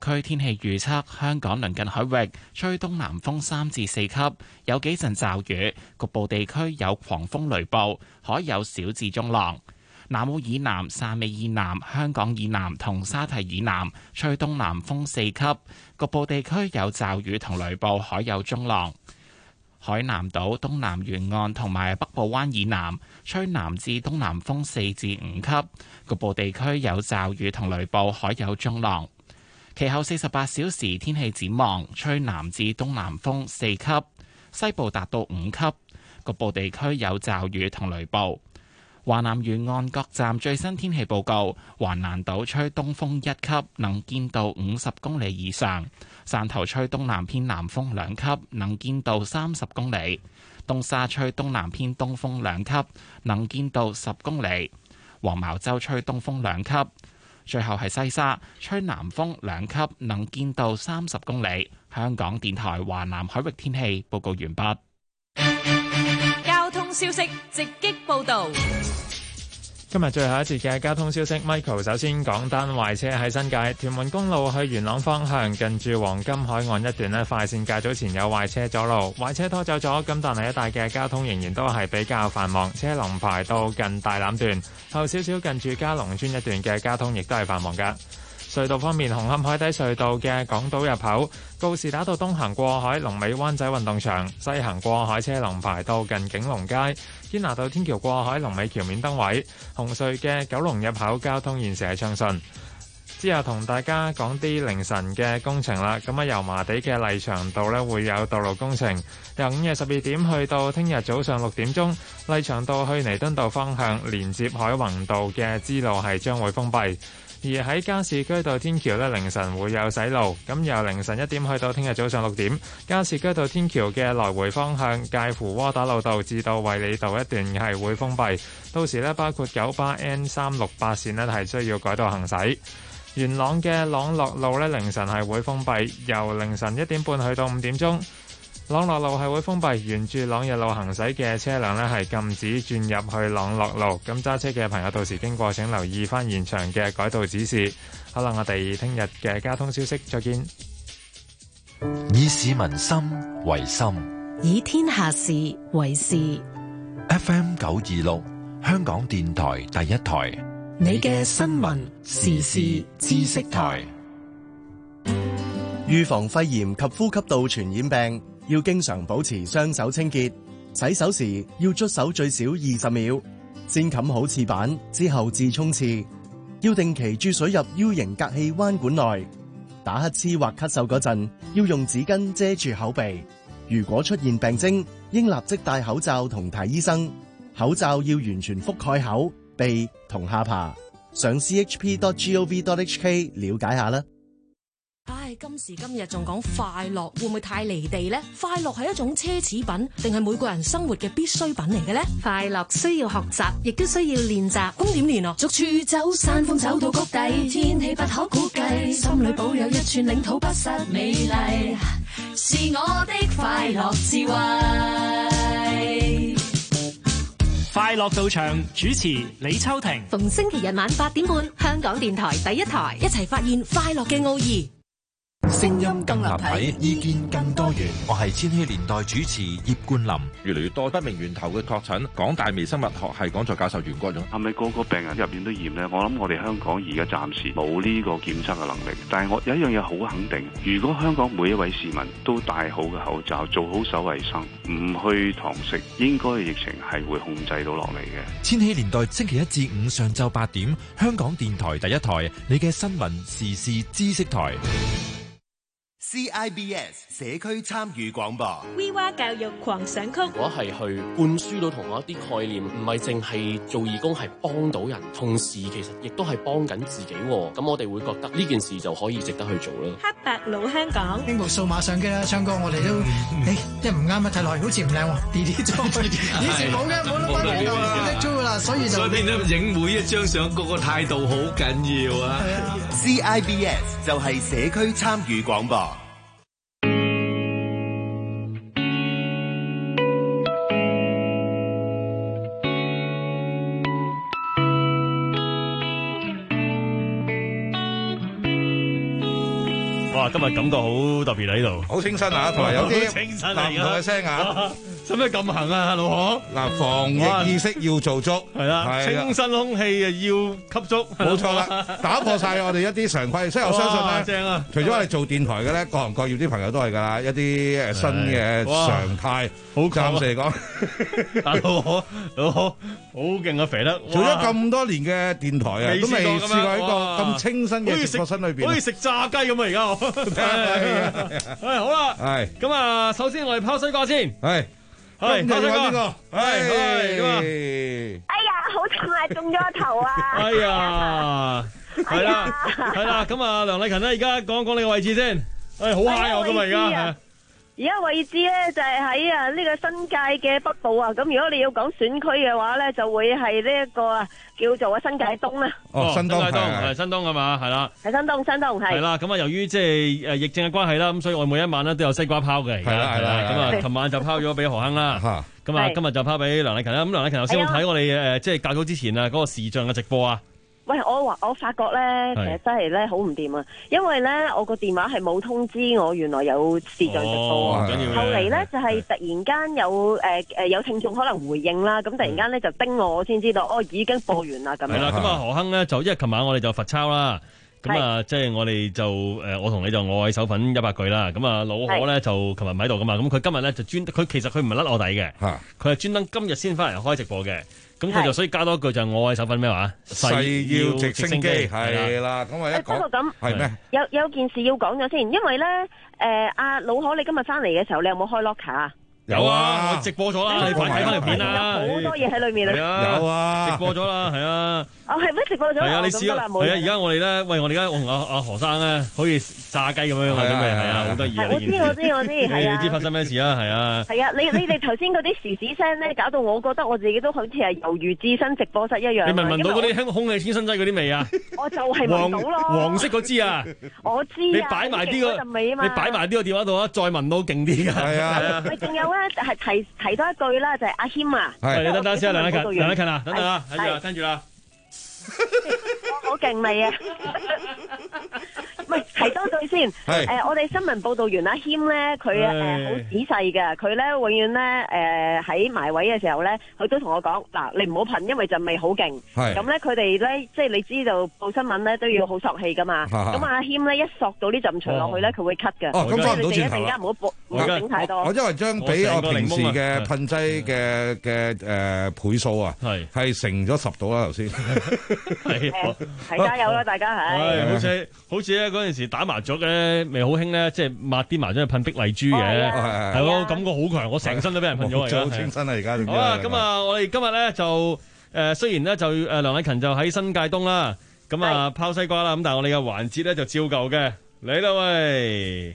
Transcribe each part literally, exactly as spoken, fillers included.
區天氣預測，香港鄰近海域吹東南風三至四級，有幾陣驟雨，局部地區有狂風雷暴，海有小至中浪。南澳以南、汕尾以南、香港以南同沙堤以南吹東南風四級，局部地區有驟雨同雷暴，海有中浪。海南島東南沿岸同埋北部灣以南吹南至東南風四至五級，局部地區有驟雨同雷暴，海有中浪。其後四十八小時天氣展望，吹南至東南風四級，西部達到五級，局部地區有驟雨同雷暴。華南沿岸各站最新天氣報告：橫瀾島吹東風一級，能見度五十公里以上；汕頭吹東南偏南風兩級，能見度三十公里；東沙吹東南偏東風兩級，能見度十公里；黃茅洲吹東風兩級。最後係西沙吹南風兩級，能見度三十公里。香港電台華南海域天氣報告完畢。 交通消息直擊報道。 今日最後一節嘅交通消息 ，Michael 首先講單壞車喺新界屯門公路去元朗方向，近住黃金海岸一段呢，快線較早前有壞車阻路，壞車拖走咗，咁但係一帶嘅交通仍然都係比較繁忙，車龍排到近大欖段，後少少近住嘉龍村一段嘅交通亦都係繁忙㗎。隧道方面，紅磡海底隧道嘅港島入口告士打道東行過海，龍尾灣仔運動場；西行過海車龍排到近景隆街。堅拿道天橋過海，龍尾橋面燈位。紅隧嘅九龍入口交通現時係暢順。之後同大家講啲凌晨嘅工程啦。咁啊，油麻地嘅麗翔道呢會有道路工程，由午夜十二點去到聽日早上六點鐘，麗翔道去彌敦道方向連接海泓道嘅支路係將會封閉。而喺加士居道天橋呢，凌晨會有洗路，咁由凌晨一點去到聽日早上六點，加士居道天橋嘅來回方向介乎窩打老道至到衛理道一段係會封閉，到時呢，包括九巴 N 三六八線呢係需要改道行駛。元朗嘅朗樂路呢，凌晨係會封閉，由凌晨一點半去到五點鐘。朗樂路係會封閉，沿住朗日路行駛嘅車輛呢係禁止轉入去朗樂路。咁揸車嘅朋友到時經過請留意翻現場嘅改道指示。好啦，我哋聽日嘅交通消息再見。 以市民心為心， 以天下事為事。 F M 九二六，香港電台第一台， 你嘅新聞時事知識台。 預防肺炎及呼吸道傳染病，要經常保持雙手清潔，洗手時要捽手最少二十秒，先冚好廁板之後至沖廁。要定期注水入 U 型隔氣彎管內。打乞嗤或咳嗽嗰陣，要用紙巾遮住口鼻。如果出現病徵，應立即戴口罩同睇醫生。口罩要完全覆蓋口、鼻同下巴。上 c h p dot gov dot h k 了解下啦。 唉，今時今日仲講快樂，會唔會太離地呢？快樂係一種奢侈品，定係每個人生活嘅必需品嚟嘅呢？ 快樂需要學習，亦都需要練習。 咁點練啊？ 逐處走，山峰走到谷底，天氣不可估計，心裏保有一寸領土不失美麗，是我的快樂智慧。 快樂到場，主持李秋婷。 逢星期日晚八點半，香港電台第一台， 一齊發現快樂嘅奧義。 聲音更立體，意見更多元。我係千禧年代主持葉冠霖。 越嚟越多不明源頭嘅確診，港大微生物學系講座教授袁國勇， 係咪個個病人入面都驗呢？我諗我哋香港而家暫時冇呢個檢測嘅能力。但係我有一樣嘢好肯定，如果香港每一位市民都戴好嘅口罩，做好手衛生，唔去堂食，應該疫情係會控制到落嚟嘅。 千禧年代星期一至五上晝八點，香港電台第一台，你嘅新聞時事知識台。 C I B S 社區參與廣播 ，V 娃教育狂想曲。 我係去灌輸到同學一啲概念，唔係淨係做義工係幫到人，同時其實亦都係幫緊自己。咁我哋會覺得呢件事就可以值得去做啦。 黑白老香港， 經過數碼相機啦，唱歌我哋都，誒、欸，一唔啱啊，睇落好似唔靚喎 ，delete 咗。以前冇嘅，冇得幫你，delete咗啦，所以就。 所以變咗影每一張相，個個態度好緊要啊。 C I B S 就係社區參與廣播。 哇，今日感覺好特別喺度， 好清新啊，同埋有啲清新唔同嘅聲啊。 使唔使咁行啊，老何？ 嗱，防疫意識要做足， 係啦，清新空氣啊要吸足， 冇錯啦，打破晒我哋一啲常規。所以我相信咧， 正啊！ 除咗我哋做電台嘅咧，各行各業啲朋友都係㗎啦，一啲誒新嘅常態。好暫時嚟講， 阿老何，老何好勁啊，肥得！ 做咗咁多年嘅電台啊，都未試過一個咁清新嘅直播室裏邊， 好似食炸雞咁啊！而家我，係好啦，係咁啊！首先我哋拋西瓜先， 係。 係，拋西瓜， 邊個？ 係係咁啊！ 哎呀，好痛啊，中咗頭啊！ 哎呀，係啦，係啦，咁啊，梁禮勤咧，而家講一講你個位置先。誒，好嗨我今日而家係。 而家位置咧就係喺啊呢個新界嘅北部啊，咁如果你要講選區嘅話咧，就會係呢一個啊叫做啊新界東啦。 哦，新東係新東係嘛，係啦。 係新東，新東係。 係啦，咁啊由於即係誒疫症嘅關係啦，咁所以我每一晚咧都有西瓜拋嘅。 係啦係啦， 咁啊，琴晚就拋咗俾何亨啦。嚇。咁啊，今日就拋俾梁禮勤啦。咁梁禮勤頭先有睇我哋誒即係較早之前啊嗰個視像嘅直播啊。 喂，我話我發覺咧，其實真係咧好唔掂啊！因為咧，我個電話係冇通知我原來有視像直播啊。後嚟咧就係突然間有誒誒有聽眾可能回應啦，咁突然間咧就叮我，我先知道哦已經播完啦咁樣。 係啦，咁啊何亨咧就因為琴晚我哋就罰抄啦，咁啊即係我哋就誒我同你就我位手粉一百句啦，咁啊老何咧就琴日唔喺度噶嘛，咁佢今日咧就專佢其實佢唔係甩我底嘅，佢係專登今日先翻嚟開直播嘅。咁佢就所以加多一句就係我嘅手份咩話？ 誓要直升機係啦，咁啊一講不過咁係咩？ 有有件事要講咗先，因為咧誒阿老何，你今日翻嚟嘅時候，你有冇開 locker 啊？ 有啊，我直播咗啦，你快睇翻條片啦， 好多嘢喺裏面啊！ 有啊， 直播咗啦，係啊。 哦，係咩直播咗？ 係啊，你試啦，係啊，而家我哋咧，喂，我哋而家我同阿阿何生咧，好似炸雞咁樣啊，準備係啊，好得意啊！ 我知我知我知，係啊。 你知發生咩事啊？係啊。 係啊，你你哋頭先嗰啲時事聲咧，搞到我覺得我自己都好似係猶如置身直播室一樣。 你聞唔聞到嗰啲空空氣清新劑嗰啲味啊？ 我就係聞到咯。 黃色嗰支啊！ 我知啊。 你擺埋啲個，你擺埋啲個電話度啊，再聞到勁啲㗎。係啊。 喂，仲有咧，係提提多一句啦，就係阿謙啊。 係，你等等先啊，梁禮勤，梁禮勤啊，等等啊，睇住啊，聽住啦。 我好勁味啊！唔係提多句先，誒，我哋新聞報導員阿謙咧，佢誒好仔細嘅，佢咧永遠咧誒喺埋位嘅時候咧，佢都同我講嗱，你唔好噴，因為陣味好勁。係咁咧，佢哋咧即係你知道報新聞咧都要好索氣噶嘛。咁阿謙咧一索到呢陣除落去咧，佢會咳嘅。 哦，咁翻唔到轉頭啦。 你哋一陣間唔好播，唔好整太多。 我因為將比我平時嘅噴劑嘅嘅誒倍數啊，係係乘咗十度啦頭先。 係係加油啦，大家係。 好似好似咧嗰陣時打麻雀咧，咪好興咧，即係抹啲麻雀去噴碧麗珠嘅，係咯，感覺好強，我成身都俾人噴咗嚟。 好清新啊！而家好啦，咁啊，我哋今日咧就誒，雖然咧就誒梁禮勤就喺新界東啦，咁啊拋西瓜啦，咁但係我哋嘅環節咧就照舊嘅，嚟啦喂！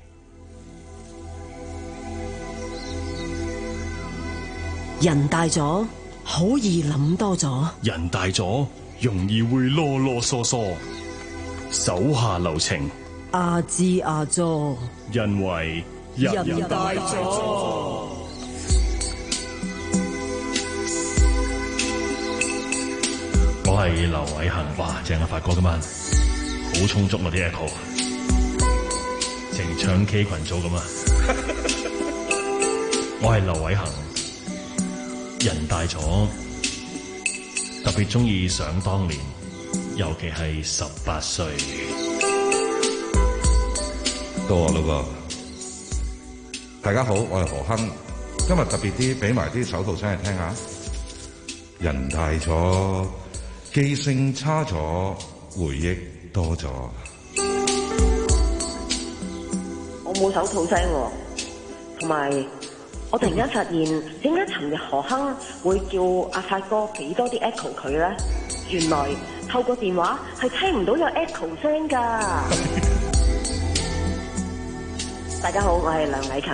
人大咗，好易諗多咗。 人大咗，容易會囉囉嗦嗦，手下留情。 阿支阿佐， 因為人大咗。 我係劉偉恒，哇，正啊，發哥今晚好充足啊啲 echo，成唱 K 群組咁啊！我係劉偉恒，人大咗，特別中意想當年，尤其係十八歲。 到我咯噃，大家好，我係何亨，今日特別啲，俾埋啲手套聲嚟聽下。人大咗，記性差咗，回憶多咗。 我冇手套聲喎，同埋我突然間發現，點解尋日何亨會叫阿發哥俾多啲 echo 佢咧？原來透過電話係聽唔到有 echo 聲㗎。大家好，我係梁禮勤。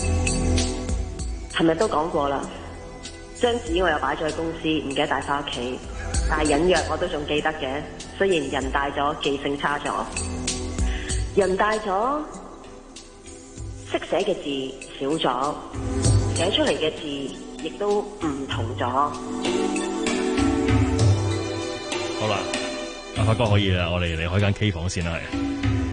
尋日都講過啦，張紙我又擺咗喺公司，唔記得帶翻屋企。但係隱約我都仲記得嘅，雖然人大咗，記性差咗。人大咗，識寫嘅字少咗，寫出嚟嘅字亦都唔同咗。 好啦，阿發哥可以啦，我哋離開間 K 房先啦，係。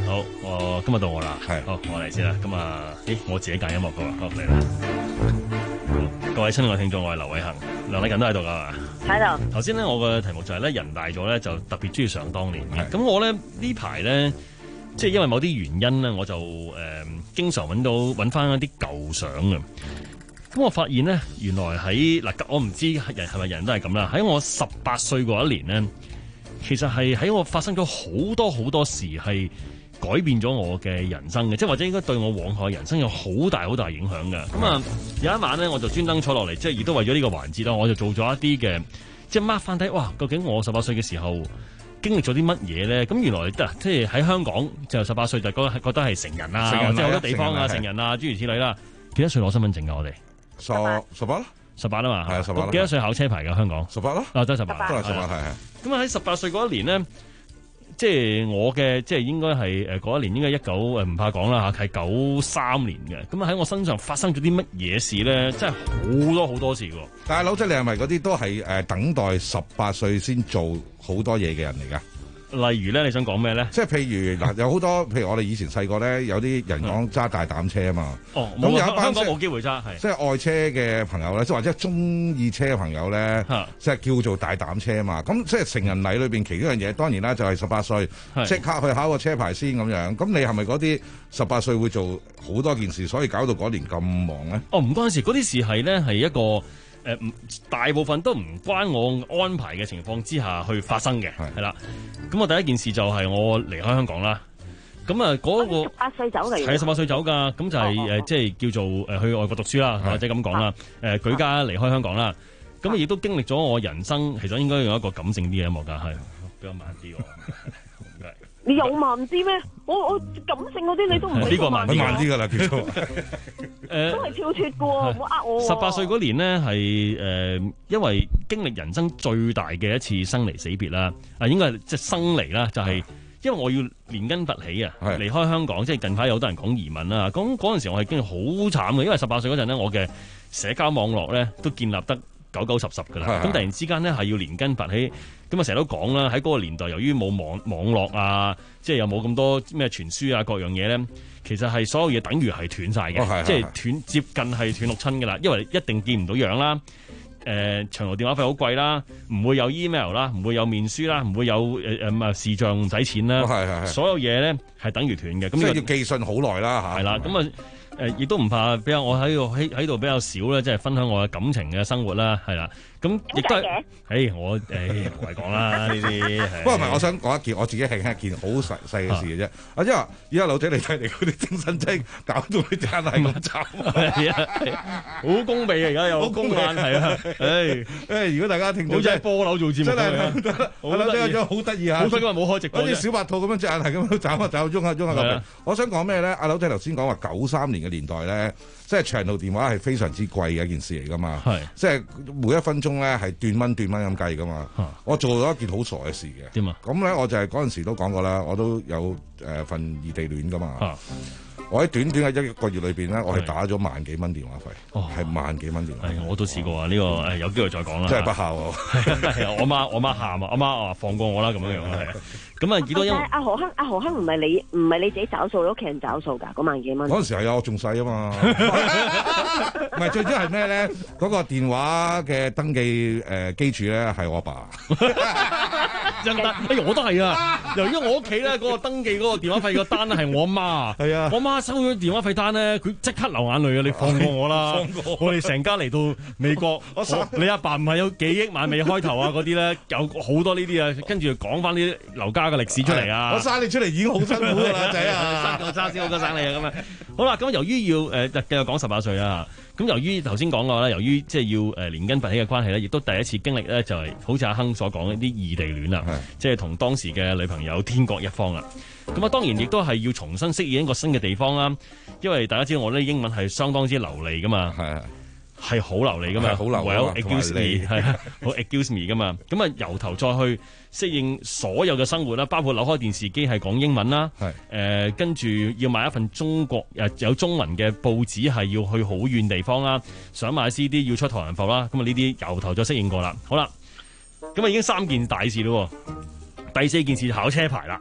好，我今日到我啦，係，好，我嚟先啦。咁啊，咦，我自己揀音樂嘅喎，好嚟啦。各位親愛聽眾，我係劉偉恒，梁禮勤都喺度噶嘛？ 喺度。 頭先咧，我嘅題目就係咧，人大咗咧，就特別中意想當年嘅。咁我咧呢排咧，即係因為某啲原因咧，我就誒、呃、經常揾到揾翻一啲舊相嘅。咁我發現咧，原來喺嗱，我唔知人係咪人人都係咁啦。喺我十八歲嗰一年咧，其實係喺我發生咗好多好多事係改變咗我嘅人生嘅，即係或者應該對我往後嘅人生有好大好大影響嘅。咁啊，有一晚咧，我就專登坐落嚟，即係亦都為咗呢個環節啦，我就做咗一啲嘅，即係 mark 翻低，哇！究竟我十八歲嘅時候經歷咗啲乜嘢咧？咁原來得即係喺香港就十八歲就覺得覺得係成人啊，即係好多地方啊，成人啊，諸如此類啦。幾多歲攞身份證㗎？我哋十十八啦， 十八啊嘛， 係十八。 幾多歲考車牌㗎？香港十八啦， 啊，都係十八， 都係十八，係係。 咁啊喺十八歲嗰一年咧。即係我嘅，即係應該係誒嗰一年應該一九誒唔怕講啦嚇，係九三年嘅。咁啊喺我身上發生咗啲乜嘢事咧？真係好多好多事喎。 但係佬仔，你係咪嗰啲都係誒等待十八歲先做好多嘢嘅人嚟㗎？ 例如咧，你想講咩咧？ 即係譬如嗱，有好多譬如我哋以前細個咧，有啲人講揸大膽車啊嘛。 哦， 咁有一班香港冇機會揸，係即係愛車嘅朋友咧，即係或者中意車嘅朋友咧，即係叫做大膽車啊嘛。咁即係成人禮裏邊其中一樣嘢，當然啦，就係十八歲即刻去考個車牌先咁樣。咁你係咪嗰啲十八歲會做好多件事，所以搞到嗰年咁忙咧？ 哦，唔關事，嗰啲事係咧係一個。誒唔大部分都唔關我安排嘅情況之下去發生嘅，係啦。咁我第一件事就係我離開香港啦。咁啊嗰個十八歲走嚟， 係十八歲走㗎。咁就係誒即係叫做誒去外國讀書啦，或者咁講啦。誒舉家離開香港啦。咁亦都經歷咗我人生，其實應該用一個感性啲嘅音樂㗎，係比較慢啲喎。 你有慢啲咩？我我感性嗰啲你都唔呢個慢啲， 慢啲㗎啦，叫做誒都係跳脱嘅喎，唔好呃我。 十八歲嗰年呢，係誒，因為經歷人生最大嘅一次生離死別啦，啊應該係即係生離啦，就係因為我要連根拔起啊，離開香港，即係近排有好多人講移民啦。咁嗰陣時我係經歷好慘嘅，因為十八歲嗰陣呢，我嘅社交網絡咧都建立得九九十十㗎啦。咁突然之間呢，係要連根拔起。咁啊，成日都講啦，喺嗰個年代，由於冇網網絡啊，即係又冇咁多咩傳輸啊，各樣嘢咧，其實係所有嘢等於係斷晒嘅，哦、即係斷接近係斷六親㗎啦，因為一定見唔到樣啦。誒、呃，長途電話費好貴啦，唔會有 email 啦，唔會有面書啦，唔會有誒誒啊視像唔使錢啦， 哦、 所有嘢咧係等於斷嘅。咁即係要寄信好耐啦嚇。係啦， 咁啊。誒，亦都唔怕，比較我喺度喺喺度比較少咧，即係分享我嘅感情嘅生活啦，係啦。咁亦都係，誒我誒唔係講啦呢啲。 不過唔係，我想講一件我自己係一件好細細嘅事嘅啫。啊，因為而家老仔你睇嚟嗰啲精神劑搞到你真係咁慘， 係啊，好功利啊！而家有好功限係啊，誒誒，如果大家聽到好似係波樓做節目， 真係好得意，好得意啊！ 好彩今日冇開直播， 好似小白兔咁樣隻眼係咁樣眨下眨，喐下喐下咁。我想講咩咧？阿老仔頭先講話九三年嘅年代咧，即係長途電話係非常之貴嘅一件事嚟噶嘛，即係每一分鐘咧係斷蚊斷蚊咁計噶嘛。我做咗一件好傻嘅事嘅， 點啊？ 咁咧我就係嗰陣時都講過啦，我都有誒份異地戀噶嘛。我喺短短嘅一個月裏邊咧，我係打咗萬幾蚊電話費，係萬幾蚊電話費。 係我都試過啊，呢個誒有機會再講啦。 真係不孝喎！ 係啊，我媽我媽喊啊，阿媽話放過我啦咁樣樣係啊。咁啊幾多因？ 阿何亨阿何亨唔係你唔係你自己找數，你屋企人找數㗎嗰萬幾蚊。 嗰陣時係啊，我仲細啊嘛。唔係最主要係咩咧？嗰個電話嘅登記誒機主咧係我阿爸。 真得，哎我都係啊！由於我屋企咧嗰個登記嗰個電話費個單係我阿媽，係啊，我媽收咗電話費單咧，佢即刻流眼淚啊！你放過我啦！放過我哋成家嚟到美國，我你阿爸唔係有幾億萬未開頭啊？嗰啲咧有好多呢啲啊，跟住講翻啲劉家嘅歷史出嚟啊！ 我生你出嚟已經好辛苦㗎啦，仔啊！ 生個生先好過生你啊！咁啊，好啦，咁由於要誒繼續講十八歲啦。咁由於頭先講過啦，由於即係要誒連根拔起嘅關係咧，亦都第一次經歷咧就係好似阿亨所講一啲異地戀啦，即係同當時嘅女朋友天各一方啦。咁啊，當然亦都係要重新適應一個新嘅地方啦，因為大家知道我啲英文係相當之流利噶嘛，係係好流利噶嘛， 好流利 ，well excuse me 係好 excuse me 噶嘛。咁啊，由頭再去適應所有嘅生活啦，包括扭開電視機係講英文啦，誒、呃、跟住要買一份中國誒有中文嘅報紙係要去好遠地方啦，想買 C D 要出台人埠啦，咁啊呢啲由頭再適應過啦。好啦，咁啊已經三件大事咯，第四件事考車牌啦。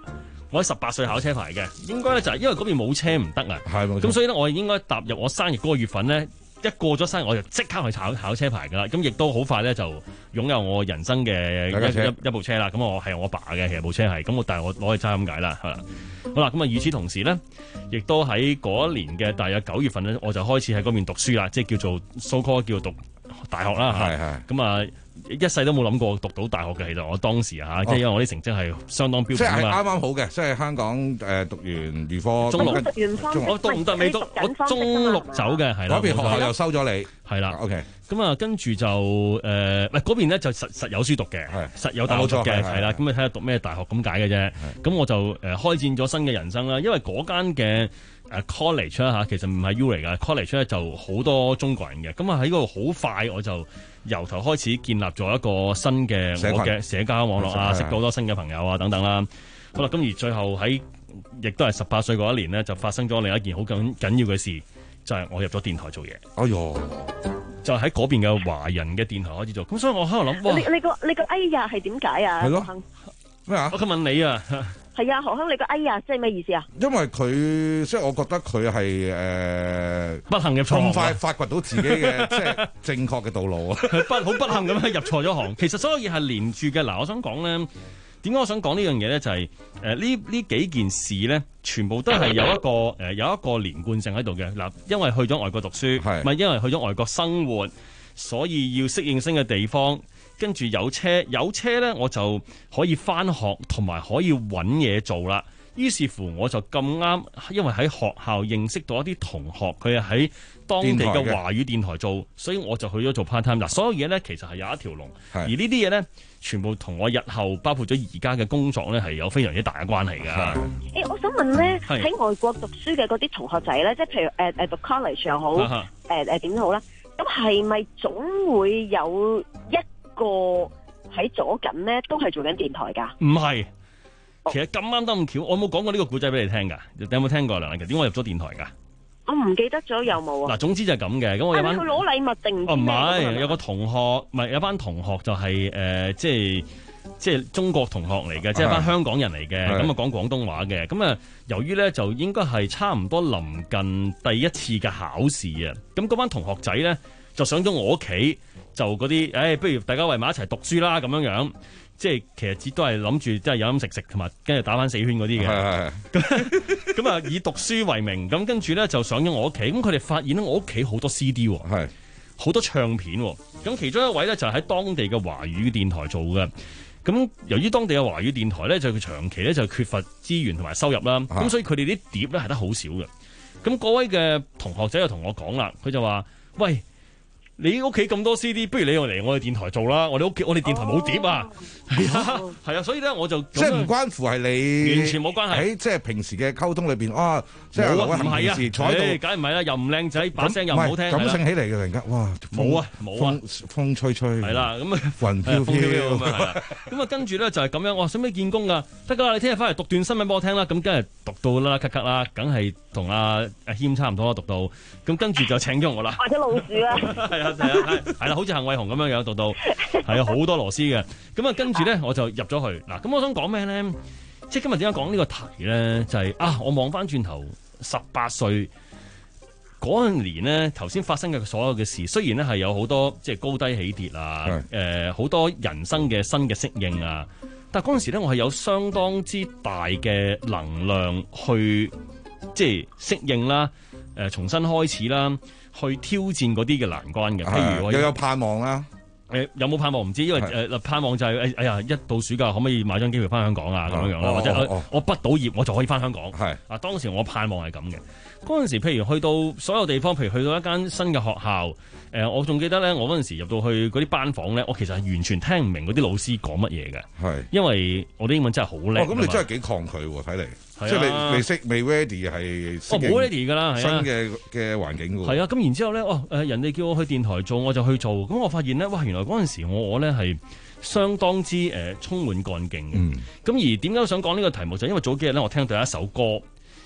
我喺十八歲考車牌嘅，應該咧就係因為嗰邊冇車唔得啊，咁所以咧我應該踏入我生日嗰個月份咧。一過咗生日我就即刻去考考車牌噶啦，咁亦都好快咧就擁有我人生嘅一一一部車啦。咁我係我爸嘅，其實部車係咁，我但係我攞去揸咁解啦，係啦。好啦，咁啊，與此同時咧，亦都喺嗰一年嘅大約九月份咧，我就開始喺嗰邊讀書啦，即係叫做 so call 叫做讀大學啦。係係。咁啊，一世都冇諗過讀到大學嘅，其實我當時啊，即係、哦、因為我啲成績係相當標準啊嘛。即係啱啱好嘅，即係香港誒讀完預科，中六讀完科，我讀唔得未讀，我中六走嘅係啦。嗰邊學校又收咗你，係啦。OK。咁啊，跟住就誒，唔係嗰邊咧就實實有書讀嘅，實有大學讀嘅，係啦。咁你睇下讀咩大學咁解嘅啫。咁我就誒開展咗新嘅人生啦。因為嗰間嘅誒 college 啦嚇，其實唔係 U 嚟㗎 ，college 咧就好多中國人嘅。咁啊喺嗰度好快我就由頭開始建立咗一個新嘅我嘅社交網絡啊，識到好多新嘅朋友啊等等啦。好啦，咁而最後喺亦都係十八歲嗰一年呢，就發生咗另一件好緊緊要嘅事，就係、是、我入咗電台做嘢。哎喲！就喺嗰邊嘅華人嘅電台開始做，咁所以我喺度諗，哇！ 你你個你個哎呀係點解啊？係咯， 咩啊？我想問你啊， 係啊，何亨，你個哎呀即係咩意思啊？ 因為佢即係我覺得佢係誒不幸入錯行， 咁快發掘到自己嘅即係正確嘅道路啊！ 不好不幸咁樣入錯咗行。其實所有嘢係連住嘅。嗱，我想講咧。點解我想講呢樣嘢咧？就係誒呢呢幾件事咧，全部都係有一個誒、呃、有一個連貫性喺度嘅。嗱，因為去咗外國讀書，唔係因為去咗外國生活，所以要適應新嘅地方。跟住有車，有車咧我就可以返學同埋可以揾嘢做啦。於是乎我就咁啱，因為喺學校認識到一啲同學，佢係喺當地嘅華語電台做，所以我就去咗做 part time。嗱，所有嘢咧其實係有一條龍，而呢啲嘢咧全部同我日後包括咗而家嘅工作咧係有非常之大嘅關係㗎。誒、 欸，我想問咧，喺外國讀書嘅嗰啲同學仔咧，即係譬如誒誒、呃、讀 college 又好，誒誒點都好啦，咁係咪總會有一個喺左近咧都係做緊電台㗎？唔係。其實咁啱得咁巧，我冇講過呢個故仔俾你聽噶，你有冇聽過梁麗琪？點解我入咗電台噶？我唔記得咗有冇啊？嗱， 總之就係咁嘅。咁我有班佢攞禮物定？哦，唔係， 有個同學，唔係有班同學就係、是、誒、呃，即係即係中國同學嚟嘅，即係一班香港人嚟嘅，咁啊講廣東話嘅。咁啊，由於咧就應該係差唔多臨近第一次嘅考試啊，咁嗰班同學仔咧就上咗我屋企，就嗰啲，誒、哎，不如大家圍埋一齊讀書啦，咁樣樣。即係其實只都係諗住即係飲飲食食同埋跟住打翻四圈嗰啲嘅，咁啊以讀書為名，咁跟住咧就上咗我屋企，咁佢哋發現咧我屋企好多 C D， 係好多唱片，咁其中一位咧就係喺當地嘅華語電台做嘅，咁由於當地嘅華語電台咧就佢長期咧就缺乏資源同埋收入啦，咁所以佢哋啲碟咧係得好少嘅，咁嗰位嘅同學仔就同我講啦，佢就話：喂，你屋企咁多 C D， 不如你又嚟我哋電台做啦！我哋屋企我哋電台冇碟啊，係、哦、啊，係啊，所以咧我就即係唔關乎係你完全冇關係喺即係平時嘅溝通裏邊啊，即係唔係啊，坐喺度， 梗係唔係啦，又唔靚仔，把聲又唔好聽， 感性起嚟嘅突然間，哇！ 冇啊冇啊， 風風吹吹， 係啦，咁啊雲飄飄咁啊，咁啊跟住咧就係咁樣，我使唔使見工㗎？得㗎啦，你聽日翻嚟讀段新聞俾我聽啦，咁跟住讀到啦咳咳啦，梗係同阿阿謙差唔多啦，讀到，咁跟住就請咗我啦， 或者老鼠啊， 係啊係啊係啦，好似幸偉雄咁樣樣讀到，係啊好多螺絲嘅，咁啊跟住咧我就入咗去嗱，咁我想講咩咧？即係今日點解講呢個題咧？就係、是、啊，我望翻轉頭十八歲嗰年咧，頭先發生嘅所有嘅事，雖然咧係有好多即係高低起跌啊，誒好、呃、多人生嘅新嘅適應啊，但係嗰陣時咧我係有相當之大嘅能量去即係適應啦，誒、呃、重新開始啦。去挑戰嗰啲嘅難關嘅，譬如我又有盼望啦。 誒、呃、有冇盼望唔知，因為誒、呃、盼望就係、是、誒哎呀，一到暑假可唔可以買張機票翻香港啊咁樣樣啦，或者、哦、我畢到業我就可以翻香港。係啊，當時我盼望係咁嘅。嗰陣時，譬如去到所有地方，譬如去到一間新嘅學校，誒、呃、我仲記得咧，我嗰陣時入到去嗰啲班房咧，我其實係完全聽唔明嗰啲老師講乜嘢嘅。係，因為我啲英文真係好叻。咁、哦、你真係幾抗拒喎？睇嚟。即係你未識未 ready 係， 我冇 ready 㗎啦， 新嘅嘅環境㗎。 係啊，咁然之後咧，哦誒，人哋叫我去電台做，我就去做。咁我發現咧，哇，原來嗰陣時我我咧係相當之誒、呃、充滿幹勁嘅。咁、嗯、而點解想講呢個題目就係、因為早幾日咧，我聽到一首歌，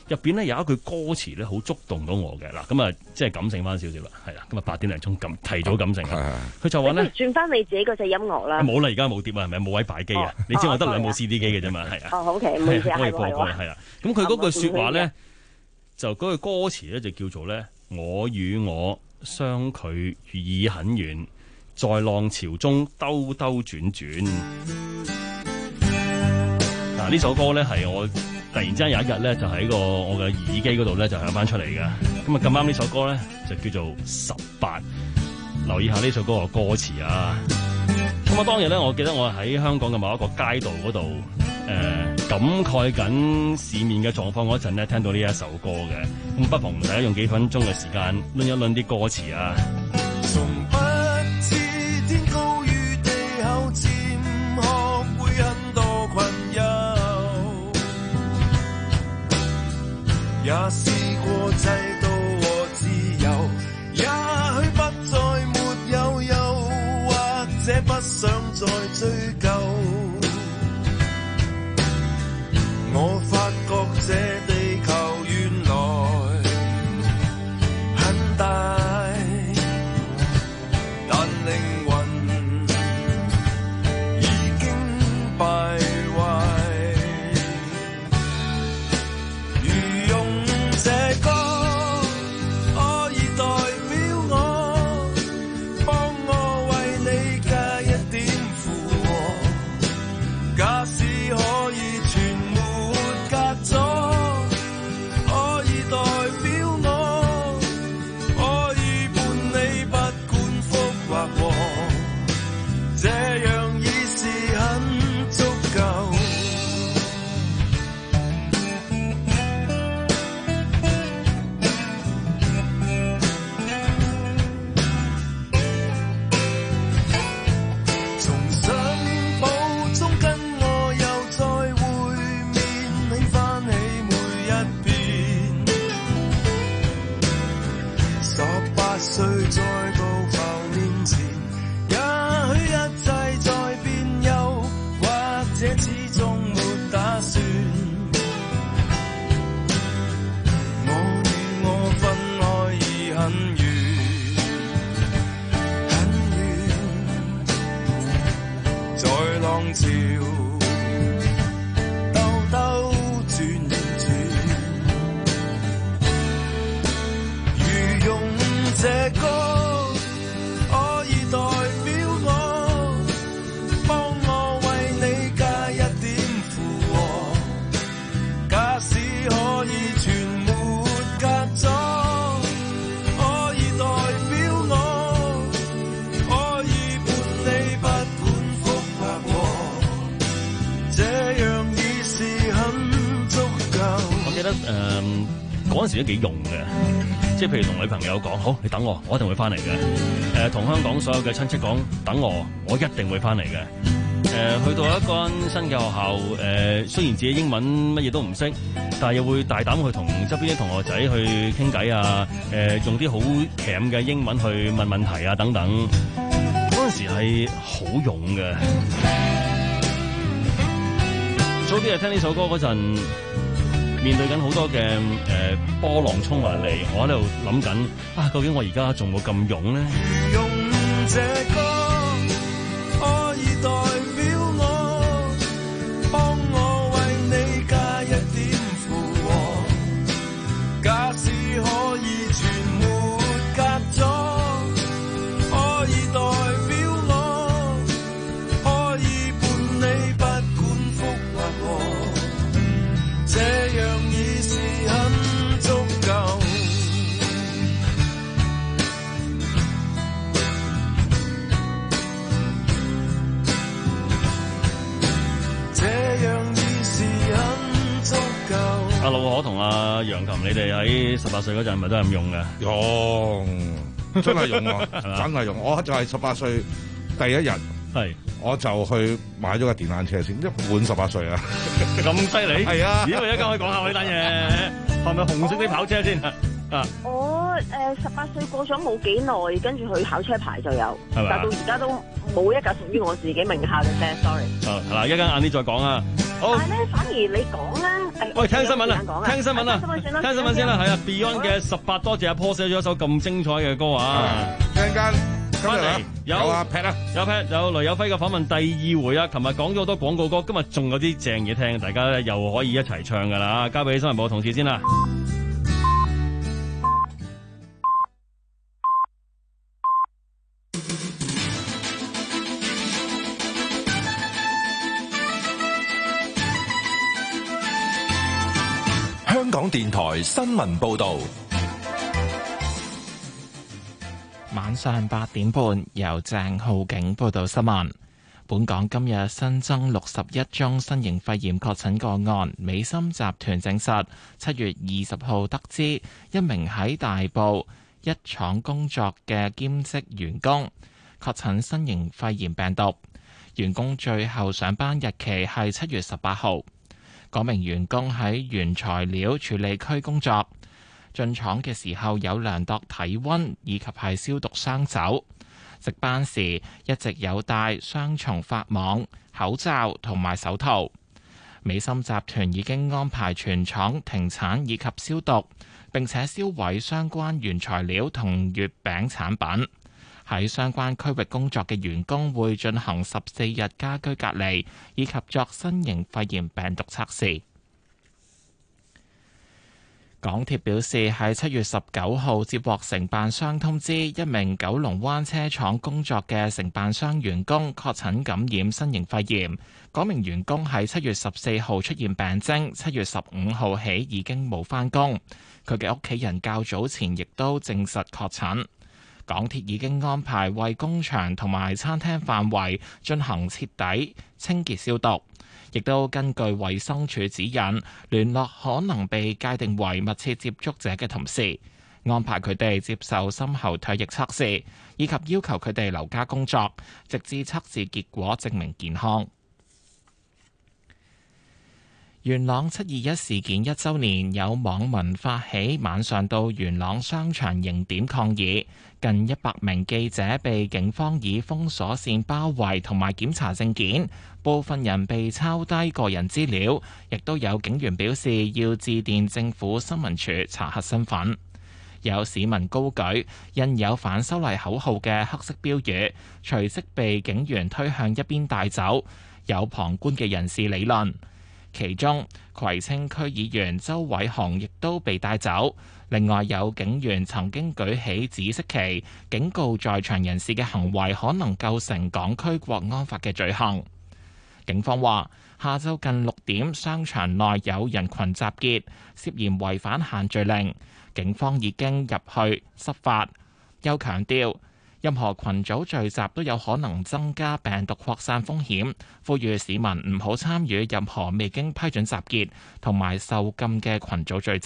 入邊咧有一句歌詞咧好觸動到我嘅嗱，咁啊即係感性翻少少啦，係啦，咁啊八點零鐘咁提早感性啦，佢就話咧轉翻你自己嗰隻音樂啦， 冇啦，而家冇碟啊，係咪冇位擺機啊？你知我得兩部 C D 機嘅啫嘛，係啊， 哦好嘅，唔好意思啊， 可以播歌係啦。咁佢嗰句説話咧，就嗰句歌詞咧就叫做咧，我與我相距已很遠，在浪潮中兜兜轉轉。嗱，呢首歌咧係我突然之間有一日咧就喺個我嘅耳機嗰度咧就響翻出嚟嘅。咁啊咁啱呢首歌咧就叫做十八，留意下呢首歌嘅歌詞啊。咁啊當日咧我記得我喺香港嘅某一個街道嗰度誒感慨緊市面嘅狀況嗰陣咧，聽到呢一首歌嘅。咁不妨大家用幾分鐘嘅時間論一論啲歌詞啊。 從不知天高與地厚，漸學會很多困擾，也試過制度和自由，也許不再沒有，又或者不想再追究。我發覺這地球原來很大，但靈魂已經敗壞。如用這歌可以代表我，幫我為你加一點附和。假使可以全沒隔阻，可以代表我，可以伴你不管福或禍，這樣已是很足夠。從相簿中跟我又再會面，你翻起每一遍，十八歲再到浮面前，也許一切在變，又或者始終沒打算。我與我分開已很遠，很遠，在浪潮兜兜轉轉。如用這歌可以代表我，幫我為你加一點附和。假使可以全沒隔阻，可以代表我，可以伴你不管福或禍，這樣已是很足夠。 我記得誒嗰陣時都幾用嘅，即係譬如同女朋友講，好，你等我，我一定會翻嚟嘅。誒、呃，同香港所有嘅親戚講，等我，我一定會翻嚟嘅。誒、呃，去到一間新嘅學校，誒、呃，雖然自己英文乜嘢都唔識，但係又會大膽去同側邊啲同學仔去傾偈啊，誒、呃，用啲好鉗嘅英文去問問題啊，等等。嗰陣時係好勇嘅。早啲係聽呢首歌嗰陣，面對緊好多嘅誒、呃、波浪衝埋嚟，我喺度諗緊啊，究竟我而家仲冇咁勇咧？ 用這歌可以代表我，幫我為你加一點附和。假使可以全沒隔阻，可以代表我，可以伴你不管福或禍，這樣已是很足夠。這樣已是很足夠。 阿老可同阿楊琴，你哋喺十八歲嗰陣，係咪都係咁用嘅？ 用，真係用啊，真係用。我就係十八歲第一日， 係我就去買咗架電單車先，一滿十八歲啊！ 咁犀利？ 係啊！ 咦，我而家可以講下呢單嘢，係咪紅色啲跑車先啊？啊！ 我誒十八歲過咗冇幾耐，跟住去考車牌就有，但到而家都冇一架屬於我自己名下嘅車。Sorry。 啊，係啦，一陣間晏啲再講啊。 好， 但係咧，反而你講咧，誒， 喂，聽新聞啦，聽新聞啦，聽新聞先啦，係啊 ，Beyond 嘅十八多謝阿 Paul 寫咗一首咁精彩嘅歌啊！ 陣間翻嚟有阿 Pat 啊， 有 Pat 有雷有輝嘅訪問第二回啊！琴日講咗好多廣告歌，今日仲有啲正嘢聽，大家咧又可以一齊唱噶啦！交俾新聞部嘅同事先啦。 香港電台新聞報道， 晚上八點半由鄭浩景報道新聞。本港今日新增六十一宗新型肺炎確診個案，美心集團證實七月二十號得知一名喺大埔一廠工作嘅兼職員工確診新型肺炎病毒，員工最後上班日期係七月十八號。嗰名員工喺原材料處理區工作，進廠嘅時候有量度體溫以及係消毒雙手。值班時一直有戴雙重髮網、口罩同埋手套。美心集團已經安排全廠停產以及消毒，並且銷毀相關原材料同月餅產品。喺相關區域工作嘅員工會進行十四日家居隔離，以及作新型肺炎病毒測試。港鐵表示喺七月十九號接獲承辦商通知，一名九龍灣車廠工作嘅承辦商員工確診感染新型肺炎。嗰名員工喺七月十四號出現病徵，七月十五號起已經冇返工。佢嘅屋企人較早前亦都證實確診。港鐵已經安排為工場同埋餐廳範圍進行徹底清潔消毒，亦都根據衛生署指引聯絡可能被界定為密切接觸者嘅同事，安排佢哋接受深喉唾液測試，以及要求佢哋留家工作，直至測試結果證明健康。元朗七二一事件一周年，有網民發起晚上到元朗商場迎點抗議，近一百名記者被警方以封鎖線包圍同埋檢查證件，部分人被抄低個人資料，亦都有警員表示要致電政府新聞處查核身份。有市民高舉印有反修例口號嘅黑色標語，隨即被警員推向一邊帶走，有旁觀嘅人士理論。其中葵青區議員周偉雄亦都被帶走，另外有警員曾經舉起紫色旗，警告在場人士嘅行為可能構成港區國安法嘅罪行。警方話，下晝近六點，商場內有人群集結，涉嫌違反限聚令，警方已經入去執法。又強調，任何群組聚集都有可能增加病毒擴散風險，呼籲市民唔好參與任何未經批准集結同埋受禁嘅群組聚集。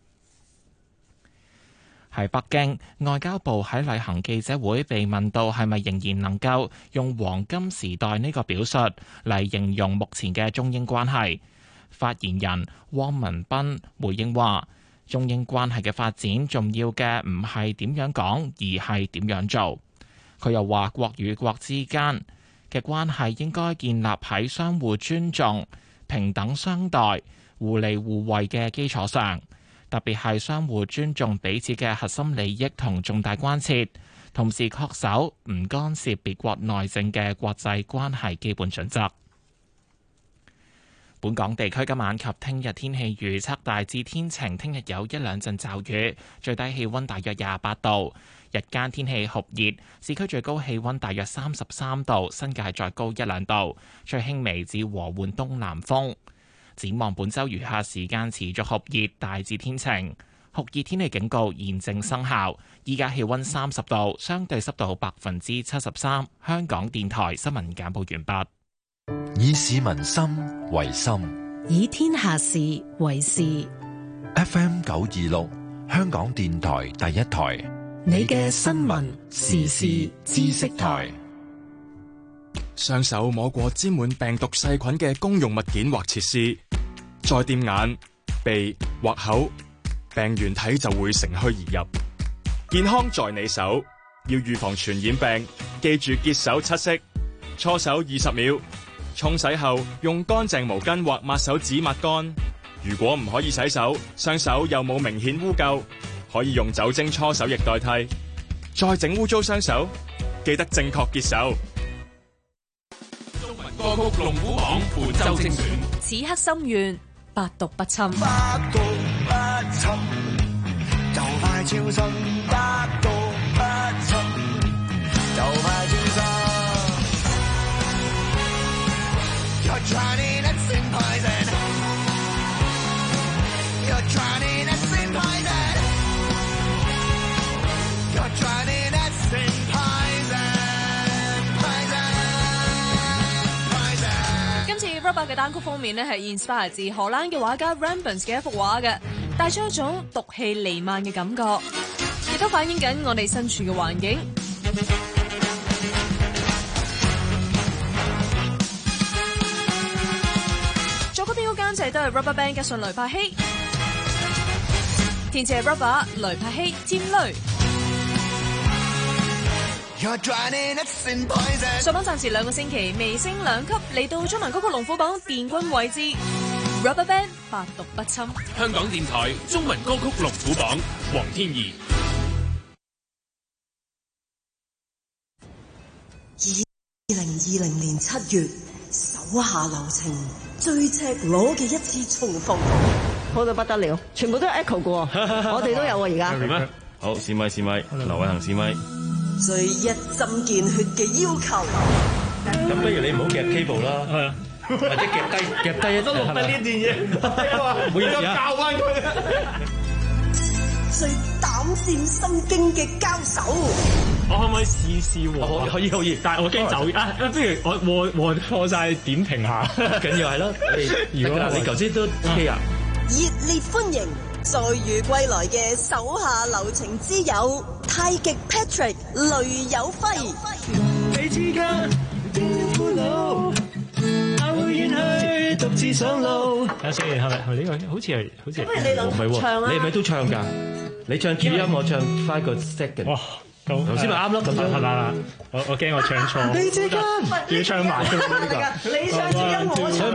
喺北京，外交部喺例行記者會被問到係咪仍然能夠用黃金時代呢個表述嚟形容目前嘅中英關係，發言人汪文斌回應話，中英關係嘅發展重要嘅唔係點樣講，而係點樣做。佢又話，國與國之間嘅關係應該建立喺相互尊重、平等相待、互利互惠嘅基礎上，特別係相互尊重彼此嘅核心利益同重大關切，同時恪守唔干涉別國內政嘅國際關係基本準則。本港地區今晚及聽日天氣預測大致天晴，聽日有一兩陣驟雨，最低氣溫大約廿八度，日間天氣酷熱，市區最高氣溫大約三十三度，新界再高一兩度，吹輕微至和緩東南風。展望本週餘下時間持續酷熱，大致天晴，酷熱天氣警告現正生效。依家氣溫三十度，相對濕度百分之七十三。香港電台新聞簡報完畢。 以市民心為心， 以天下事為事。 F M 九二六，香港電台第一台， 你嘅新聞時事知識台。 雙手摸過沾滿病毒細菌嘅公用物件或設施，再掂眼、鼻或口，病原體就會乘虛而入。健康在你手，要預防傳染病，記住潔手七式，搓手二十秒， 沖洗後用乾淨毛巾或抹手紙抹乾。如果唔可以洗手，雙手又冇明顯污垢，可以用酒精搓手液代替。再整污糟雙手，記得正確潔手。 中文歌曲龍虎榜本周精選， 此刻心願百毒不侵。 百毒不侵，就快超生。百毒不侵，就快超生。You're trying to sing poison. You're trying to sing poison. You're trying to sing poison. Poison. Poison. 今次 Rubber 嘅單曲封面呢係 inspire 自荷蘭嘅畫家 Rembrandt 嘅一幅畫嘅，帶出一種毒氣彌漫嘅感覺，亦都反映緊我哋身處嘅環境。作曲編曲監製都係 Rubberband 嘅順雷柏希，填詞係 Rubber 雷柏希占雷。上榜暫時兩個星期，微升兩級，嚟到中文歌曲龍虎榜殿軍位置。Rubberband 百毒不侵。 香港電台中文歌曲龍虎榜，黃天怡。 二零二零年七月，手下留情，最赤裸嘅一次重逢， 好到不得了，全部都有 echo 過，我哋都有啊而家。 係咩？好，試咪試咪，劉偉恒試咪。 最一針見血嘅要求。 咁不如你唔好夾 cable 啦，係啊，或者夾低夾低都錄低呢段嘢，唔好意思啊，教翻佢。 最膽戰心驚嘅交手。 我可唔可以試試喎？ 可以可以， 但係我驚走啊！不如我和和錯晒點評下， 緊要係咯。如果你頭先都 OK 啊？ 熱烈歡迎再遇歸來嘅手下留情之友太極 Patrick 雷有輝。 你之間邊條路，我會遠去獨自上路。 睇下先，係咪係咪呢個？好似係好似係。 不如你兩個唱啊！ 你係咪都唱㗎？你唱主音，我唱 five 個 second。哇！頭先咪啱咯，咁樣係嘛？ 我我驚我唱錯， 你之間要唱埋呢個。 你唱主音，我唱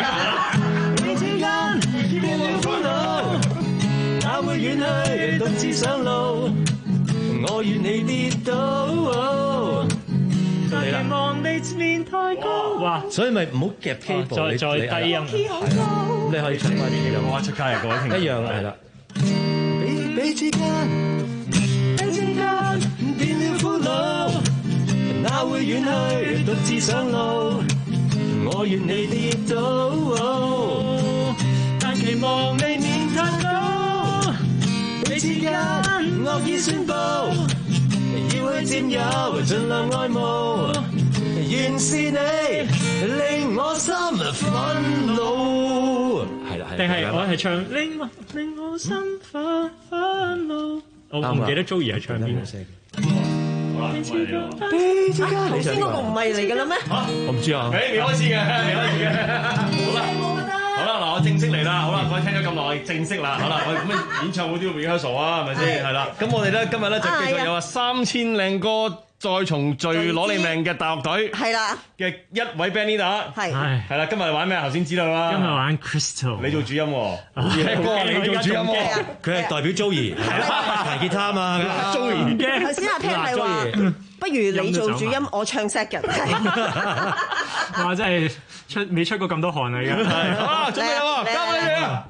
second。 你之間邊條歡樂，我會遠去獨自上路。我願你跌倒，但期望你面太高。 哇！ 所以咪唔好夾 cable， 再再低音。 咁你可以出翻啲音， 我出街啊，各位聽眾。 一樣係啦。 彼彼之間，彼之間變了苦惱，哪會遠去獨自上路？我願你跌倒，但期望你面太高。彼之間惡意宣佈，要去佔有，盡量愛慕。原是你令我心憤怒。係啦係。 定係我係唱令我令我心憤憤怒。我唔記得 Joey 係唱邊個聲。好啦， 頭先嗰個唔係嚟㗎啦咩？ 我唔知啊。 誒，未開始嘅，未開始嘅。好啦，好啦，嗱，我正式嚟啦。好啦，各位聽咗咁耐，正式啦。好啦，我咁樣演唱會都要 rehearsal 啊，係咪先？係啦。咁我哋咧今日咧就繼續有啊三千靚歌再重聚攞你命嘅大樂隊。係啦。嘅一位 band leader。係。係啦，今日玩咩？頭先知道啦。今日玩 Crystal。你做主音喎。聽歌你做主音喎。 佢係代表 Joey。係啦。彈吉他嘛。 Joey 嘅。 頭先阿 Pat 係話，不如你做主音，我唱 second。 哇！真係出未出過咁多汗嚟㗎。係。好啦，準備啦喎，交俾你哋啦。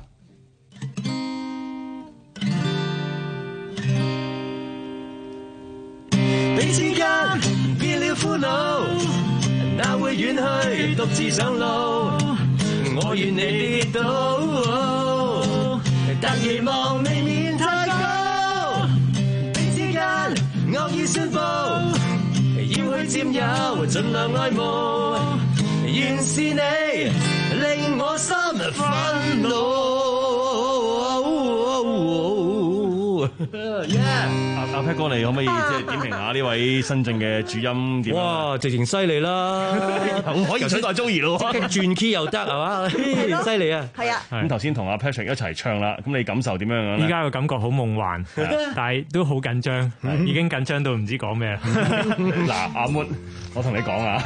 彼之間變了苦惱，哪會遠去獨自上路？我願你跌倒，但期望未免太高。彼之間惡意宣佈，要去佔有，盡量愛慕。原是你令我心憤怒。 阿阿 Pat 哥，你可唔可以即係點評下呢位新晉嘅主音點？ 哇，直情犀利啦！ 可以取代 Joey 咯， 即刻轉 key 又得係嘛？犀利啊！ 係啊！ 咁頭先同阿 Patrick 一齊唱啦，咁你感受點樣樣咧？ 依家個感覺好夢幻，但係都好緊張，已經緊張到唔知講咩啦。 嗱，阿 Moon，我同你講啊，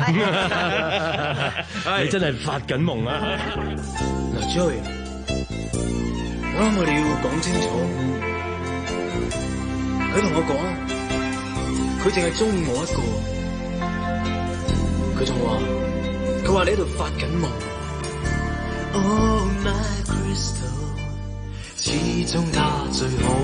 你真係發緊夢啊！ 嗱 ，Joey，我諗我哋要講清楚。佢同我講，佢淨係中意我一個。佢仲話，佢話你喺度發緊夢。Oh my crystal， 始終他最好。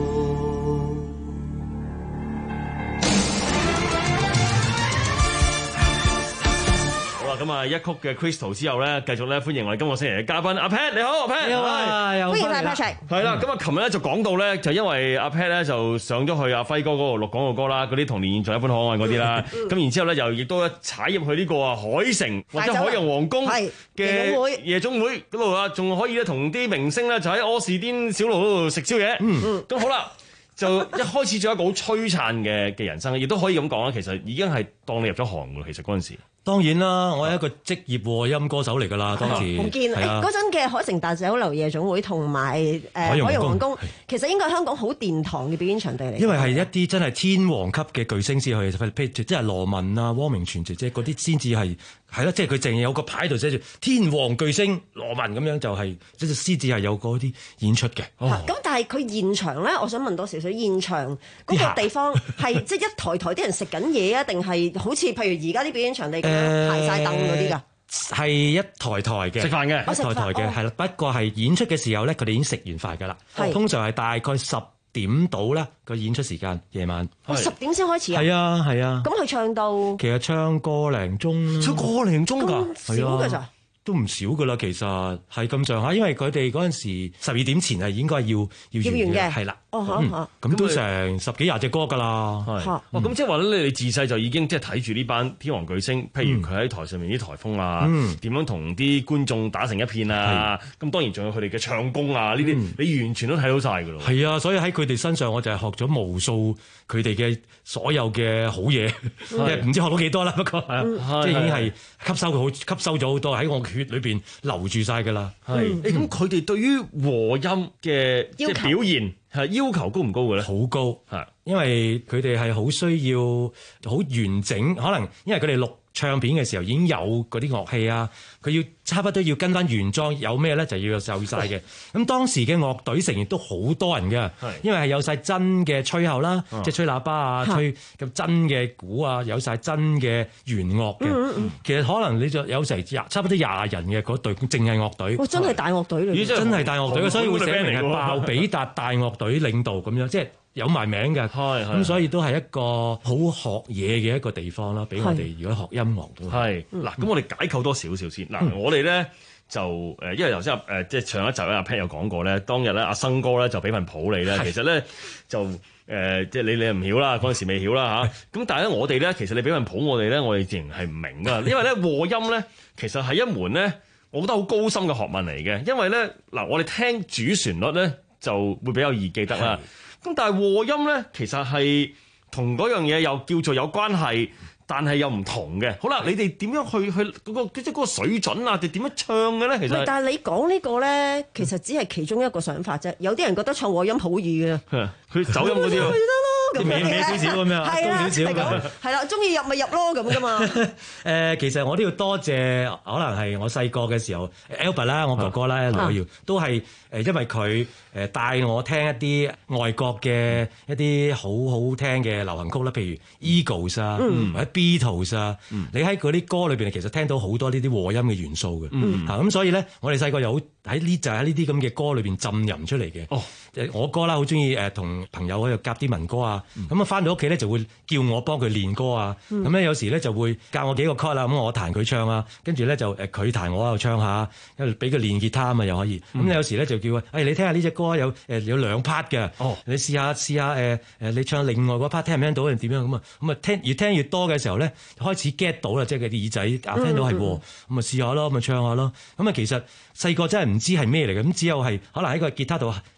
咁啊，一曲嘅 Crystal 之後咧，繼續咧歡迎我哋今個星期嘅嘉賓阿 Pat，你好，阿 Pat， 你好啊，歡迎晒 Patrick。 係啦，咁啊，琴日咧就講到咧，就因為阿 Pat 咧就上咗去阿輝哥嗰度錄廣告歌啦，嗰啲童年現在一般可愛嗰啲啦，咁然之後咧又亦都踩入去呢個啊海城或者海洋皇宮嘅夜總會嗰度啊，仲可以咧同啲明星咧就喺柯士甸小路嗰度食宵夜。嗯，咁好啦。就一開始咗一個好璀璨嘅嘅人生，亦都可以咁講啦。其實已經係當你入咗行㗎。其實嗰陣時， 當然啦，我係一個職業和音歌手嚟㗎啦。當時唔見嗰陣嘅海城大酒樓夜總會同埋誒海洋皇宮，其實應該係香港好殿堂嘅表演場地嚟。 因為係一啲真係天王級嘅巨星先去，譬如即係羅文啊、汪明荃姐姐嗰啲先至係係啦，即係佢淨係有個牌度寫住天王巨星羅文咁樣，就係即係先至係有嗰啲演出嘅。 咁、哦、但係佢現場咧，我想問多少少，現場嗰個地方係即係一台台啲人食緊嘢啊，定係好似譬如而家啲表演場地咁樣排晒凳嗰啲㗎？ 係一台台嘅食飯嘅， 一台台嘅係啦。不過係演出嘅時候咧，佢哋已經食完飯㗎啦。通常係大概十點到啦個演出時間，夜晚十點先開始啊？ 係啊係啊。 咁佢唱到其實唱個零鐘， 唱個零鐘㗎， 少㗎咋？ 都唔少噶啦，其實係咁上下，因為佢哋嗰陣時十二點前係應該要要完嘅，係啦。 哦嚇嚇， 咁都成十幾廿隻歌㗎啦。 係，哇！咁即係話咧，你自細就已經即係睇住呢班天王巨星，譬如佢喺台上面啲颱風啊，點樣同啲觀眾打成一片啊。咁當然仲有佢哋嘅唱功啊，呢啲你完全都睇到晒㗎咯。 係啊，所以喺佢哋身上，我就係學咗無數佢哋嘅所有嘅好嘢，即係唔知學到幾多啦。不過即係已經係吸收好吸收咗好多喺我血裏邊流住晒㗎啦。 係，誒咁佢哋對於和音嘅即係表現係要求高唔高嘅咧？ 好高，係，因為佢哋係好需要好完整，可能因為佢哋錄唱片嘅時候已經有嗰啲樂器啊，佢要差不多要跟翻原裝，有咩咧就要有晒嘅。咁當時嘅樂隊成員都好多人嘅，因為係有晒真嘅吹口啦，即係吹喇叭啊，吹咁真嘅鼓啊，有晒真嘅弦樂嘅。嗯嗯、其實可能你就有成廿差不多廿人嘅嗰隊，淨係樂隊。 哦，真係大樂隊嚟， 真係大樂隊，所以會寫明係鮑比達大樂隊領導咁樣，即係。有埋名嘅，咁所以都係一個好學嘢嘅一個地方啦。俾我哋如果學音樂都係嗱，咁我哋解構多少少先嗱。我哋咧就誒，因為頭先誒即係上一集咧阿 Pat 有講過咧，當日咧阿生哥咧就俾份譜你咧，其實咧就誒即係你你唔曉啦，嗰陣時未曉啦嚇。咁但係咧我哋咧，其實你俾份譜我哋咧，我哋自然係唔明噶，因為咧和音咧其實係一門咧，我覺得好高深嘅學問嚟嘅。因為咧嗱，我哋聽主旋律咧就會比較易記得啦。咁但係和音咧，其實係同嗰樣嘢又叫做有關係，但係又唔同嘅。好啦，你哋點樣去去嗰個即係嗰個水準啊？定點樣唱嘅咧？其實， 但係你講呢個咧，其實只係其中一個想法啫。有啲人覺得唱和音好易嘅， 佢走音嗰啲咯。 咁歪歪少少咁樣，高少少咁， 係啦，中意入咪入咯咁噶嘛。 誒，其實我都要多謝，可能係我細個嘅時候 Albert 啦，我哥哥啦，羅耀都係誒，因為佢誒帶我聽一啲外國嘅一啲好好聽嘅流行曲啦，譬如 Eagles 啊，或者 Beatles 啊，你喺嗰啲歌裏邊其實聽到好多呢啲和音嘅元素嘅，嚇咁所以咧，我哋細個又好喺呢就喺呢啲咁嘅歌裏邊浸淫出嚟嘅。哦，我哥啦，好中意誒同朋友喺度夾啲民歌啊。咁啊，翻到屋企咧就會叫我幫佢練歌啊。咁咧、嗯、有時咧就會教我幾個 chord 啦，咁我彈佢唱啊。跟住咧就誒佢彈我喺度唱下，跟住俾佢練吉他啊嘛又可以。咁、嗯、有時咧就叫佢，誒、哎、你聽下呢隻歌有誒有兩 part 嘅。哦，你試下試下誒誒，你唱另外嗰 part 聽唔聽到定點樣咁啊？咁啊聽越聽越多嘅時候咧，開始 get 到啦，即係佢啲耳仔啊聽到係喎，咁啊、嗯、試下咯，咁啊唱下咯。咁啊其實細個真係唔知係咩嚟嘅，咁只有係可能喺個吉他度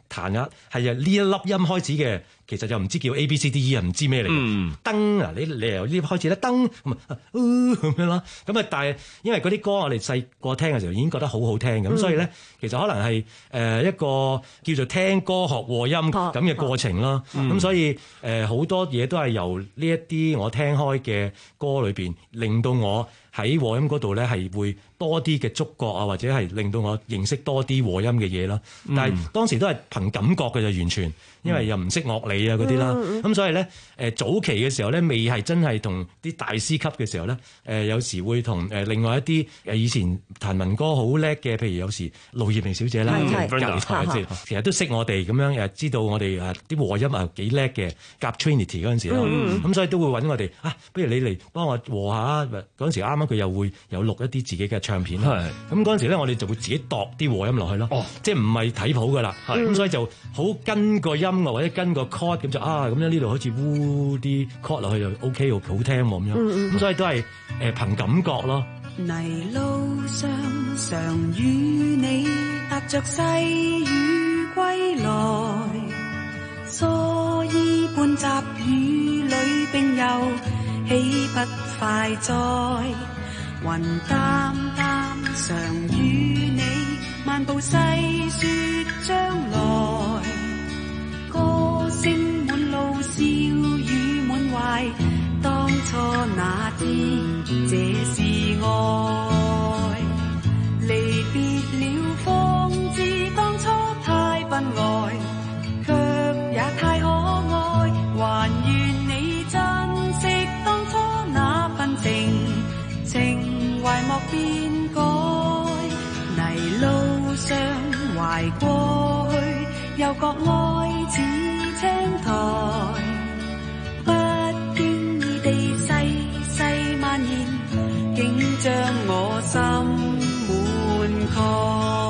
彈下係啊呢一粒音開始嘅，其實就唔知叫 A B C D E 啊，唔知咩嚟嘅。燈啊，你你由呢開始咧，燈咁啊咁樣啦。咁啊，但係因為嗰啲歌我哋細個聽嘅時候已經覺得好好聽咁，所以咧其實可能係誒一個叫做聽歌學和音咁嘅過程啦。咁所以誒好多嘢都係由呢一啲我聽開嘅歌裏邊，令到我喺和音嗰度咧係會多啲嘅觸覺啊，或者係令到我認識多啲和音嘅嘢啦。但係當時都係憑感覺嘅就完全，因為又唔識樂理啊嗰啲啦。咁、嗯、所以咧誒早期嘅時候咧，未係真係同啲大師級嘅時候咧，誒有時會同誒另外一啲誒以前彈民歌好叻嘅，譬如有時盧業明小姐啦，隔離台即係其實都識我哋咁樣，誒知道我哋誒啲和音啊幾叻嘅，夾 Trinity 嗰陣時啦。咁、嗯嗯、所以都會揾我哋啊，不如你嚟幫我和下啊！嗰陣時啱啱佢又會有錄一啲自己嘅唱片啦。咁嗰陣時咧，我哋就會自己度啲和音落去咯。哦，即係唔係睇譜噶啦。咁所以就好跟個音樂或者跟個 chord 咁就啊咁樣呢度好似烏啲 chord 落去就 OK 好聽喎咁樣。咁、嗯嗯、所以都係誒憑感覺咯。 泥路上常與你踏着細雨歸來，蓑衣半雜雨裏並遊，豈不快哉？雲淡淡常與你漫步細說將來，歌聲滿路笑語滿懷，當初那知這是愛，離別了方知當初太笨呆，卻也太可愛，還願你珍惜當初那份情，情懷莫變改。泥路上懷過去，又覺愛似青苔，不經意地細細蔓延，竟將我心滿蓋。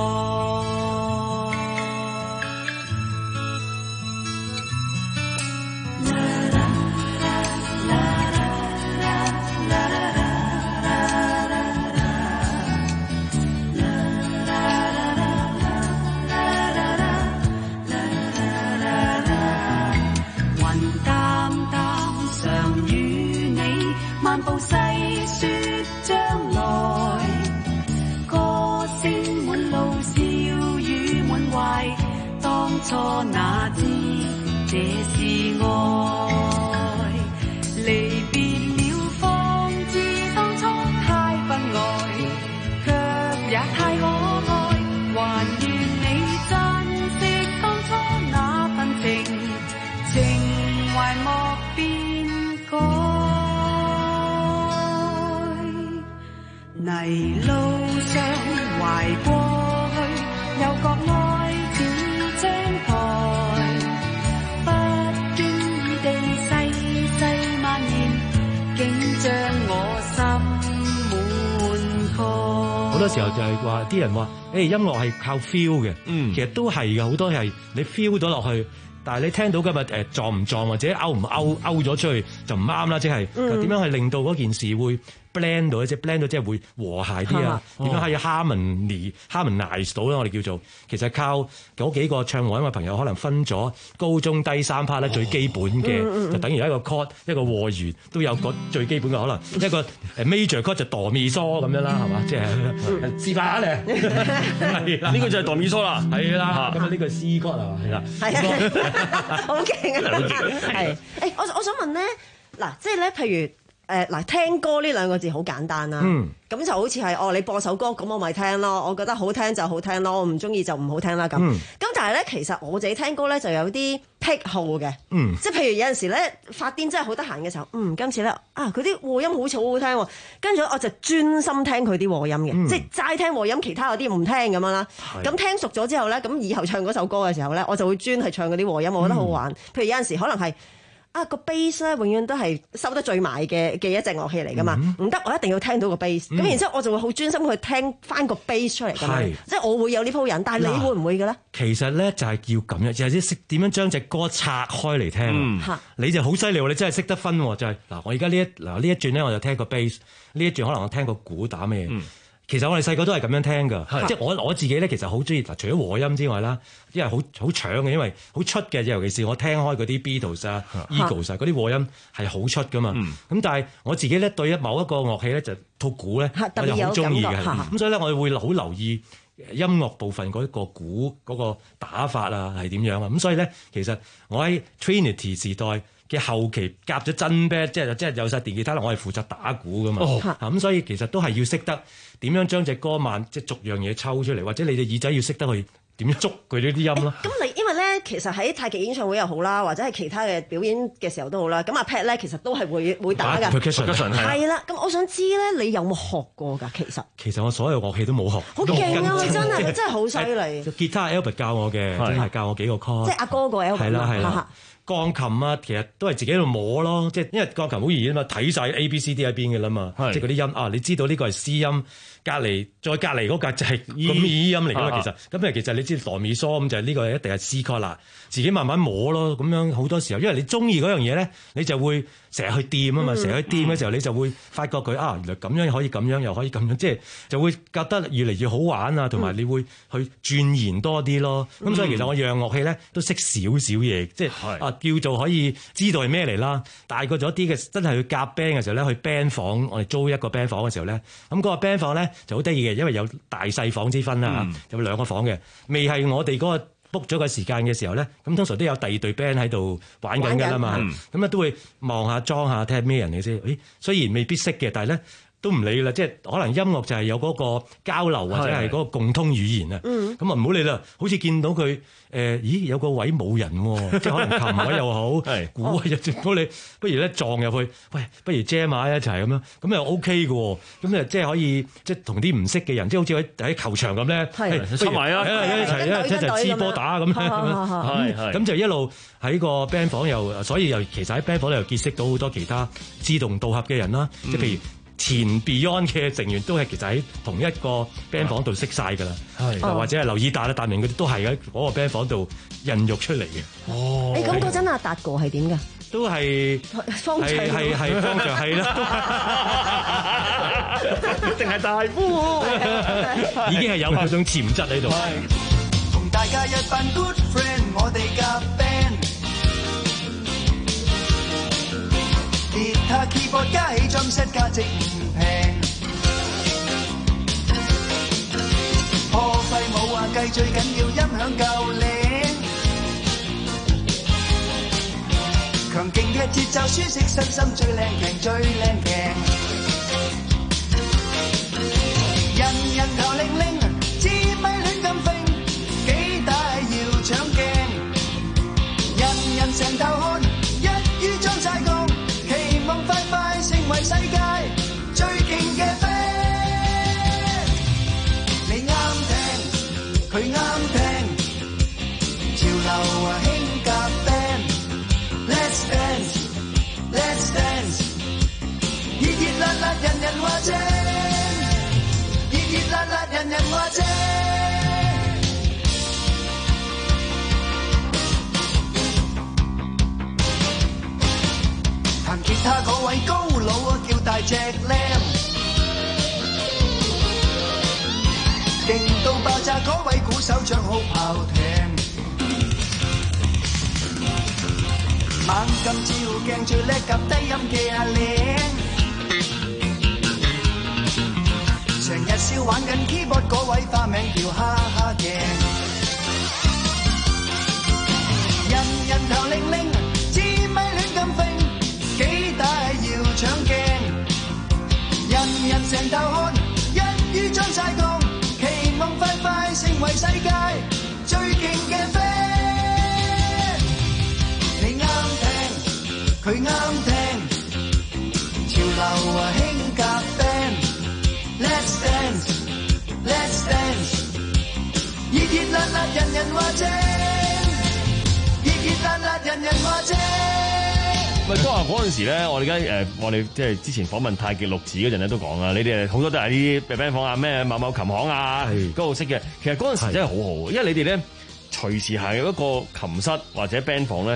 漫步細說將來，歌聲滿路笑語滿懷，當初那知這是愛，離別了方知當初太笨呆，卻也太可愛，還願你珍惜當初那份情，情懷莫變改。泥路上懷過去，又覺愛似青苔，不經意地細細蔓延，竟將我心滿蓋。 好多時候就係話啲人話，誒、欸、音樂係靠 feel 嘅，嗯，其實都係嘅，好多係你 feel 到落去。但係你聽到今日誒撞唔撞或者勾唔勾勾咗出去就唔啱啦，即係點樣去令到嗰件事會 blend 到，即係 blend 到即係會和諧啲啊？點樣可以 harmony harmonize 到咧？我哋叫做其實靠嗰幾個唱和音嘅朋友，可能分咗高中低三 part 咧，最基本嘅、哦、就等於一個 chord 一個和弦都有個最基本嘅可能一個 major chord 就哆咪嗦咁樣啦，係嘛？即係示範下咧，係啦，呢個就係哆咪嗦啦，係啦，咁啊呢個 C chord 係嘛？係啦，係啊。 好勁啊！係，誒，我我想問咧，嗱，即係咧，譬如誒，嗱、呃，聽歌呢兩個字好簡單啦，咁、嗯、就好似係哦，你播首歌，咁我咪聽咯，我覺得好聽就好聽咯，我唔中意就唔好聽啦，咁，咁、嗯、但係咧，其實我自己聽歌咧就有啲癖好嘅，嗯、即係譬如有陣時咧發癲真係好得閒嘅時候，嗯，今次咧啊，佢啲和音好似好好聽喎，跟住我就專心聽佢啲和音嘅，嗯、即係齋聽和音，其他嗰啲唔聽咁樣啦。咁聽熟咗之後咧，咁以後唱嗰首歌嘅時候咧，我就會專係唱嗰啲和音，我覺得好玩。嗯、譬如有陣時可能係。啊個 bass 咧，永遠都係收得最埋嘅嘅一隻樂器嚟噶嘛，唔得、嗯、我一定要聽到個 bass，咁、嗯、然之後我就會好專心去聽翻個 bass 出嚟噶嘛，即係我會有呢鋪癮，但係你會唔會嘅咧？ 其實咧就係要咁樣，就係識點樣將隻歌拆開嚟聽，嗯、你就好犀利喎！你真係識得分喎，就係、是、嗱，我而家呢一嗱呢一轉咧，我就聽個 bass， 呢一轉可能我聽個鼓打咩？嗯其實我哋細個都係咁樣聽㗎，即係我我自己咧，其實好中意嗱，除咗和音之外啦，因為好好搶嘅，因為好出嘅，尤其是我聽開嗰啲 Beatles 啊、Eagles 啊嗰啲和音係好出㗎嘛。咁、嗯、但係我自己咧對某一個樂器咧就套鼓咧，我就好中意嘅。咁所以咧，我會好留意音樂部分嗰個鼓嗰、嗰個打法啊係點樣啊。咁所以咧，其實我喺 Trinity 時代嘅後期夾咗真 band， 即係即係有晒電吉他啦，我係負責打鼓㗎嘛。咁、哦、所以其實都係要識得點樣將隻歌慢，即係逐樣嘢抽出嚟，或者你隻耳仔要識得去點樣捉佢呢啲音咯。 咁你因為咧，其實喺太極演唱會又好啦，或者係其他嘅表演嘅時候都好啦。咁阿 Pat 咧，其實都係會會打㗎。係啦，咁我想知咧，你有冇學過㗎？其實其實我所有樂器都冇學。 好勁啊！真係真係好犀利。 吉他 Albert 教我嘅，真係教我幾個 chord。 即係阿哥個 Albert。 係啦係啦。鋼琴啊，其實都係自己喺度摸咯，即係因為鋼琴好易啊嘛，睇晒 A B C D 喺邊嘅啦嘛，即係嗰啲音啊，你知道呢個係 C 音，隔離再隔離嗰格就係個咪音嚟㗎啦，其實咁誒其實你知羅咪嗦咁就係呢個一定係 C chord 啦，自己慢慢摸咯，咁樣好多時候，因為你中意嗰樣嘢咧，你就會成日去掂啊嘛，成日、嗯、去掂嘅時候你就會發覺佢啊，原來咁樣可以咁樣，又可以咁樣，即係就會覺得越嚟越好玩啊，同埋你會去鑽研多啲咯。咁、嗯、所以其實我樣樂器咧都識少少嘢，即係啊叫做可以知道係咩嚟啦。大個咗啲嘅真係去夾 band 嘅時候咧，去 band 房，我哋租一個 band 房嘅時候咧，咁、那、嗰個 band 房咧就好得意嘅，因為有大細房之分啦、嗯、有兩個房嘅，未係我哋嗰、那個 book 咗個時間嘅時候咧，咁通常都有第二隊 band 喺度玩緊㗎啦嘛，咁啊都會望下裝下睇下咩人嚟先。誒雖然未必識嘅，但係咧都唔理啦，即係可能音樂就係有嗰個交流或者係嗰個共通語言啊。咁啊唔好理啦，好似見到佢誒、呃，咦有個位冇人喎，即係可能琴位又好，鼓位又接到你，不如咧撞入去，喂，不如 jam 埋一齊咁樣，咁又 OK 嘅喎，咁啊即係可以即係同啲唔識嘅人，即係好似喺喺球場咁咧，出埋啊，一齊一齊一齊黐波打咁樣，係係，咁就一路喺個 band 房又，所以又其實喺 band 房又結識到好多其他志同道合嘅人啦，即係譬如。前 Beyond 嘅成員都係其實喺同一個 band 房度識晒㗎啦，或者係劉以達啦、達明嗰啲都係喺嗰個 band 房度孕育出嚟嘅。哦， 誒咁嗰陣阿達哥係點㗎？ 都係方丈，係係方丈係啦，一定係大夫，已經係有嗰種潛質喺度。 同大家一班 good friend， 我哋夾 band。吉他 keyboard 加起裝飾價值唔平，破費冇話計，最緊要音響夠靚，強勁嘅節奏舒適身心最靚勁最靚勁，人人頭靈靈，支咪亂咁揈，幾大要搶鏡，人人成頭汗，一於裝晒鋼。望快快成為世界最勁嘅 band， 你啱聽，佢啱聽，潮流啊興夾 band，Let's dance，Let's dance， 熱熱辣辣人人話正，熱熱辣辣人人話正。彈吉他嗰位高佬啊，叫大隻靚，勁到爆炸嗰位鼓手掌好炮艇，猛咁照鏡最叻夾低音嘅阿靚，成日笑玩緊 keyboard 嗰位花名叫哈哈鏡，人人頭靈靈，支咪亂咁揈。幾大要搶鏡，人人成頭汗，一於裝晒鋼，期望快快成為世界最勁嘅 band。你啱聽，佢啱聽，潮流啊興夾 band，Let's dance，Let's dance， 熱熱辣辣人人話正，熱熱辣辣人人話正。 喂，嗰下嗰陣時咧，我哋而家誒，我哋即係之前訪問太極六子嗰陣咧都講啦，你哋好多都係啲 band 房啊，咩某某琴行啊嗰度識嘅。其實嗰陣時真係好好，因為你哋咧隨時行入一個琴室或者 band 房咧，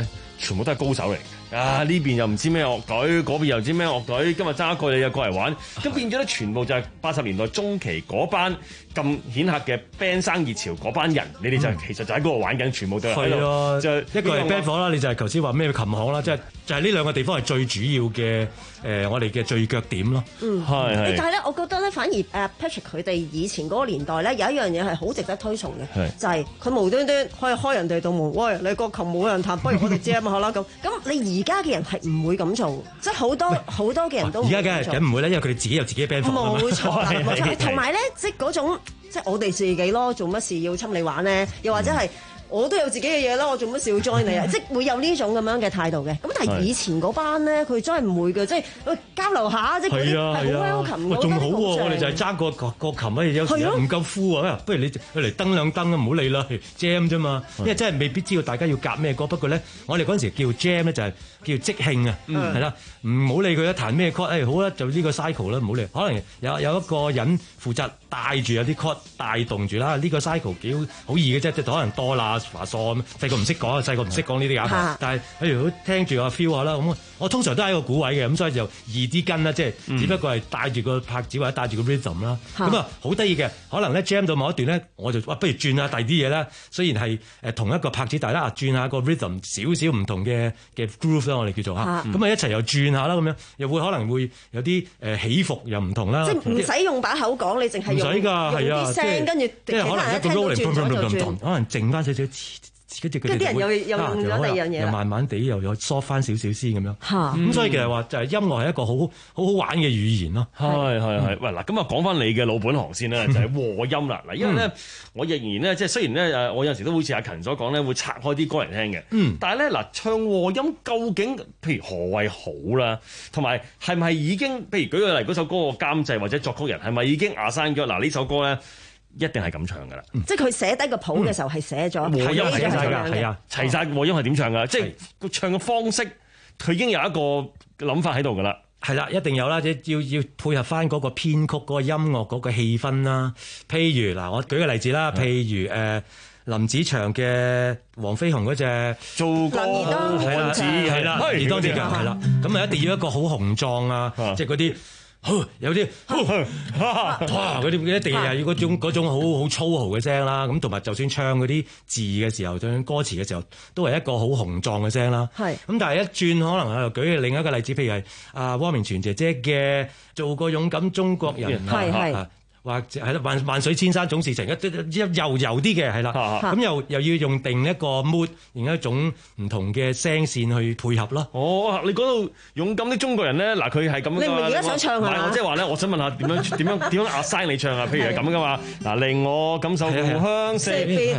全部都係高手嚟嘅。啊，呢邊又唔知咩樂隊，嗰邊又唔知咩樂隊，今日揸一個你又過嚟玩，咁變咗咧，全部就係八十年代中期嗰班咁顯赫嘅 band 生熱潮嗰班人，你哋就、嗯、其實就喺嗰度玩緊，全部都係係啊， 就一個係 band 房啦，你就係頭先話咩琴行啦，即係就係呢兩個地方係最主要嘅誒、呃，我哋嘅聚腳點咯。 嗯， 係係。 但係咧，我覺得咧，反而誒 Patrick 佢哋以前嗰個年代咧，有一樣嘢係好值得推崇嘅，就係、是、佢無端端可以開人哋道門，喂，你個琴冇人彈，不如我哋 jam 下啦咁。咁你而家嘅人係唔會咁做，即係好多好多嘅人都而家梗係梗唔會咧，因為佢哋自己有自己嘅 band 房啊嘛。 冇錯，冇錯。同埋咧，即係嗰種即係我哋自己咯，做乜事要侵你玩咧？又或者係。嗯我都有自己嘅嘢啦，我做乜事要 join 你啊？即係會有呢種咁樣嘅態度嘅。咁但係以前嗰班咧，佢真係唔會嘅，即係交流下，即係嗰啲係好 welcome 嘅。 仲好喎，我哋就係爭個個琴啊，有時唔夠呼啊，不如你去嚟燈兩燈啊，唔好理啦 ，jam 啫嘛。因為真係未必知道大家要夾咩歌。不過咧，我哋嗰陣時叫 jam 咧，就係叫即興啊，係啦，唔好理佢一彈咩 chord， 誒好啦，就呢個 cycle 啦，唔好理。可能有有一個人負責帶住有啲 chord 帶動住啦，呢個 cycle 幾好易嘅啫，即係可能多啦。華碩咁細個唔識講啊，細個唔識講呢啲㗎。但係譬如聽住個 feel 下啦，咁我通常都係一個鼓位嘅，咁所以就易啲跟啦，即係只不過係帶住個拍子或者帶住個 rhythm 啦。咁啊好得意嘅，可能咧 jam 到某一段咧，我就哇不如轉下第二啲嘢啦。雖然係誒同一個拍子，但係啦轉下個 rhythm 少少唔同嘅嘅 groove 啦，我哋叫做嚇。咁啊一齊又轉下啦，咁樣又會可能會有啲誒起伏又唔同啦。 即係唔使用把口講，你淨係用啲聲，跟住即係可能一個 rolling 可能靜翻少少。跟住佢哋啲人又又用咗第二樣嘢， 又慢慢地又有疏翻少少先咁樣。咁、嗯、所以其實話就係音樂係一個好好好玩嘅語言咯。 係係係。喂嗱，咁啊講翻你嘅老本行先啦，就係、是、和音啦。嗱，因為咧、嗯、我仍然咧即係雖然咧誒，我有陣時都好似阿勤所講咧，會拆開啲歌嚟聽嘅。嗯。但係咧嗱，唱和音究竟譬如何謂好啦，同埋係咪已經譬如舉個例嗰首歌嘅監製或者作曲人係咪已經 assign咗嗱呢首歌咧？一定係咁唱噶啦， 即係佢寫低個譜嘅時候係寫咗和音係齊㗎，係啊，齊晒和音係點唱㗎？即係個唱嘅方式，佢已經有一個諗法喺度㗎啦。 係啦，一定有啦，即要要配合翻嗰個編曲、嗰個音樂、嗰個氣氛啦。譬如嗱，我舉個例子啦，譬如誒林子祥嘅黃飛鴻嗰隻做歌好漢子，係啦， 而當時嘅係啦，咁啊一定要一個好雄壯啊，即係嗰啲。有啲哇嗰啲一定係要嗰種嗰種好好粗豪嘅聲啦，咁同埋就算唱嗰啲字嘅時候，就算歌詞嘅時候，都係一個好雄壯嘅聲啦。係咁，但係一轉可能又舉另一個例子，譬如係阿汪明荃姐姐嘅做個勇敢中國人，係係。或者係啦，萬萬水千山總是情，一一柔柔啲嘅係啦，咁又又要用定一個 mood， 用一種唔同嘅聲線去配合咯。 哦，你講到勇敢啲中國人咧，嗱佢係咁樣。 你唔係而家想唱係嘛？ 我即係話咧，我想問下點樣點樣點樣 assign 你唱啊？譬如係咁噶嘛，嗱令我感受故鄉色。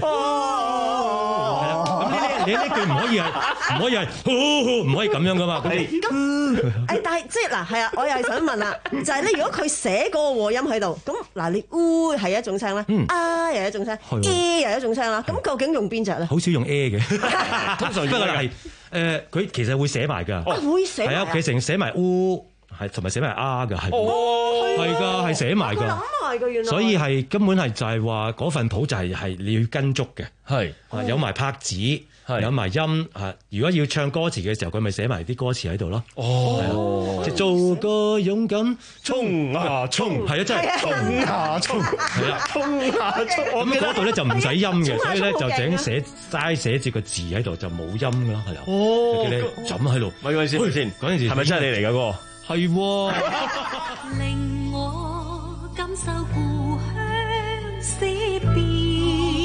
咁呢啲你呢句唔可以係唔可以係唔可以咁樣噶嘛？ 咁誒，但係即係嗱係啊，我又係想問啦，就係咧，如果佢寫嗰個和音喺度，咁嗱你烏係一種聲啦，啊又一種聲，e 又一種聲啦，咁究竟用邊隻咧？ 好少用 a 嘅，通常不過係誒佢其實會寫埋㗎， 會寫埋， 係啊，佢成寫埋烏係同埋寫埋 r 㗎，係係㗎，係寫埋㗎， 諗埋㗎原來， 所以係根本係就係話嗰份譜就係係你要跟足嘅，係有埋拍子。有埋音嚇，如果要唱歌詞嘅時候，佢咪寫埋啲歌詞喺度咯。哦，即係做個勇敢衝啊衝，係啊，真係衝啊衝，係啦，衝啊衝。咁嗰度咧就唔使音嘅，所以咧就整寫齋寫住個字喺度就冇音㗎啦，係啊。哦，你枕喺度。 喂喂先，先嗰陣時係咪真係你嚟㗎嗰個？ 係。 令我感受故鄉思別。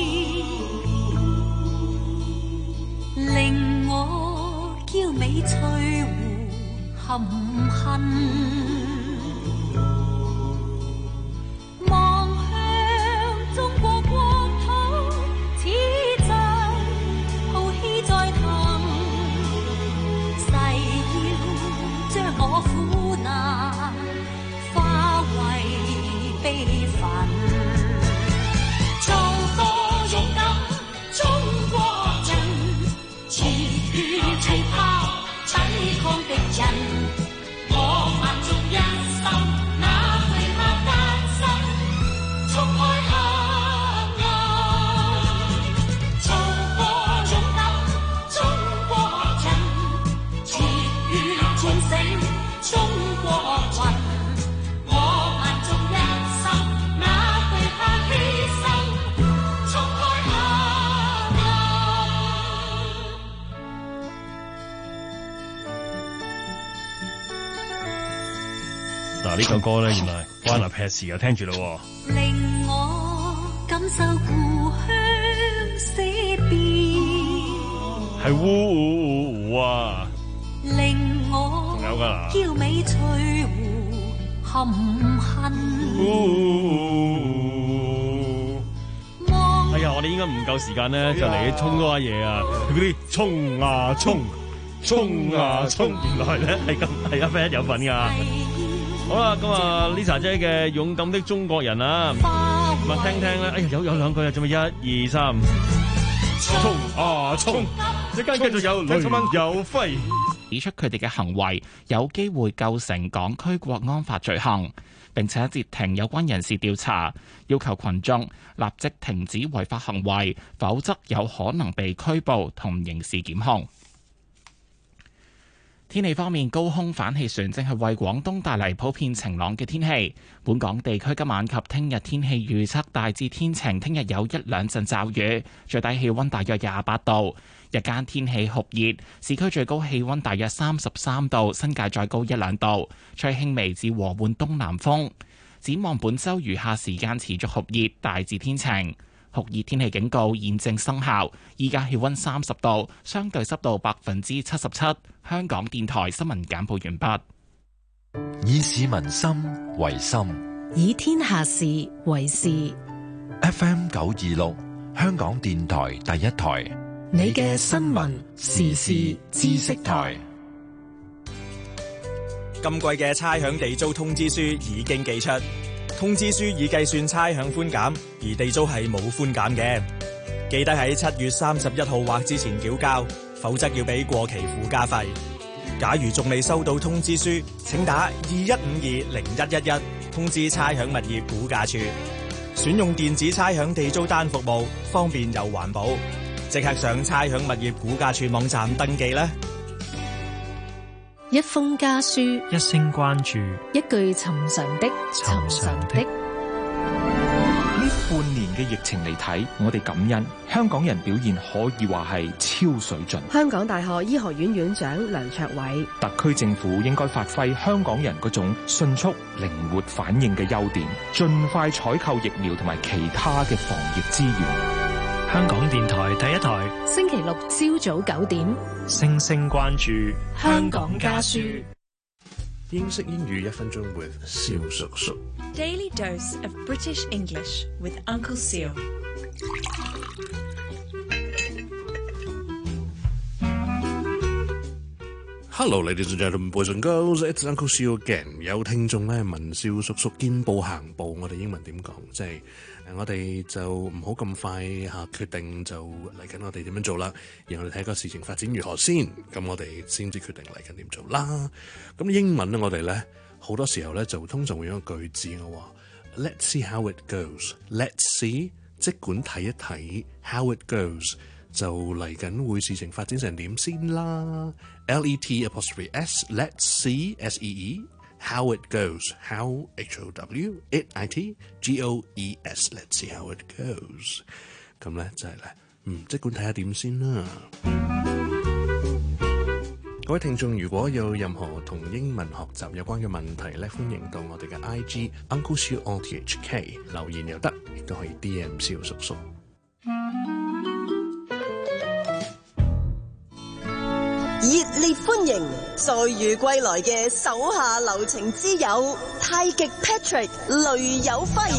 令我嬌美翠湖含恨，望向中國國土，此際浩氣在騰，誓要將我苦難化為悲憤，做個勇敢中國人。熱血氣魄抵抗敵人，我萬眾一心，哪懼怕艱辛，衝開黑暗，做個勇敢中國人。 中國魂，我萬眾一心，哪懼怕犧牲，衝開黑暗。 嗱，呢首歌咧，原來關阿 Pat 又聽住咯。 令我感受故鄉死別， 係嗚嗚嗚啊！ 令我仲有㗎啦， 嬌美翠湖含恨。 哎呀，我哋應該唔夠時間咧，就嚟沖多下嘢啊！嗰啲沖啊沖，沖啊沖，原來咧係咁係阿 Pat 有份㗎。好啦，咁啊 Lisa 姐嘅《勇敢的中國人》啊，咁啊聽聽咧，哎呀有有兩句啊，仲有一二三，衝啊衝！一間繼續有雷有輝， 指出佢哋嘅行為有機會構成港區國安法罪行，並且截停有關人士調查，要求群眾立即停止違法行為，否則有可能被拘捕同刑事檢控。天氣方面，高空反氣旋正係為廣東帶嚟普遍晴朗嘅天氣。本港地區今晚及聽日天氣預測大致天晴，聽日有一兩陣驟雨，最低氣溫大約廿八度。日間天氣酷熱，市區最高氣溫大約三十三度，新界再高一兩度，吹輕微至和緩東南風。展望本週餘下時間持續酷熱，大致天晴。酷熱天氣警告現正生效，依家氣溫三十度，相對濕度百分之七十七。香港電台新聞簡報完畢。 以市民心為心， 以天下事為事。 F M 九二六，香港電台第一台， 你嘅新聞時事知識台。 今季嘅差餉地租通知書已經寄出。通知書已計算差餉寬減，而地租係冇寬減嘅。記得喺七月三十一號或之前繳交，否則要俾過期附加費。假如仲未收到通知書，請打二一五二零一一一通知差餉物業估價處。選用電子差餉地租單服務，方便又環保。即刻上差餉物業估價處網站登記啦！ 一封家書， 一聲關注， 一句尋常的尋常的。 呢半年嘅疫情嚟睇，我哋感恩香港人表現可以話係超水準。 香港大學醫學院院長梁卓偉， 特區政府應該發揮香港人嗰種迅速、靈活反應嘅優點，盡快採購疫苗同埋其他嘅防疫資源。 香港電台第一台， 星期六朝早九點， 星星關注香港家書。 英式英語一分鐘 with 蕭叔叔。 Daily dose of British English with Uncle Seal。 Hello, ladies and gentlemen, boys and girls, it's Uncle Seal again。有聽眾咧問蕭叔叔見步行步，我哋英文點講？即係。我哋就唔好咁快下決定就嚟緊我哋點樣做啦，然後我哋睇個事情發展如何先，咁我哋先至決定嚟緊點做啦。咁英文咧，我哋咧好多時候咧就通常會用一個句子，我話 Let's see how it goes。Let's see， 即管睇一睇 how it goes， 就嚟緊會事情發展成點先啦。L E T apostrophe S，Let's see S E E。How it goes, how H O W it I T G O E S. Let's see how it goes. 咁咧就係咧，嗯，即管睇下點先啦。各位聽眾，如果有任何同英文學習有關嘅問題咧，歡迎到我哋嘅 I G Uncle Siu O T H K 留言又得，亦都可以 D M 蕭叔叔。 熱烈歡迎載譽歸來嘅手下留情之友太極 Patrick 雷有輝。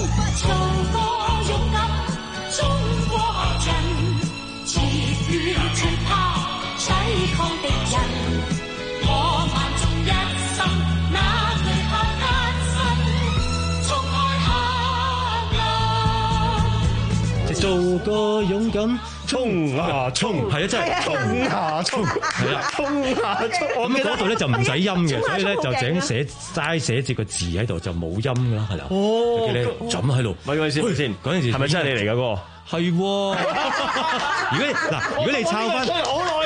做個勇敢，衝下衝，係啊，真係衝下衝，係啊，衝下衝。咁嗰度咧就唔使音嘅，所以咧就淨寫齋寫住個字喺度，就冇音㗎啦，係啦。哦，你就咁喺度，咪嗰陣先，先嗰陣時係咪真係你嚟㗎嗰個？係喎。如果嗱，如果你抄翻，好耐㗎啦。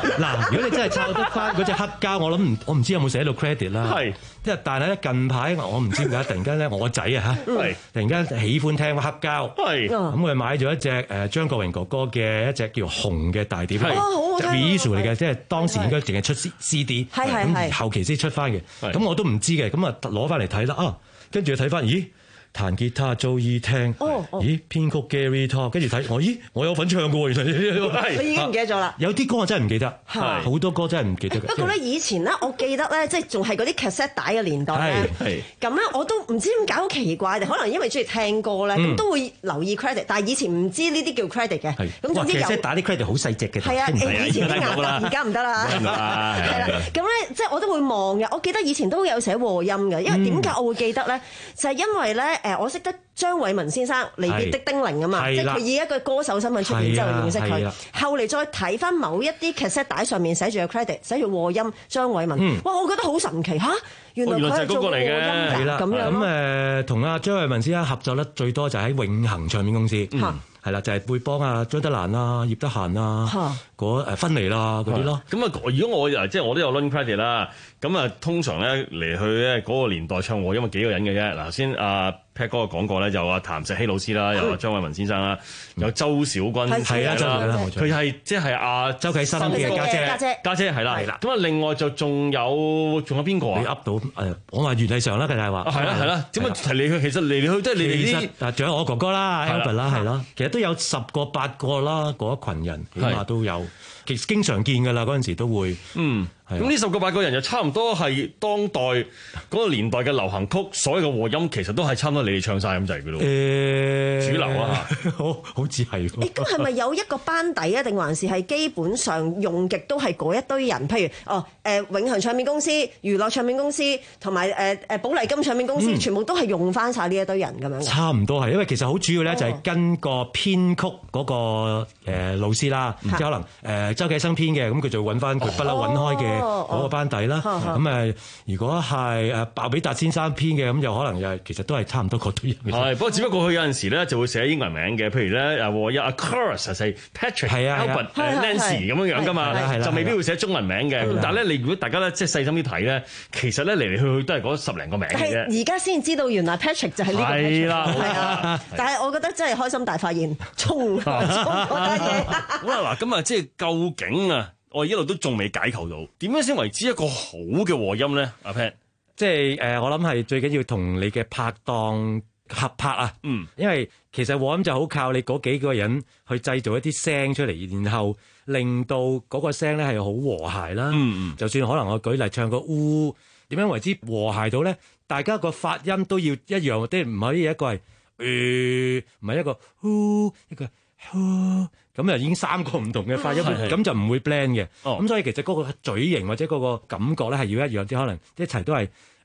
嗱，如果你真係抄得翻嗰隻黑膠，我諗唔我唔知有冇寫到 credit 啦。 係， 即係但係咧近排我唔知點解突然間咧我個仔啊嚇， 係突然間喜歡聽黑膠， 係咁佢買咗一隻誒張國榮哥哥嘅一隻叫紅嘅大碟， 係哦好好聽啊 reissue 嚟嘅，即係當時應該淨係出 C D， 係係咁係後期先出翻嘅。咁我都唔知嘅，咁啊攞翻嚟睇啦啊，跟住睇翻，咦？彈吉他 Joey 聽， 哦哦咦編曲 Gary Talk， 跟住睇我，咦我有份唱嘅喎，原來你已經唔記得咗啦。 有啲歌我真係唔記得， 係好多歌真係唔記得嘅。 不過咧，以前咧，我記得咧，即係仲係嗰啲 cassette 帶嘅年代咧。 係咁咧，我都唔知點解好奇怪，可能因為中意聽歌咧，咁、 嗯都會留意 credit。但係以前唔知呢啲叫 credit 嘅。咁總之有。 其實打啲 credit 好細隻嘅。 係啊，以前啲眼得，而家唔得啦。係啦，咁咧即係我都會望嘅。我記得以前都有寫和音嘅，因為點解我會記得咧？就係因為咧誒，我識得張偉文先生離別的叮鈴啊嘛，即係佢以一個歌手身份出現之後認識佢。後嚟再睇翻某一啲 cassette 帶上面寫住個 credit，寫住和音張偉文。哇，我覺得好神奇嚇！原來佢係做和音㗎咁樣。 咁誒，同阿張偉文先生合作得最多就喺永恆唱片公司。係啦，就係會幫阿張德蘭啊、葉德嫻啊、嗰誒芬妮啦嗰啲咯。 咁啊，如果我即係我都有 run credit 啦。咁啊，通常咧嚟去咧嗰個年代唱和音係幾個人嘅啫。嗱，先阿 Pat 哥講過咧，有阿譚石希老師啦，有阿張偉文先生啦，有周小君係啊，周小君啦，冇錯。 佢係即係阿周啟生嘅家姐， 家姐家姐係啦。係啦。咁啊，另外就仲有仲有邊個啊？ 你噏到誒？我話袁麗嫦啦，佢就係話。 係啦係啦。點解提你去？其實嚟嚟去都係你哋啲。 嗱，仲有我哥哥啦 Albert 啦，係咯。其實都有十個八個啦，嗰一羣人起碼都有。其實經常見㗎啦，嗰陣時都會。 嗯。咁呢十個八個人又差唔多係當代嗰個年代嘅流行曲，所有嘅和音其實都係差唔多你哋唱晒咁滯嘅咯。 誒， 主流啊， 好好似係。 誒，咁係咪有一個班底啊？定還是係基本上用極都係嗰一堆人？譬如哦，誒永恆唱片公司、娛樂唱片公司同埋誒誒寶麗金唱片公司，全部都係用翻晒呢一堆人咁樣。 差唔多係，因為其實好主要咧就係跟個編曲嗰個誒老師啦，即係可能誒周啟生編嘅，咁佢就揾翻佢不嬲揾開嘅。嗰個班底啦，咁誒，如果係誒鮑比達先生編嘅，咁就可能又係其實都係差唔多嗰堆人。 係，不過只不過佢有陣時咧就會寫英文名嘅，譬如咧誒和音阿 Chorus 係 Patrick、Albert、Nancy 咁樣樣噶嘛，就未必會寫中文名嘅。咁但係咧，你如果大家咧即係細心啲睇咧，其實咧嚟嚟去去都係嗰十零個名嘅啫。 而家先知道原來 Patrick 就係呢個 Patrick。係啦，係啊。但係我覺得真係開心大發現，衝衝嗰單嘢。 好啦，嗱，咁啊，即係究竟啊？我一路都仲未解構到點樣先為之一個好嘅和音咧，阿 Pat， 即係誒，我諗係最緊要同你嘅拍檔合拍啊，嗯，因為其實和音就好靠你嗰幾個人去製造一啲聲出嚟，然後令到嗰個聲咧係好和諧啦，嗯嗯，就算可能我舉例唱個烏，點樣為之和諧到咧？大家個發音都要一樣，即係唔可以一個係誒，唔係一個呼一個呼。咁啊已經三個唔同嘅發音，咁就唔會 blend 嘅。咁、哦、所以其實嗰個嘴型或者嗰個感覺咧係要一樣啲，可能一齊都係，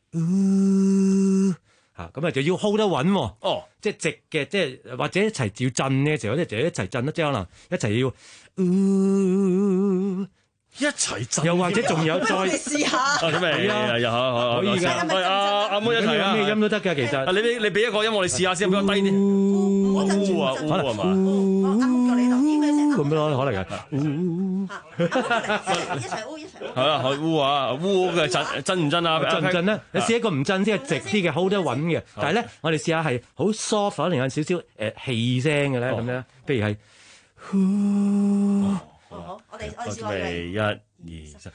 嚇咁啊就要 hold 得穩。哦，即係直嘅，即係或者一齊要震嘅時候，即係就一齊震啦，即係可能一齊要。呃一齊震， 又或者仲有再試下， 咁咪啊，又可可以㗎，阿阿妹一齊啊， 咩音都得㗎，其實。 你俾你俾一個音我哋試下先，比較低啲。烏啊烏啊嘛， 咁樣可能係。 一齊烏一齊烏。 係啊，烏啊烏嘅震震唔震啊？ 震唔震咧？你試一個唔震先係直啲嘅，hold得穩嘅。但係咧，我哋試下係好 soft，可能有少少誒氣聲嘅咧，咁樣，譬如係。 好，我哋我哋試落嚟，一、二、三，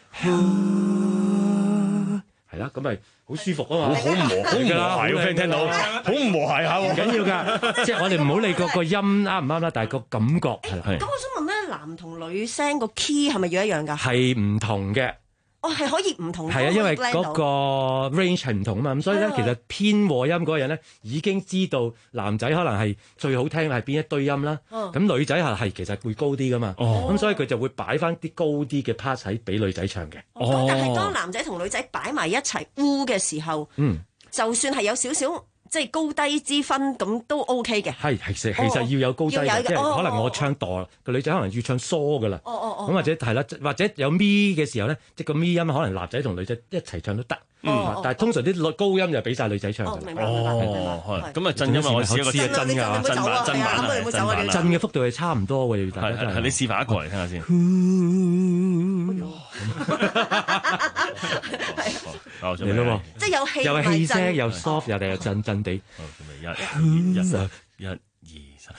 係啦，咁咪好舒服啊嘛， 好唔和，好唔和諧，聽到，好唔和諧下， 唔緊要㗎，即係我哋唔好理個個音啱唔啱啦，但係個感覺係。 咁我想問咧，男同女聲個 key 係咪要一樣㗎？ 係唔同嘅。 哦，係可以唔同。 係啊，因為嗰個 range 係唔同啊嘛，咁所以咧，其實偏和音嗰個人咧已經知道男仔可能係最好聽係邊一堆音啦。咁、哦、女仔係係其實會高啲噶嘛。咁、哦、所以佢就會擺翻啲高啲嘅 part 喺俾女仔唱嘅。 哦，咁但係當男仔同女仔擺埋一齊烏嘅時候，嗯，就算係有少少。即係高低之分咁都 OK 嘅。係係其實要有高低嘅，即係可能我唱墮，個女仔可能要唱疏噶啦。哦哦哦。咁或者係啦，或者有咪嘅時候咧，即係個咪音可能男仔同女仔一齊唱都得。嗯。但係通常啲高音就俾晒女仔唱㗎。明白明白明白。咁啊震音啊，我試一個試真㗎，真版真版啊，真版啊。震嘅幅度係差唔多嘅，大家真係。係你示範一個嚟聽下先。 嚟咯， 即係有氣又係氣聲，又 soft， 哦、 又定係震震地。 好，咁咪一、一、一、一、二、三。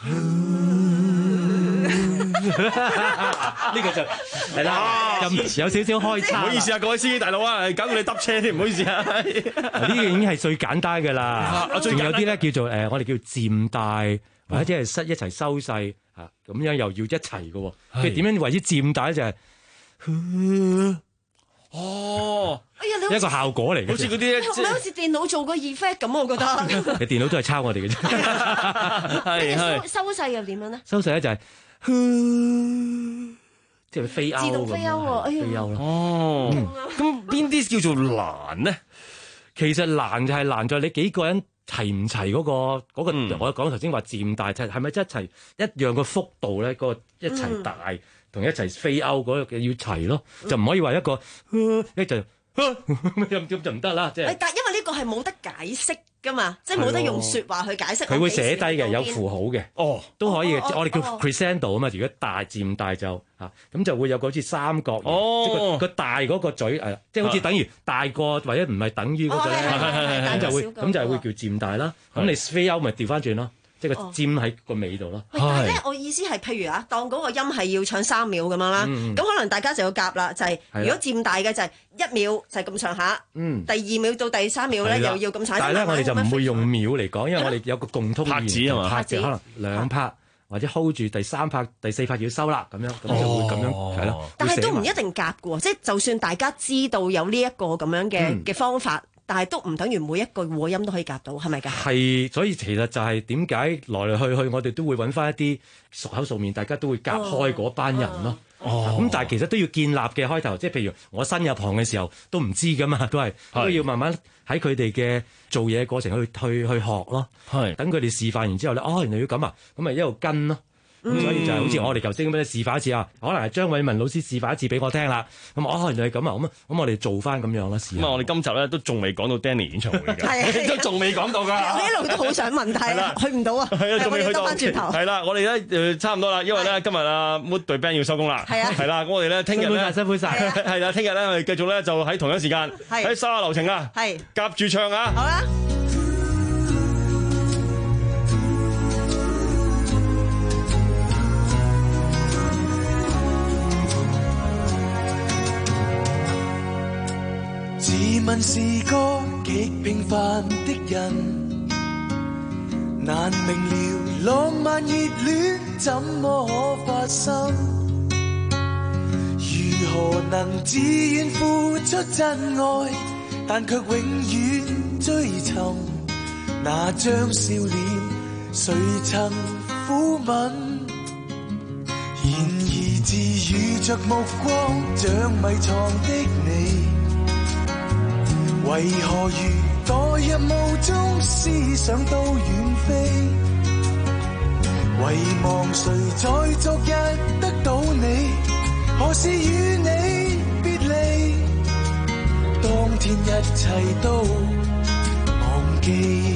呢個就係啦，有有少少開叉。 唔好意思啊，各位司機大佬啊，搞到你搭車添，唔好意思啊。 呢個已經係最簡單嘅啦，仲有啲咧叫做誒，我哋叫漸大，或者即係收一齊收細嚇，咁樣又要一齊嘅喎。即係點樣為之漸大咧？就係哦， 哎呀，你一個效果嚟嘅， 好似嗰啲， 你好似電腦做個 effect 咁，我覺得。 你電腦都係抄我哋嘅啫。 係係。收細又點樣咧？ 收細咧就係。即係飛歐， 自動飛歐喎，哎呀， 飛歐咯。 哦，咁邊啲叫做難咧？ 其實難就係難在你幾個人齊唔齊嗰個嗰個。 嗯、 我講頭先話漸大，係咪一齊一樣嘅幅度咧？嗰個一齊大同、嗯、一齊飛歐嗰個要齊咯，就唔可以話一個一就咁就唔得啦。即係， 但因為呢個係冇得解釋噶嘛，即係冇得用説話去解釋。 佢會寫低嘅，有符號嘅， 哦， 都可以嘅。 哦、 我哋叫 crescendo 啊嘛。如果大漸大就嚇，咁就會有個好似三角， 哦、 即係個大嗰個嘴誒，即係好似等於大過或者唔係等於嗰個咧，咁就會咁就係會叫漸大啦。咁你飛歐咪調翻轉咯。即係個尖喺個尾度咯。 但係咧，我意思係，譬如啊，當嗰個音係要唱三秒咁樣啦，咁、嗯、可能大家就要夾啦，就係、是、如果漸大嘅就係一秒就係咁上下，嗯、第二秒到第三秒咧又要咁上下。 但係咧，我哋就唔會用秒嚟講，因為我哋有個共通拍子係嘛， 拍子可能兩拍。或者 hold 住第三拍、第四拍要收啦，咁樣咁就會咁樣係咯。 哦、但係都唔一定夾嘅喎，即係就算大家知道有呢一個咁樣嘅嘅、嗯、方法，但係都唔等於每一個和音都可以夾到，係咪㗎？ 係，所以其實就係點解來來去去，我哋都會揾翻一啲熟口熟面，大家都會夾開嗰班人咯。哦，咁、哦、但係其實都要建立嘅開頭，即係譬如我新入行嘅時候都唔知㗎嘛，都係都要慢慢喺佢哋嘅做嘢過程去去去學咯。係，等佢哋示範完之後咧，哦，原來要咁啊，咁咪一路跟咯。咁、嗯、所以就係好似我哋頭先咁樣示範一次啊，可能係張偉文老師示範一次俾我聽啦。咁哦，原來係咁啊，咁咁我哋做翻咁樣啦。咁啊，我哋今集咧都仲未講到 Danny 演唱會嘅，都仲未講到㗎。 我一路都好想問，但係去唔到啊。係啊， 仲未去到。 翻轉頭。 係啦，我哋咧誒差唔多啦，因為咧今日啊 Mood 隊 band 要收工啦。係啊。係啦，咁我哋咧聽日咧辛苦曬。 係啦，聽日咧我哋繼續咧就喺同一時間喺沙下流程啊。係。夾住唱啊。 好啦。 自問是個極平凡的人，難明了浪漫熱戀怎麼可發生？如何能自願付出真愛，但卻永遠追尋那張笑臉，誰曾撫吻？然而自遇着目光像迷藏的你，為何如墮入霧中，思想都遠飛？遺忘誰在昨日得到你，何時與你別離？當天一切都忘記，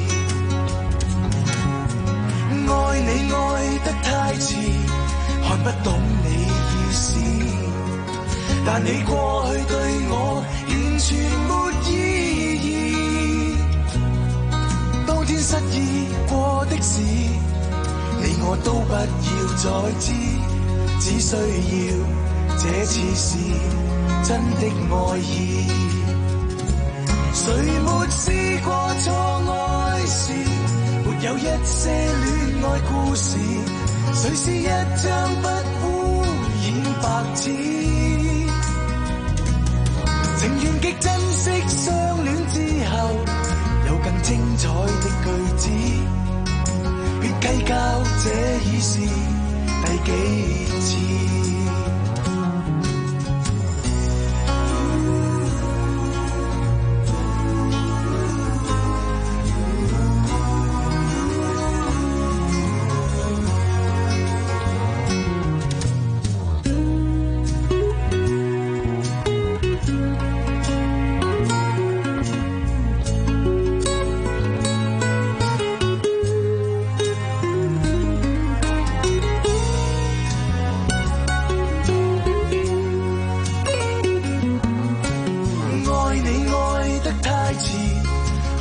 愛你愛得太遲，看不懂你意思，但你過去對我完全沒意義。當天失意過的事，你我都不要再知，只需要這次是真的愛意。誰沒試過錯愛時，沒有一些戀愛故事，誰是一張不污染白紙？情願極珍惜相戀之後，有更精彩的句子，別計較這已是第幾次。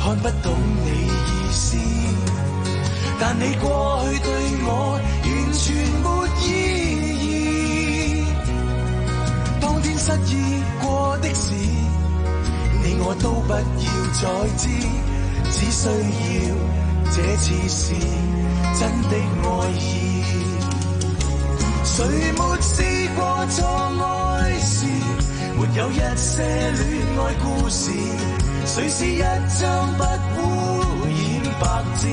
看不懂你意思，但你過去對我完全沒意義。當天失意過的事，你我都不要再知，只需要這次是真的愛意。誰沒試過錯愛時，沒有一些戀愛故事，誰是一張不污染白紙，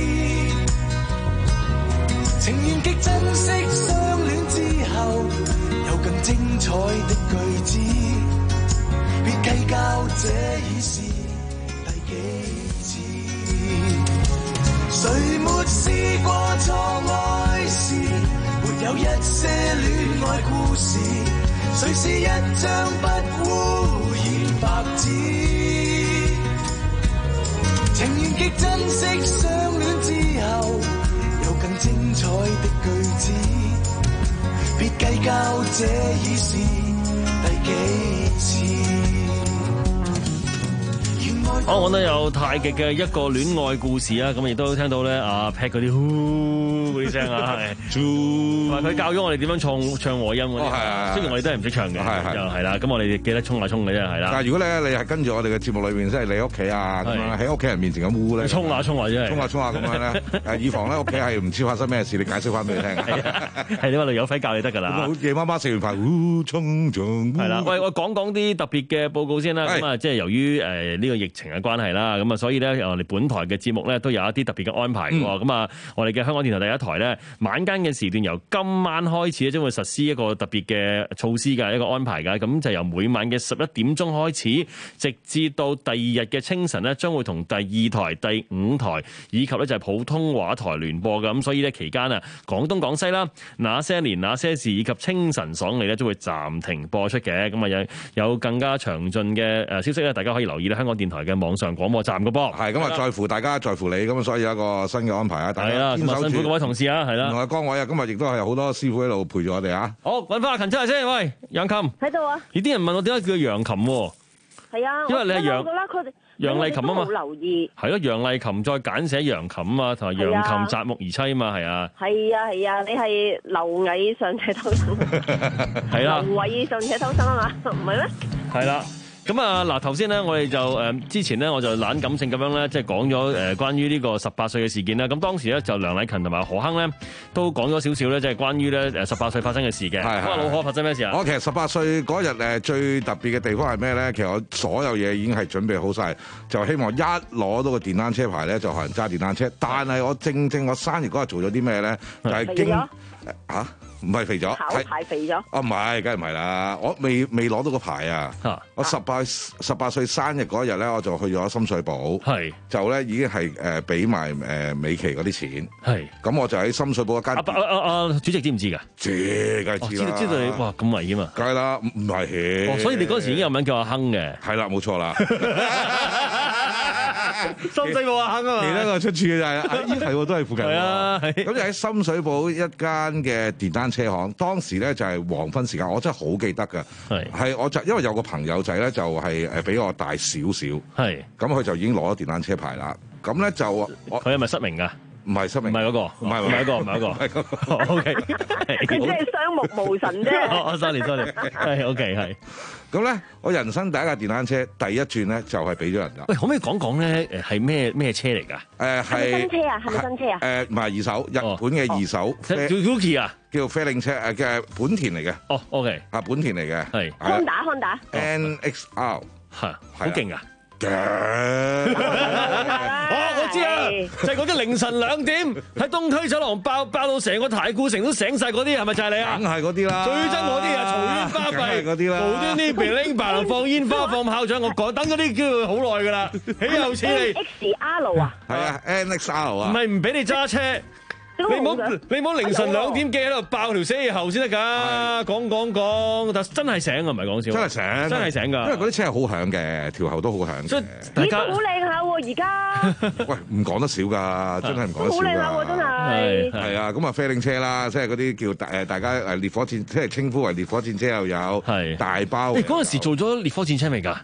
情願極珍惜相戀之後有更精彩的句子，別計較這已是第幾次。誰沒試過錯愛時，沒有一些戀愛故事，誰是一張不污染白紙，情願極珍惜相戀之後有更精彩的句子，別計較這已是第幾次。 好，我都有太極嘅一個戀愛故事啊！咁亦都聽到咧阿 Pat 嗰啲呼嗰啲聲啊，係，同埋佢教咗我哋點樣唱唱和音嗰啲，哦、雖然我哋都係唔識唱嘅，就係啦。咁我哋記得衝下衝嘅啫，係啦。 但係如果咧你係跟住我哋嘅節目裏邊，即係你屋企啊咁樣喺屋企人面前咁呼咧， 衝下衝下啫， 衝下衝下咁樣咧，誒以防咧屋企係唔知發生咩事，你解釋翻俾佢聽。 係你話有費教你得㗎啦。 夜媽媽食完飯，呼衝衝。 係啦，喂，我講講啲特別嘅報告先啦。咁啊，即係由於誒呢個疫情嘅關係啦，咁啊，所以咧我哋本台嘅節目咧都有一啲特別嘅安排喎。咁啊、嗯，我哋嘅香港電台第一台咧晚間嘅時段由今晚開始咧，將會實施一個特別嘅措施㗎，一個安排㗎。咁就由每晚嘅十一點鐘開始，直至到第二日嘅清晨咧，將會同第二台、第五台以及咧就係普通話台聯播㗎。咁所以咧期間啊，廣東廣西啦、那些年那些事以及清晨爽利咧，都會暫停播出嘅。咁啊有有更加詳盡嘅誒消息咧，大家可以留意咧香港電台嘅網上廣播站嘅噃。 係咁啊，在乎大家，在乎你，咁所以有一個新嘅安排啊！大家堅守住。辛苦各位同事啊，係啦。 同埋崗位啊，今日亦都係好多師傅喺度陪住我哋啊！ 好，揾翻阿勤出嚟先，喂，楊琴喺度啊！ 呢啲人問我點解叫楊琴喎？ 係啊， 因為你係楊楊麗琴啊嘛， 冇留意。 係咯，楊麗琴再簡寫楊琴啊，同埋楊琴擇木而棲啊嘛，係啊。 係啊係啊，你係螻蟻上斜偷生。 係啦。 螻蟻上斜偷生啊嘛，唔係咩？ 係啦。咁啊，嗱頭先咧，我哋就誒之前咧，我就懶感性咁樣咧，即係講咗誒關於呢個十八歲嘅事件啦。咁當時咧就梁禮勤同埋何鏗咧都講咗少少咧，即係關於咧誒十八歲發生嘅事嘅。係係。老何發生咩事啊？ 我其實十八歲嗰日誒最特別嘅地方係咩咧？其實我所有嘢已經係準備好晒，就希望一攞到個電單車牌咧，就學人揸電單車。但係我正正我生日嗰日做咗啲咩咧？就係經嚇。唔係肥咗， 考牌肥咗。 哦，唔係，梗係唔係啦！我未未攞到個牌啊！啊我十八十八歲生日嗰日咧，我就去咗深水埗，係就咧已經係誒俾埋誒美琪嗰啲錢，係咁我就喺深水埗一間。 阿阿阿主席知唔知㗎？ 知，梗係知啦。 知道知道你哇咁危險啊！ 梗係啦，唔係、 哦。所以你嗰時已經有名叫阿亨嘅。 係啦，冇錯啦。 深水埗阿亨啊嘛， 其他個出處嘅就係、是，咦係喎，都係附近。係啊，咁就喺深水埗一間嘅電單車行，當時咧就係黃昏時間，我真係好記得㗎。係，係我就因為有個朋友仔咧就係誒比我大少少，係，咁佢就已經攞咗電單車牌啦。咁咧就我佢係咪失明㗎？ 唔係失明， 唔係嗰個，唔係唔係嗰個，唔係嗰個。O K， 即係雙目無神啫。 哦，sorry sorry，係 O K 係。 咁咧，我人生第一架電單車第一轉咧就係俾咗人㗎。 喂，可唔可以講講咧？誒係咩咩車嚟㗎？ 係誒係新車啊？係咪新車啊？ 誒唔係二手，日本嘅二手。 叫 Yuki 啊？ 叫飛領車誒嘅本田嚟嘅。 哦 ，OK， 啊本田嚟嘅。係。 Honda Honda。 N X R 係好勁啊！ 嘅， 哦，我知啊，就係嗰啲凌晨兩點喺東區走廊爆爆到成個太古城都醒晒嗰啲，係咪就係你啊？ 梗係嗰啲啦， 最憎嗰啲啊，嘈喧巴閉嗰啲啦， 無端端平拎白龍放煙花放炮仗，我講等嗰啲叫佢好耐㗎啦，豈有此理 ！X R 啊， 係啊 ，N X R 啊， 唔係唔俾你揸車。你唔好你唔好凌晨兩點幾喺度爆條死氣喉先得㗎，講講講，但真係醒啊，唔係講笑， 真係醒， 真係醒㗎， 因為嗰啲車係好響嘅，條喉都好響。 所以大家好靚下喎，而家喂唔講得少㗎，真係唔講得少㗎。 好靚下喎，真係。 係啊，咁啊飛領車啦，即係嗰啲叫誒大家誒烈火戰，即係稱呼為烈火戰車又有，係大包。 你嗰陣時做咗烈火戰車未㗎？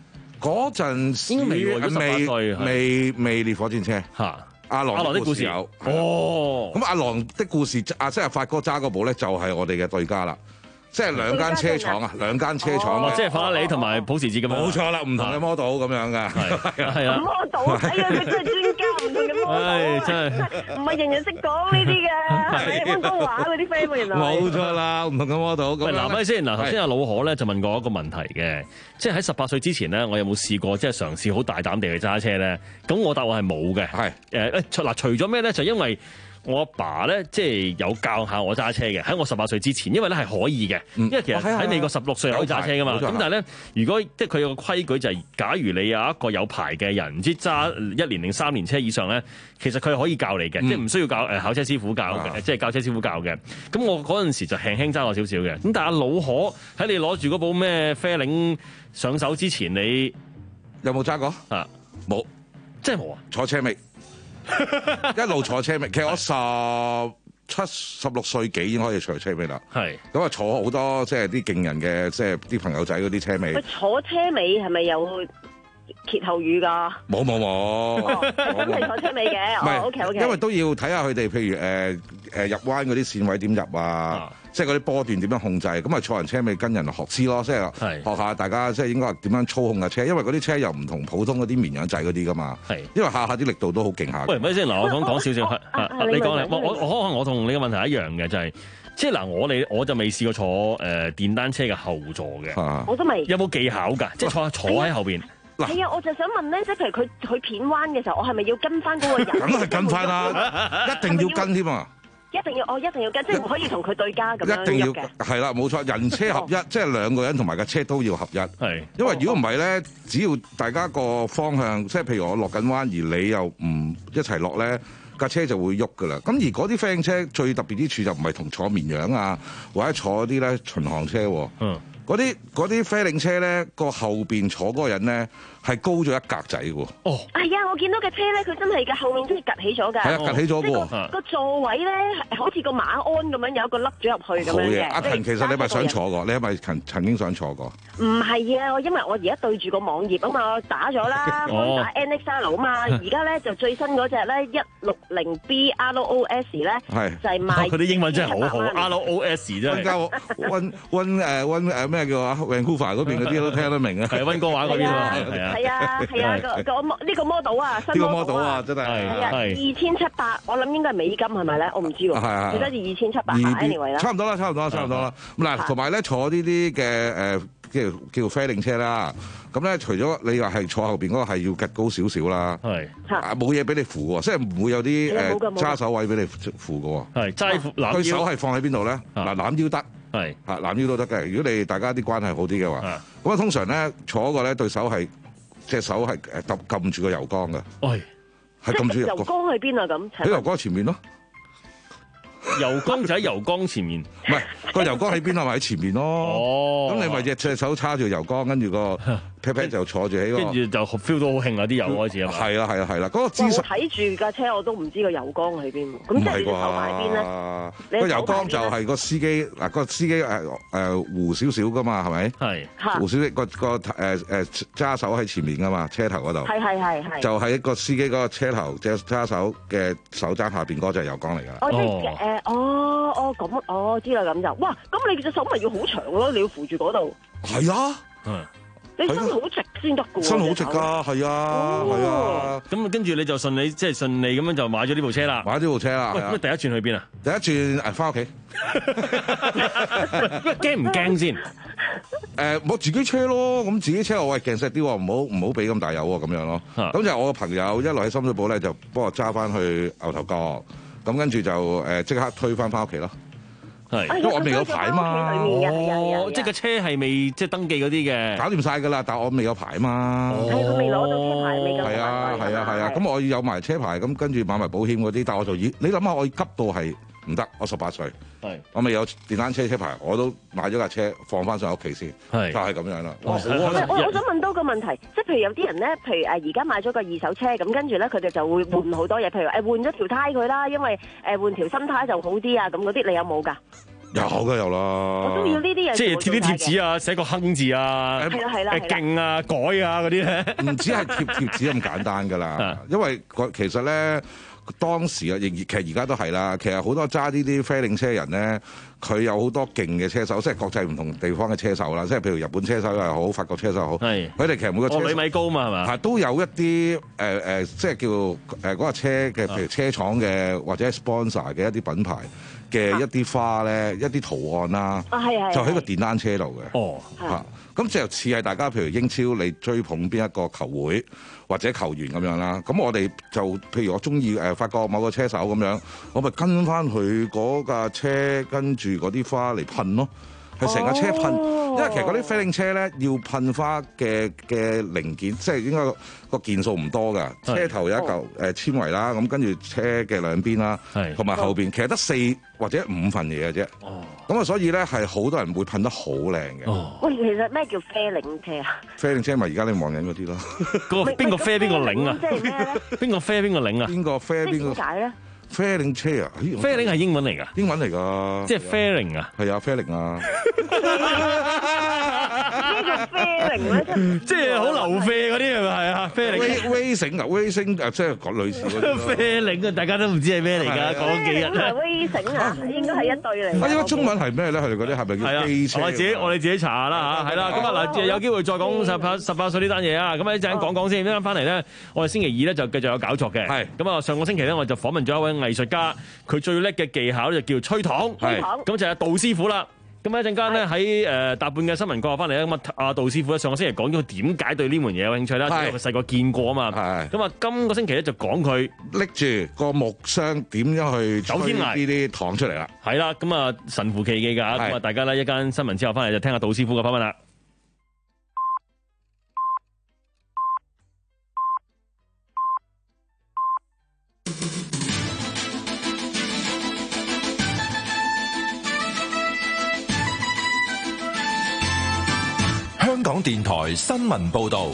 嗰陣時應該未喎，如果十八歲係未未烈火戰車嚇。 阿郎阿郎的故事有哦， 咁阿郎的故事，阿即係發哥揸嗰部咧，就係我哋嘅對家啦。即係兩間車廠啊，兩間車廠哦，即係法拉利同埋保時捷咁樣。 冇錯啦，唔同嘅 model 咁樣㗎。 係啊係啊。 model，哎呀，你真係專家，唔同嘅 model， 唉真係唔係人人識講呢啲嘅，係溫哥華嗰啲 friend 喎原來。 冇錯啦，唔同嘅 model。 喂，嗱，咪先嗱，頭先阿老可咧就問過一個問題嘅，即係喺十八歲之前咧，我有冇試過即係嘗試好大膽地去揸車咧？咁我答案係冇嘅。係誒誒，嗱，除咗咩咧？就因為我阿爸咧，即係有教下我揸車嘅，喺我十八歲之前，因為咧係可以嘅，因為其實喺美國十六歲可以揸車噶嘛。咁但係咧，如果即係佢有個規矩就係，假如你有一個有牌嘅人，唔知揸一年定三年車以上咧，其實佢係可以教你嘅，即係唔需要教誒考車師傅教嘅，即係教車師傅教嘅。咁我嗰陣時就輕輕揸我少少嘅。咁但係阿老可喺你攞住嗰部咩啡領上手之前，你有冇揸過？ 啊， 冇， 真係冇啊！ 坐車尾。一路坐車尾，其實我十七、十六歲幾已經可以坐車尾啦。 係咁啊，坐好多即係啲勁人嘅，即係啲朋友仔嗰啲車尾。 喂，坐車尾係咪有歇後語㗎？ 冇冇冇， 真係坐車尾嘅。 唔係 ，OK OK。 因為都要睇下佢哋，譬如誒誒、呃、入彎嗰啲線位點入啊。即係嗰啲波段點樣控制，咁啊坐人車尾跟人學知咯，即係學下大家即係應該話點樣操控架車，因為嗰啲車又唔同普通嗰啲綿羊仔嗰啲噶嘛。係，因為下下啲力度都好勁下。 喂，唔係先，嗱，我講講少少，你講你，我我我可能我同你嘅問題一樣嘅，就係即係嗱，我哋我就未試過坐誒電單車嘅後座嘅， 我都未。 有冇技巧㗎？即係坐坐喺後邊。 係啊，我就想問咧，即係譬如佢佢片彎嘅時候，我係咪要跟翻嗰個人？ 梗係跟翻啦，一定要跟添啊！ 一定要，我一定要跟，即係唔可以同佢對家咁樣一定要嘅。 係啦，冇錯，人車合一，即係兩個人同埋架車都要合一。 係， 因為如果唔係咧，只要大家個方向，即係譬如我落緊彎，而你又唔一齊落咧，架車就會喐噶啦。咁而嗰啲飛行車最特別之處就唔係同坐綿羊啊，或者坐啲咧巡航車。 嗯。 嗰啲嗰啲飛領車咧，個後邊坐嗰個人咧係高咗一格仔嘅喎。 哦， 係啊，我見到嘅車咧，佢真係嘅後面真係趌起咗㗎。 係啊，趌起咗喎。 個個座位咧，好似個馬鞍咁樣，有一個凹咗入去咁樣嘅。 阿勤，其實你係咪想坐過？你係咪曾曾經想坐過？ 唔係啊，我因為我而家對住個網頁啊嘛，我打咗啦，我打 N X R 啊嘛。而家咧就最新嗰隻咧一六零 B R O S 咧，就係賣。 佢啲英文真係好好 ，R O S 真係。 溫溫誒溫誒咩叫啊？Vancouver 嗰邊嗰啲都聽得明啊。 係溫哥華嗰邊啊。 係啊係啊係啊個個呢個 model 啊，新 model 啊，真係係啊二千七百，我諗應該係美金係咪咧？我唔知喎。係係。最多係二千七百 anyway 啦。 差唔多啦，差唔多啦，差唔多啦。咁嗱，同埋咧坐呢啲嘅誒。叫叫飛領車啦，咁咧除咗你話係坐後邊嗰個係要趌高少少啦，係冇嘢俾你扶喎，即係唔會有啲誒揸手位俾你扶嘅喎，係揸攬腰，佢手係放喺邊度咧？嗱攬腰得，係嚇攬腰都得嘅。如果你大家啲關係好啲嘅話，咁啊通常咧坐嗰個咧對手係隻手係誒撳撳住個油缸嘅，係係撳住油缸喺邊啊？咁喺油缸前面咯。 油缸就喺油缸前面， 唔係個油缸喺邊啊？咪喺前面咯。哦，咁你咪隻隻手叉住油缸，跟住個 pat pat 就坐住喺個，跟住就 feel 到好興啊！啲油開始啊嘛。係啦係啦係啦，嗰個姿勢。 我睇住架車，我都唔知個油缸喺邊。咁即係你手埋邊咧？ 個油缸就係個司機嗱，個司機誒誒弧少少噶嘛，係咪？係。弧少少個個誒誒揸手喺前面噶嘛，車頭嗰度。係係係係。就係一個司機嗰個車頭隻揸手嘅手踭下邊嗰隻係油缸嚟㗎。 哦，即係誒。哦哦咁，哦知啦咁就，哇！咁你隻手咪要好長咯，你要扶住嗰度。 係啊， 嗯， 你身好直先得㗎喎。 身好直㗎，係啊，係啊。 咁跟住你就順利，即係順利咁樣就買咗呢部車啦。 買咗部車啦。 喂，咁第一轉去邊啊？ 第一轉誒翻屋企。 驚唔驚先？ 誒，我自己車咯，咁自己車我喂勁錫啲喎，唔好唔好俾咁大油喎，咁樣咯。咁就我個朋友一來喺深水埗咧，就幫我揸翻去牛頭角。咁跟住就誒即刻推翻翻屋企咯，係，因為我未有牌嘛， 哦，即係個車係未即係登記嗰啲嘅， 搞掂晒㗎啦，但係我未有牌嘛， 係佢未攞到車牌，未夠。 係啊係啊係啊，咁我要有埋車牌，咁跟住買埋保險嗰啲，但係我就已，你諗下我急到係唔得，我十八歲，係，我未有電單車車牌，我都買咗架車放翻上屋企先，係，就係咁樣啦。 我我想問多個問題，即係譬如有啲人咧，譬如誒而家買咗個二手車，咁跟住咧佢哋就會換好多嘢，譬如誒換咗條胎佢啦，因為誒換條新胎就好啲啊，咁嗰啲你有冇㗎？ 有嘅有啦。 我都要呢啲嘢， 即係貼啲貼紙啊，寫個亨字啊， 係啦係啦誒勁啊，改啊嗰啲咧， 唔止係貼貼紙咁簡單㗎啦，因為個其實咧。當時啊，亦其實而家都係啦。其實好多揸呢啲啡領車人咧，佢有好多勁嘅車手，即係國際唔同地方嘅車手啦。即係譬如日本車手又好，法國車手又好，佢哋其實每個車手哦，米高嘛係嘛？ 係都有一啲誒誒，即係叫誒嗰個車嘅，譬如車廠嘅或者 sponsor 嘅一啲品牌嘅一啲花咧，一啲圖案啦， 啊係係， 就喺個電單車度嘅。 哦， 嚇，咁就似係大家譬如英超你追捧邊一個球會或者球員咁樣啦。咁我哋就譬如我中意誒法國某個車手咁樣，我咪跟翻佢嗰架車跟住嗰啲花嚟噴咯。係成架車噴，因為其實嗰啲飛領車咧要噴花嘅嘅零件，即係應該個件數唔多㗎。車頭有一嚿誒纖維啦，咁跟住車嘅兩邊啦，同埋後邊其實得四或者五份嘢嘅啫。咁啊，所以咧係好多人會噴得好靚嘅。 喂，其實咩叫啡領車啊？ 啡領車咪而家你望緊嗰啲咯。 嗰個邊個啡邊個領啊？ 即係咩咧？ 邊個啡邊個領啊？ 邊個啡邊個？ 點解咧？ 啡領車啊？ 啡領係英文嚟㗎？ 英文嚟㗎。 即係啡領啊？ 係啊，啡領啊。 咩叫啡領咧？ 即係好流啡嗰啲係咪係啊？啡領。 威威醒啊，威星誒，即係講類似嗰啲。 啡領啊，大家都唔知係咩嚟㗎，講幾日啦。 威醒啊，應該係一對嚟。 啊，應該中文係咩咧？佢哋嗰啲係咪叫機車？ 我哋自己我哋自己查下啦嚇，係啦。咁啊嗱，有機會再講十八十八歲呢單嘢啊。咁啊一陣間講講先，一陣間翻嚟咧，我哋星期二咧就繼續有搞作嘅。係。咁啊，上個星期咧我就訪問咗一位藝術家，佢最叻嘅技巧就叫吹糖。係。咁就係杜師傅啦。咁一陣間咧喺誒大半嘅新聞過後翻嚟咧，咁啊阿杜師傅咧上個星期講咗佢點解對呢門嘢有興趣啦，因為佢細個見過啊嘛。係。咁啊，今個星期咧就講佢拎住個木箱點樣去走天涯呢啲糖出嚟啦。 係啦，咁啊神乎其技㗎。咁啊，大家咧一間新聞之後翻嚟就聽下杜師傅嘅訪問啦。 香港電台新聞報導，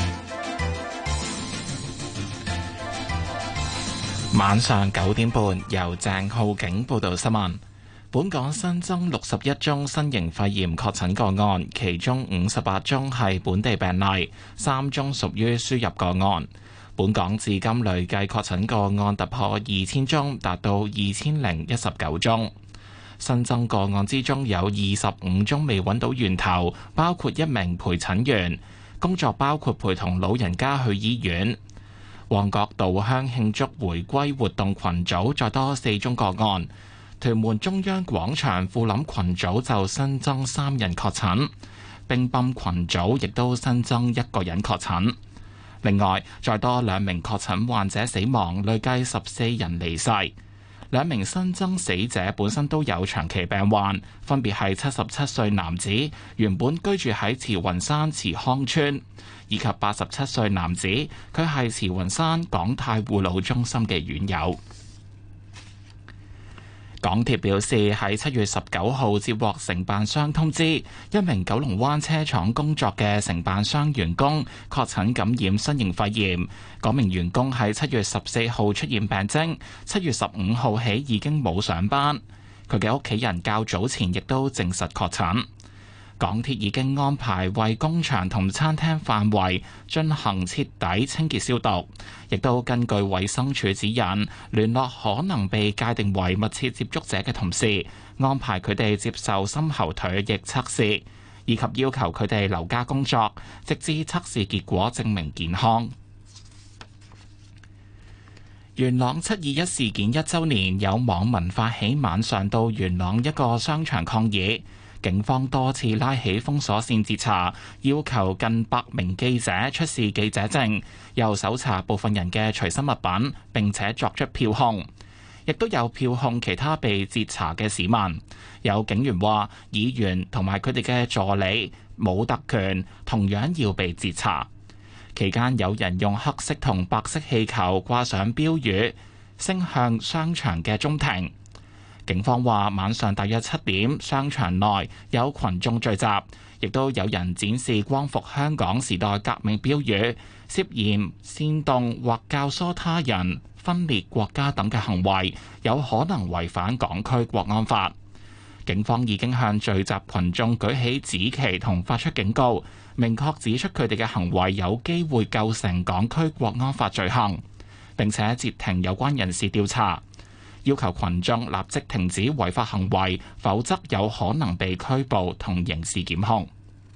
晚上九點半由鄭浩景報道新聞。本港新增六十一宗新型肺炎確診個案，其中五十八宗係本地病例，三宗屬於輸入個案。本港至今累計確診個案突破二千宗，達到二千零一十九宗。新增個案之中有二十五宗未揾到源頭，包括一名陪診員，工作包括陪同老人家去醫院。旺角稻香慶祝回歸活動群組再多四宗個案，屯門中央廣場富林群組就新增三人確診，乒乓群組亦都新增一個人確診。另外，再多兩名確診患者死亡，累計十四人離世。兩名新增死者本身都有長期病患，分別係七十七歲男子，原本居住喺慈雲山慈康村，以及八十七歲男子，佢係慈雲山港泰護老中心嘅院友。港鐵表示喺七月十九號接獲承辦商通知，一名九龍灣車廠工作嘅承辦商員工確診感染新型肺炎。嗰名員工喺七月十四號出現病徵，七月十五號起已經冇上班。佢嘅屋企人較早前亦都證實確診。港鐵已經安排為工場同餐廳範圍進行徹底清潔消毒，亦都根據衛生署指引聯絡可能被界定為密切接觸者嘅同事，安排佢哋接受深喉唾液測試，以及要求佢哋留家工作，直至測試結果證明健康。元朗七二一事件一週年，有網民發起晚上到元朗一個商場抗議。警方多次拉起封鎖線截查，要求近百名記者出示記者證，又搜查部分人嘅隨身物品，並且作出票控。亦都有票控其他被截查嘅市民。有警員話，議員同埋佢哋嘅助理冇特權，同樣要被截查。期間有人用黑色同白色氣球掛上標語，升向商場嘅中庭。警方話晚上大約七點，商場內有群眾聚集，亦都有人展示光復香港時代革命標語，涉嫌煽動或教唆他人分裂國家等嘅行為，有可能違反港區國安法。 警方已經向聚集群眾舉起紫旗同發出警告，明確指出佢哋嘅行為有機會構成港區國安法罪行，並且截停有關人士調查，要求群眾立即停止違法行為，否則有可能被拘捕同刑事檢控。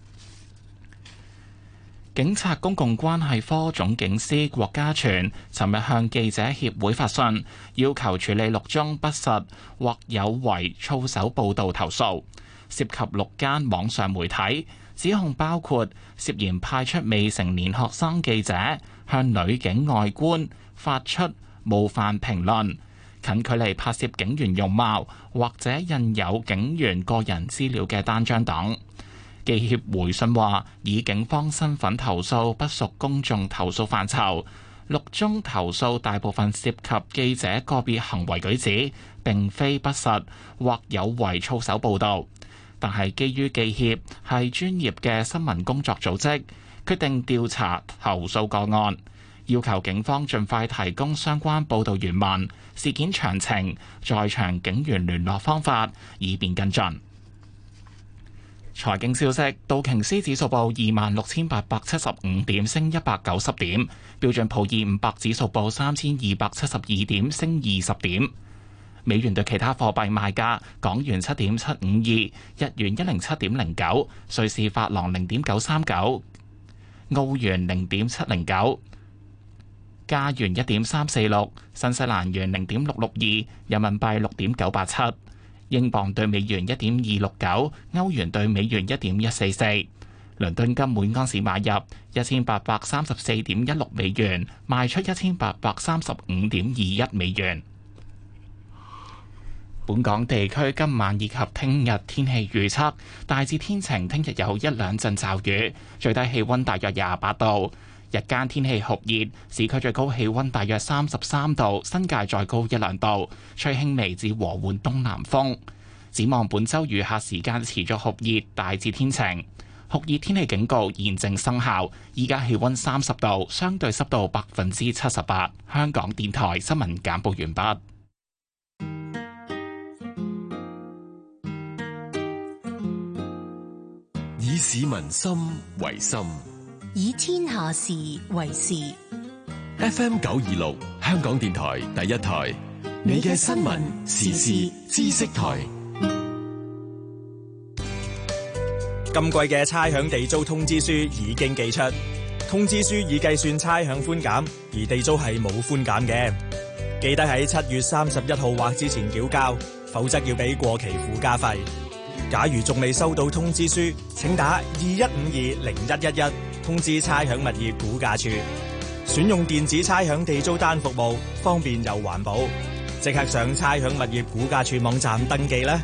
警察公共關係科總警司郭家全尋日向記者協會發信，要求處理六宗不實或有違操守報導投訴，涉及六間網上媒體，指控包括涉嫌派出未成年學生記者向女警外觀發出冒犯評論、近距離拍攝警員容貌或者印有警員個人資料嘅單張等。記協回信話，以警方身份投訴不屬公眾投訴範疇，六宗投訴大部分涉及記者個別行為舉止，並非不實或有違操守報導。但係基於記協係專業嘅新聞工作組織，決定調查投訴個案，要求警方盡快提供相關報導原文、事件詳情、在場警員聯絡方法，以便跟進。財經消息，道瓊斯指數報二萬六千八百七十五點，升一百九十點；標準普爾五百指數報三千二百七十二點，升二十點。美元對其他貨幣賣價：港元七點七五二，日元一零七點零九，瑞士法郎零點九三九，澳元零點七零九，加元一點三四六，新西蘭元零點六六二，人民幣六點九八七。英鎊對美元一點二六九，歐元對美元一點一四四，倫敦金每安士買入一千八百三十四點一六美元，賣出一千八百三十五點二一美元。本港地區今晚以及聽日天氣預測大致天晴，聽日有一兩陣驟雨，最低氣溫大約廿八度。日間天氣酷熱，市區最高氣溫大約三十三度，新界再高一兩度，吹輕微至和緩東南風。展望本週餘下時間持續酷熱，大致天晴。酷熱天氣警告現正生效，依家氣溫三十度，相對濕度百分之七十八。香港電台新聞簡報完畢。 以市民心為心， 以天下事為事。 F M 九二六，香港電台第一台，你嘅新聞時事知識台。 今季嘅差餉地租通知書已經寄出，通知書已計算差餉寬減，而地租係冇寬減嘅。記得喺七月三十一號或之前繳交，否則要俾過期附加費。假如仲未收到通知書，請打二一五二零一一一通知差餉物業估價處。選用電子差餉地租單服務，方便又環保。即刻上差餉物業估價處網站登記啦。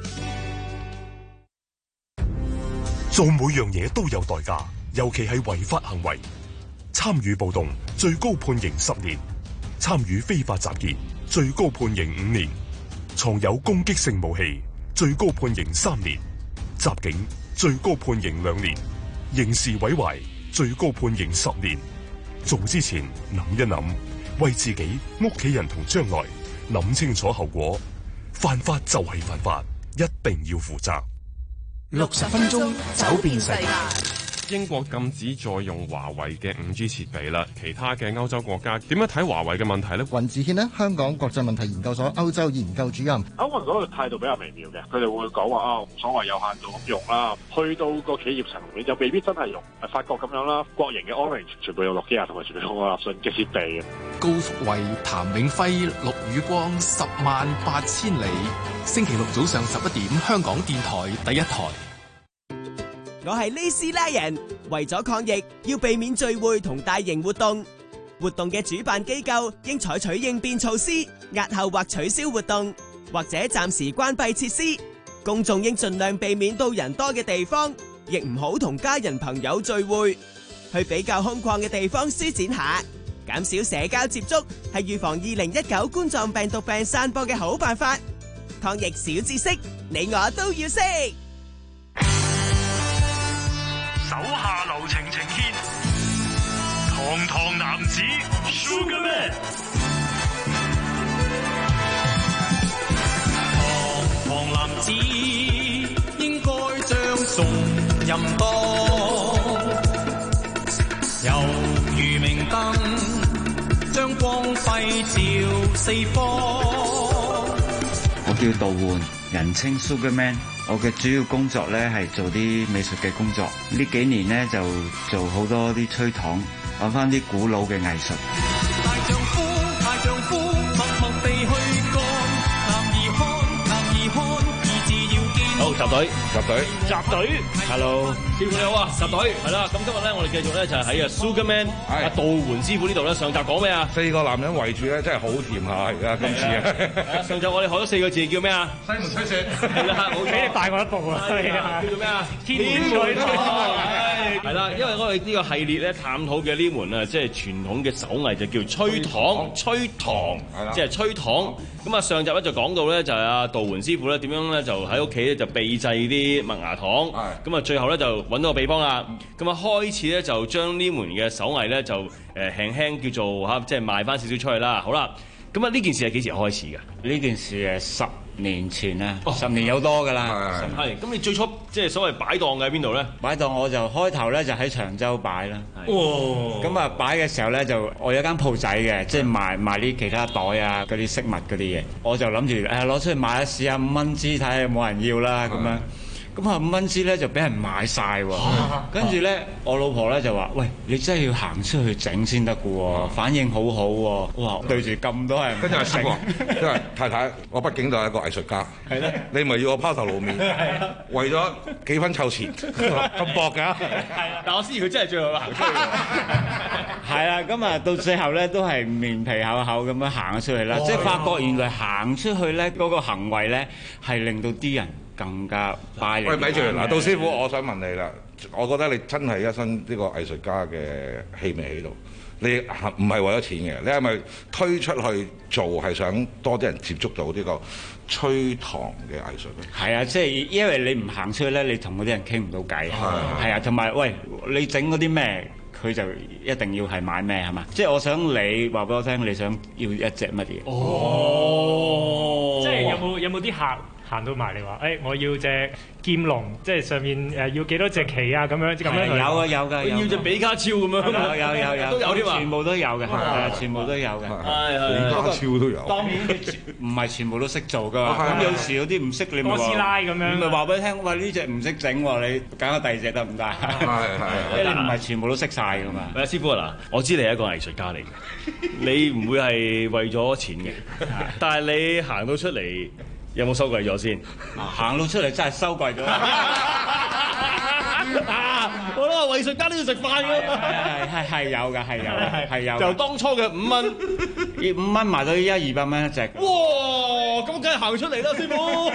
做每樣嘢都有代價，尤其係違法行為。參與暴動最高判刑十年，參與非法集結最高判刑五年，藏有攻擊性武器最高判刑三年，襲警最高判刑兩年，刑事毀壞最高判刑十年。做之前諗一諗，為自己、屋企人同將來諗清楚後果。犯法就係犯法，一定要負責。 六十分鐘走遍世界。 英國禁止再用華為嘅五 G 設備啦，其他嘅歐洲國家點樣睇華為嘅問題呢？ 雲志軒呢，香港國際問題研究所歐洲研究主任。 歐盟嗰個態度比較微妙嘅，佢哋會講話啊，無所謂有限度咁用啦，去到個企業層面就未必真係用。法國咁樣啦，國營嘅 Orange 全部有諾基亞同埋全部有愛立信嘅設備嘅。 高福慧、譚永輝、陸宇光，十萬八千里。星期六早上十一點，香港電台第一台。 我係呢斯拉人，為咗抗疫，要避免聚會同大型活動。活動嘅主辦機構應採取應變措施，押後或取消活動，或者暫時關閉設施。公眾應盡量避免到人多嘅地方，亦唔好同家人朋友聚會。去比較空曠嘅地方舒展下，減少社交接觸，係預防二零一九冠狀病毒病散播嘅好辦法。抗疫小知識，你我都要識。 手下留情情牽，堂堂男子 Sugar Man， 堂堂男子。 任當，猶如明燈，將光輝照四方。 我叫杜煥，人稱 Superman。我嘅主要工作咧係做啲美術嘅工作，呢幾年咧就做好多啲吹糖，揾翻啲古老嘅藝術。 大丈夫，大丈夫，默默地去幹，男兒漢，男兒漢，意志要堅。 好，集隊， 集隊， 集隊 ，Hello， 師傅你好啊，集隊，係啦，咁今日咧我哋繼續咧就係喺啊 Sugarman 阿杜煥師傅呢度咧，上集講咩啊？ 四個男人圍住咧，真係好甜下而家今次啊！ 上集我哋學咗四個字叫咩啊？ 西門吹雪， 係啦，冇錯， 大我一步啊！ 叫做咩啊？ 天水堂， 係啦，因為我哋呢個系列咧探討嘅呢門啊，即係傳統嘅手藝就叫吹糖，吹糖，即係吹糖。咁啊，上集咧就講到咧就係阿杜煥師傅咧點樣咧就喺屋企咧就秘製啲麥芽糖，咁啊最後咧就揾到個秘方啦。咁啊開始咧就將呢門嘅手藝咧就誒輕輕叫做嚇，即係賣翻少少出去啦。好啦，咁啊呢件事係幾時開始㗎？ 呢件事誒十年前啊，哦、十年有多㗎啦。 係，咁你最初即係所謂擺檔嘅喺邊度咧？ 擺檔我就開頭咧就喺長洲擺啦。 哇！ 咁啊擺嘅時候咧就我有間鋪仔嘅，即係賣賣啲其他袋啊、嗰啲飾物嗰啲嘢，我就諗住誒攞出去賣一試下五蚊支，睇下有冇人要啦咁樣。咁啊五蚊支咧就俾人買晒喎，跟住咧我老婆咧就話：喂，你真係要行出去整先得㗎喎，反應好好喎。哇！對住咁多人， 跟住阿師傅，因為太太，我畢竟都係一個藝術家，係咧，你咪要我拋頭露面，為咗幾分湊錢咁搏㗎？係啊，但我知佢真係最後行出去。 係啊，咁啊到最後咧都係面皮厚厚咁樣行咗出去啦，即係發覺原來行出去咧嗰個行為咧係令到啲人更加快樂。 喂，咪住嗱，杜師傅，我想問你啦，我覺得你真係一身呢個藝術家嘅氣味喺度，你唔係為咗錢嘅，你係咪推出去做係想多啲人接觸到呢個吹糖嘅藝術咧？ 係啊，即係因為你唔行出去咧，你同嗰啲人傾唔到偈。係啊，同埋喂，你整嗰啲咩？佢就一定要係買咩係嘛？即係我想你話俾我聽，你想要一隻乜嘢？ 哦，即係有冇有冇啲客行到埋嚟話，誒我要隻劍龍，即係上面誒要幾多隻旗啊咁樣，咁樣有啊有㗎， 要隻比卡超咁樣， 有有有有都有添啊， 全部都有嘅，係啊，全部都有嘅， 係係比卡超都有。 當然唔係全部都識做㗎嘛，咁有時有啲唔識你咪話， 哥斯拉咁樣， 咪話俾你聽，喂呢隻唔識整喎，你揀個第二隻得唔得？係係，因為你唔係全部都識晒㗎嘛。 喂，師傅啊，嗱，我知你係一個藝術家嚟嘅，你唔會係為咗錢嘅，但係你行到出嚟。有冇收貴咗先？ 行到出嚟真係收貴咗。 我諗話藝術家都要食飯㗎。 係係係有㗎，係有係有。 由當初嘅五蚊， 五蚊賣到依家二百蚊一隻。 哇！咁梗係行出嚟啦，師傅。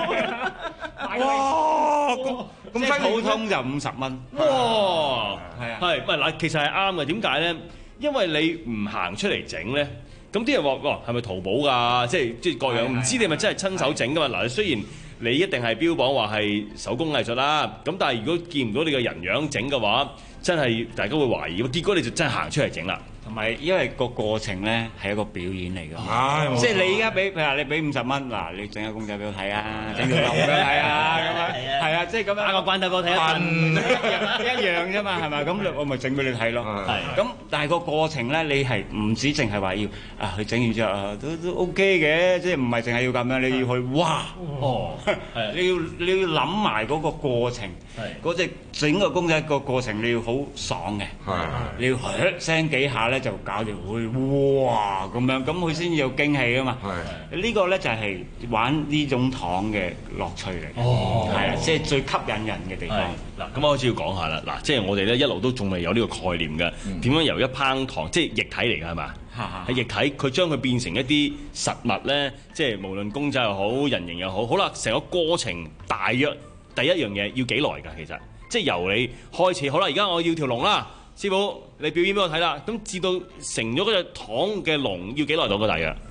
哇！咁咁即係普通就五十蚊。 哇！ 係啊。 係，唔係嗱？其實係啱嘅。點解咧？因為你唔行出嚟整咧。咁啲人話：哇，係咪淘寶㗎？即係即係各樣，唔知你咪真係親手整㗎嘛？嗱，雖然你一定係標榜話係手工藝術啦，咁但係如果見唔到你個人樣整嘅話，真係大家會懷疑。結果你就真係行出嚟整啦。 同埋因為個過程咧係一個表演嚟㗎， 哎、 即係你而家俾譬如你俾五十蚊，嗱你整個公仔俾我睇啊，整條龍俾我睇啊，咁樣係啊，即係咁樣打個關頭俾我睇一陣，一樣啫嘛，係咪？咁我咪整俾你睇咯。係。咁但係個過程咧，你係唔止淨係話要啊，佢整完之後啊都都 OK 嘅，即係唔係淨係要咁樣，你要去哇哦，你要你要諗埋嗰個過程，嗰隻整個公仔個過程你要好爽嘅，你要噏聲幾下咧。就搞住會哇咁樣，咁佢先有驚喜啊嘛。係呢個咧就係玩呢種糖嘅樂趣嚟。哦，係啊，即係最吸引人嘅地方。 嗱，咁我開始要講下啦。嗱，即係我哋咧一路都仲未有呢個概念嘅。點樣由一烹糖，即係液體嚟㗎係嘛？係液體，佢將佢變成一啲實物咧，即係無論公仔又好，人形又好。好啦，成個過程大約第一樣嘢要幾耐㗎？其實即係由你開始。好啦，而家我要條龍啦。師傅，你表演俾我睇啦。咁至到成咗嗰隻糖嘅龍要幾耐到㗎？大約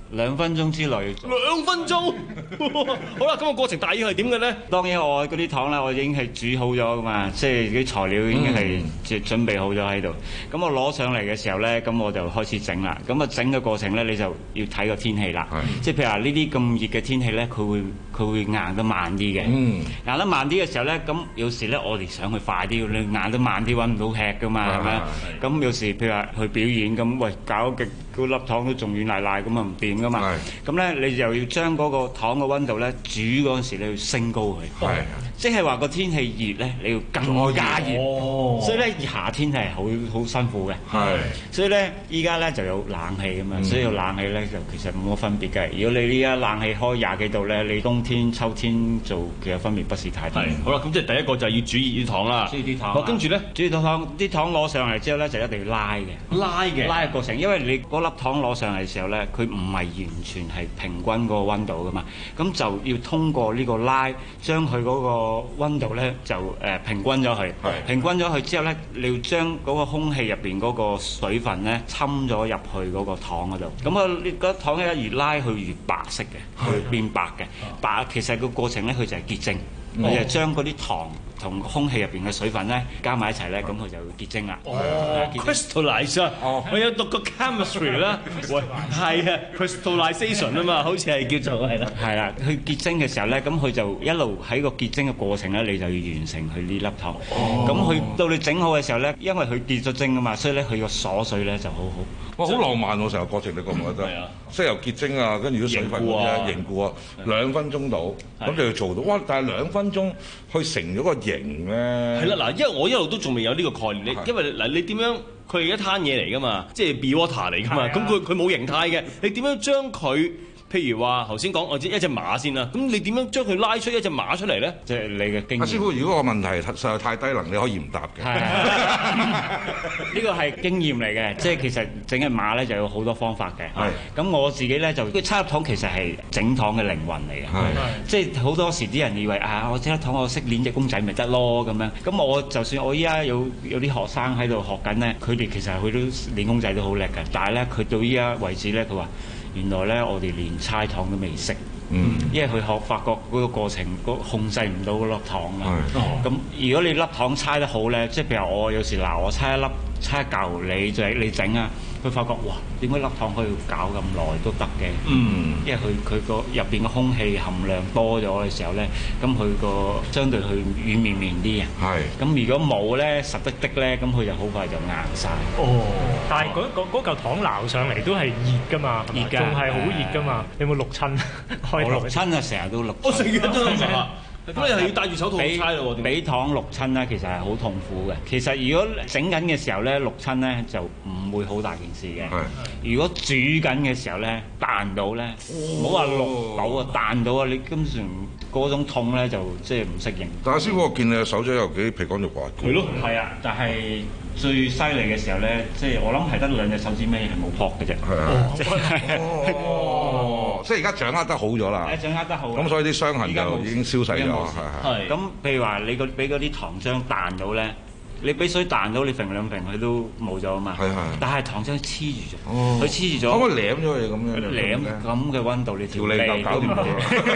兩分鐘之內。 兩分鐘，好啦，咁個過程大約係點嘅咧？ 當然我嗰啲糖咧，我已經係煮好咗噶嘛，即係啲材料已經係準準備好咗喺度。咁我攞上嚟嘅時候咧，咁我就開始整啦。咁啊整嘅過程咧，你就要睇個天氣啦。即係譬如話呢啲咁熱嘅天氣咧，佢會佢會硬得慢啲嘅。嗯、硬得慢啲嘅時候咧，咁有時咧我哋想去快啲，你硬得慢啲揾唔到吃噶嘛，係咪？咁有時譬如話去表演咁，喂搞極嗰粒糖都仲軟賴賴咁啊唔掂噶嘛。咁咧你就要將嗰個糖嘅溫度咧煮嗰陣時你要升高佢。係。即係話個天氣熱咧，你要更加熱。哦。所以咧夏天係好好辛苦嘅。係。所以咧依家咧就有冷氣啊嘛，所以有冷氣咧就其實冇乜分別嘅。如果你依家冷氣開廿幾度咧，你冬天秋天做其實分別不是太大。 係。好啦，咁即係第一個就係要煮熱啲糖啦。 煮熱啲糖。 好，跟住咧煮熱啲糖，啲糖攞上嚟之後咧就一定要拉嘅。 拉嘅。拉嘅過程，因為你嗰粒糖攞上嚟嘅時候咧，佢唔係完全係平均嗰個溫度噶嘛，咁就要通過呢個拉，將佢嗰個溫度咧就誒、呃、平均咗佢。平均咗佢之後咧，你要將嗰個空氣入邊嗰個水分咧侵咗入去嗰個糖嗰度。咁啊，你嗰糖咧越拉佢越白色嘅，佢變白嘅。白其實個過程咧，佢就係結晶，佢、哦、就將嗰啲糖同空氣入邊嘅水分咧加埋一齊咧，咁佢就會結晶啦。 哦 ，crystallize 啊！我有讀過 chemistry 啦，喂，係啊 ，crystallization 啊嘛，好似係叫做係啦。 係啦，佢結晶嘅時候咧，咁佢就一路喺個結晶嘅過程咧，你就要完成佢呢粒糖。咁佢、哦、到你整好嘅時候咧，因為佢結咗晶啊嘛，所以咧佢個鎖水咧就好好。 哇，好浪漫喎！成個過程你覺唔覺得？係啊，即係由結晶啊，跟住啲水分嗰啲凝固啊，兩分鐘到，咁就要做到。哇！但係兩分鐘去成咗個形咧。 係啦，嗱，因為我一路都仲未有呢個概念，你因為嗱，你點樣？佢係一攤嘢嚟㗎嘛，即係 be water 嚟㗎嘛，咁佢佢冇形態嘅，你點樣將佢？譬如話頭先講，我知一隻馬先啦，咁你點樣將佢拉出一隻馬出嚟咧？ 即係你嘅經驗。阿師傅，如果個問題實在太低能，你可以唔答嘅。係呢個係經驗嚟嘅，即係其實整隻馬咧就有好多方法嘅。係。咁我自己咧就，個叉粒糖其實係整糖嘅靈魂嚟嘅。係。即係好多時啲人以為啊，我整粒糖我識捏隻公仔咪得咯咁樣。咁我就算我依家有有啲學生喺度學緊咧，佢哋其實佢都捏公仔都好叻嘅，但係咧佢到依家為止咧，佢話。原來咧，我哋連猜糖都未識，嗯，因為佢學發覺嗰個過程，控制唔到嗰粒糖啦。咁、哦、如果你粒糖猜得好咧，即係譬如我有時嗱，我猜一粒，猜一嚿，你就係你整啊。佢發覺哇，點解粒糖可以搞咁耐都得嘅？嗯，因為佢佢個入邊嘅空氣含量多咗嘅時候咧，咁佢個相對佢軟綿綿啲啊。係。咁如果冇咧，實得的咧，咁佢就好快就硬晒。哦。 但係嗰嗰嗰嚿糖撈上嚟都係熱㗎嘛，熱㗎，仲係好熱㗎嘛。有冇淥親？ 我淥親啊，成日都淥。 我成日都淥啊！咁你係要戴住手套猜咯喎， 俾糖淥親咧，其實係好痛苦嘅。其實如果整緊嘅時候咧，淥親咧就唔會好大件事嘅。如果煮緊嘅時候咧，彈到咧，唔好話淥到啊，彈到啊，你根本上嗰種痛咧就即係唔適應。 但係師傅，我見你嘅手掌有幾皮乾肉滑。 係咯，係啊，但係最犀利嘅時候咧，即係我諗係得兩隻手指尾係冇撲嘅啫。係啊。 哦，即係而家掌握得好咗啦。 誒，掌握得好。咁所以啲傷痕就已經消逝咗。 係。咁譬如話你個俾嗰啲糖漿彈到咧，你俾水彈到，你揈兩揈佢都冇咗啊嘛。係係。但係糖漿黐住咗，佢黐住咗。 可唔可以舐咗佢咁樣？ 舐咁嘅溫度，你調理就搞掂咗。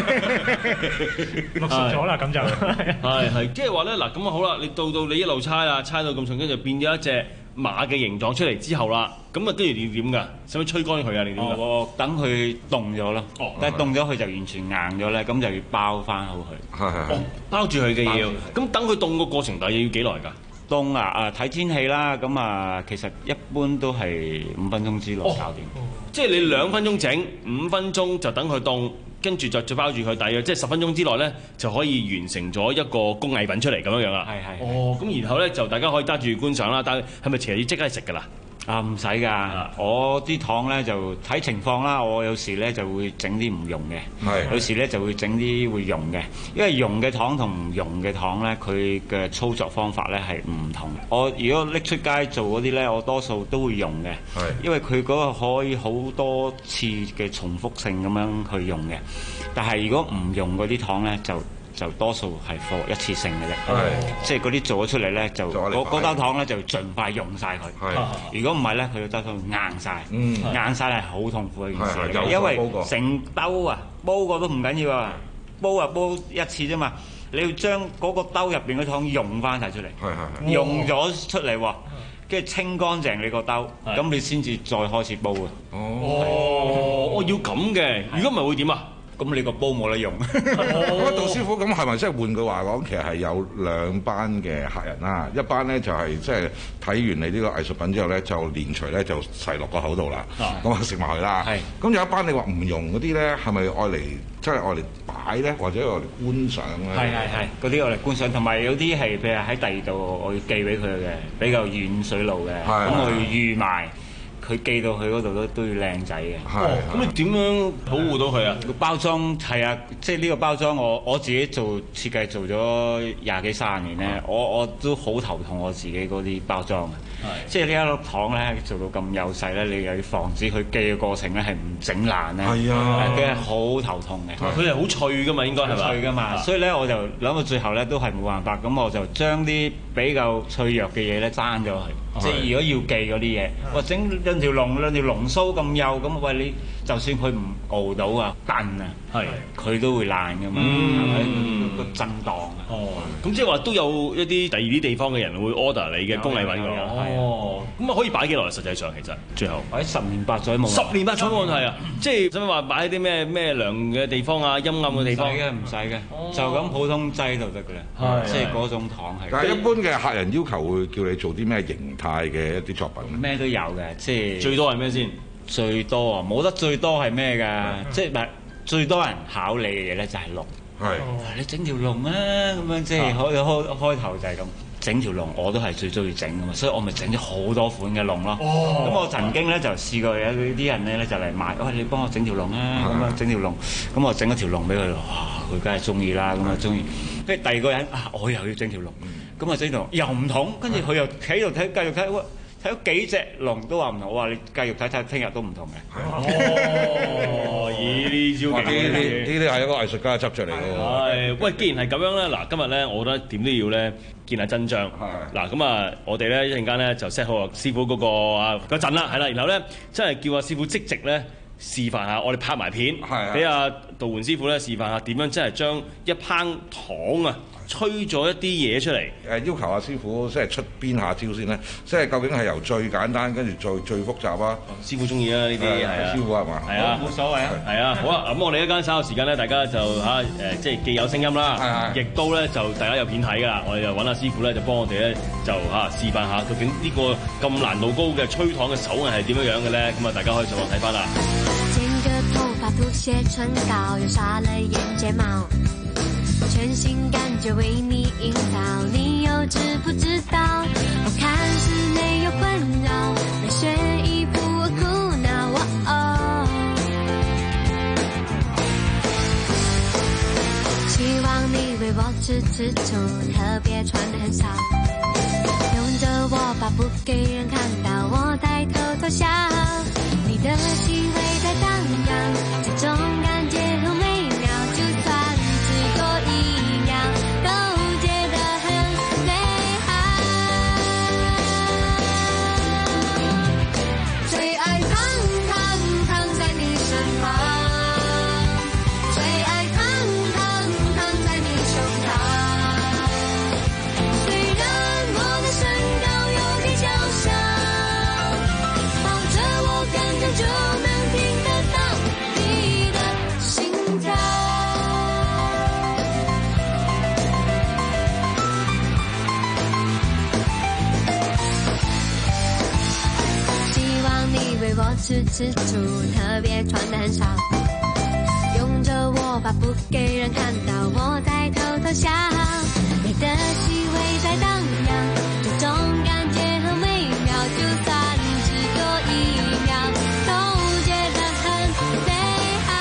落實咗啦，咁就係係，即係話咧嗱，咁啊好啦，你到到你一路猜啦，猜到咁重，跟住變咗一隻馬嘅形狀出嚟之後啦，咁啊跟住你點㗎？使唔使吹乾佢啊？你點㗎？ 哦，等佢凍咗咯。哦，但係凍咗佢就完全硬咗咧，咁就要包翻好佢。係係係。 包住佢嘅要。咁等佢凍個過程大約要幾耐㗎？ 凍啊啊！睇天氣啦，咁啊其實一般都係五分鐘之內搞掂。 哦。即係你兩分鐘整，五分鐘就等佢凍，跟住就再包住佢，大約即係十分鐘之內咧就可以完成咗一個工藝品出嚟咁樣樣啦。係係。哦，咁然後咧就大家可以揸住觀賞啦，但係係咪其實要即刻食㗎啦？ 啊，唔使㗎，我啲糖咧就睇情況啦。我有時咧就會整啲唔溶嘅，係有時咧就會整啲會溶嘅。因為溶嘅糖同唔溶嘅糖咧，佢嘅操作方法咧係唔同。我如果拎出街做嗰啲咧，我多數都會溶嘅，係因為佢嗰個可以好多次嘅重複性咁樣去用嘅。但係如果唔溶嗰啲糖咧，就就多數係貨一次性嘅啫，即係嗰啲做咗出嚟咧就嗰嗰兜糖咧就盡快用晒佢。如果唔係咧，佢個兜糖硬晒，硬晒係好痛苦嘅一件事，因為成兜啊煲過都唔緊要啊，煲啊煲一次啫嘛。你要將嗰個兜入邊嘅糖溶翻晒出嚟，溶咗出嚟喎，跟住清乾淨你個兜，咁你先至再開始煲嘅。 哦，我要咁嘅，如果唔係會點啊？ 咁你個煲冇得用。 咁杜師傅，咁係咪即係換句話講，其實係有兩班嘅客人啦？一班咧就係即係睇完你呢個藝術品之後咧，就連隨咧就塞落個口度啦，咁啊食埋佢啦。咁有一班你話唔用嗰啲咧，係咪愛嚟即係愛嚟擺咧，或者愛嚟觀賞咧？ 係係係，嗰啲愛嚟觀賞，同埋有啲係譬如喺第二度我要寄俾佢嘅，比較遠水路嘅，咁我要預埋。佢寄到去嗰度都都要靚仔嘅。 哦，咁你點樣保護到佢啊？ 個包裝係啊，即係呢個包裝我我自己做設計做咗廿幾三十年咧，我我都好頭痛我自己嗰啲包裝嘅。即係呢一粒糖咧做到咁幼細咧，你又要防止佢寄嘅過程咧係唔整爛咧。係啊，佢係好頭痛嘅。 佢係好脆噶嘛，應該係嘛？ 脆噶嘛，所以咧我就諗到最後咧都係冇辦法，咁我就將啲比較脆弱嘅嘢咧爭咗佢。即係如果要寄嗰啲嘢，哇整兩條龍兩條龍鬚咁幼咁，喂你就算佢唔熬到啊燉啊，係佢都會爛噶嘛，係咪個震盪啊？ 哦，咁即係話都有一啲第二啲地方嘅人會 order 你嘅工藝品㗎。哦，咁啊可以擺幾耐？實際上其實最後喺十年八載冇。 十年八載冇問題啊！即係使唔使話擺喺啲咩咩涼嘅地方啊、陰暗嘅地方？ 唔使嘅，唔使嘅，就咁普通劑就得㗎啦。即係嗰種糖係。 但係一般嘅客人要求會叫你做啲咩形態嘅一啲作品？ 咩都有嘅，即係最多係咩先？ 最多啊，冇得最多係咩㗎？即係唔係最多人考你嘅嘢咧就係龍。係。你整條龍啊咁樣，即係開開開頭就係咁。整條龍我都係最中意整㗎嘛，所以我咪整咗好多款嘅龍咯。咁、哦、我曾經咧就試過有啲人咧就嚟買，喂你幫我整條龍啊，咁樣整條龍，咁我整咗條龍俾佢，哇佢梗係中意啦，咁啊中意。跟住第二個人啊，我又要整條龍，咁啊整條龍又唔同，跟住佢又喺度睇繼續睇，睇咗幾隻龍都話唔同，我話你繼續睇睇，聽日都唔同嘅。 哦，咦呢招勁！ 呢啲呢啲係一個藝術家嘅執着嚟嘅喎。 係，喂，既然係咁樣咧，嗱，今日咧，我覺得點都要咧見下真章。嗱，咁啊，我哋咧一陣間咧就 set 好啊師傅嗰個啊嗰陣啦，係啦，然後咧真係叫阿師傅即席咧示範下，我哋拍埋片，俾阿杜煥師傅咧示範下點樣真係將一烹糖啊！吹咗一啲嘢出嚟， 誒要求阿師傅即係出邊下招先咧，即係究竟係由最簡單跟住最最複雜啊？ 師傅中意啊呢啲係啊， 師傅係嘛？ 係啊，冇所謂啊，係啊，好啊，咁我哋一間稍後時間咧，大家就嚇誒，即係既有聲音啦，亦都咧就大家有片睇㗎啦，我哋就揾阿師傅咧就幫我哋咧就嚇示範下究竟呢個咁難度高嘅吹糖嘅手藝係點樣樣嘅咧，咁啊大家可以上網睇翻啦。 剪個頭髮塗些唇膏，又刷了眼睫毛，全心感覺為你引導，你又知不知道？我看似沒有困擾，那些衣服我苦惱。哦，希望你為我吃吃醋，特別穿得很少，擁着我把不給人看到，我抬頭偷笑，你的氣味在蕩漾，這種感覺很美妙，就算只多一秒都覺得很美好。最愛躺躺躺在你身旁，最愛躺躺躺在你胸膛，雖然我的身高有點嬌小，抱着我剛剛就能聽得到你的心跳。希望你為我吃吃醋，特別穿得很少，擁着我把不給人看到，我抬頭偷笑，你的氣味在蕩漾，這種感覺很美妙，就算只多一秒都覺得很美好。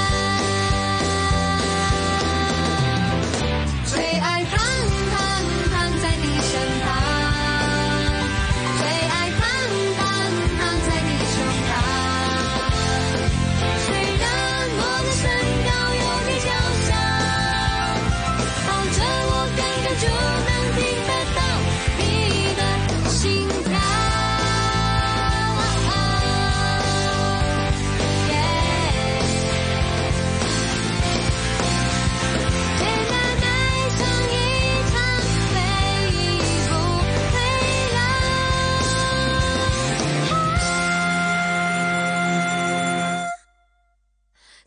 最愛躺躺躺在你身旁，最愛躺躺躺在你胸膛，雖然我的身高有點嬌小，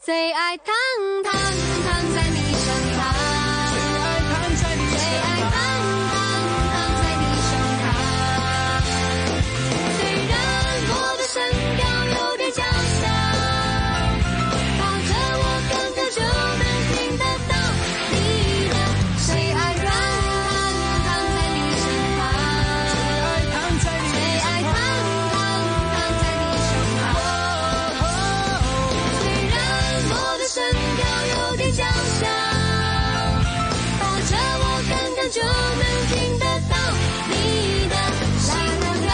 最愛躺躺躺在你身旁，最愛躺在你身旁，最愛躺躺躺在你身旁。雖然我的身高有點嬌小，抱着我剛剛就能聽得到你的最愛軟躺在你身旁，最愛躺在你最愛躺躺躺在你身旁。雖然我的身高有點嬌小，抱着我剛剛就能聽得到你的心跳。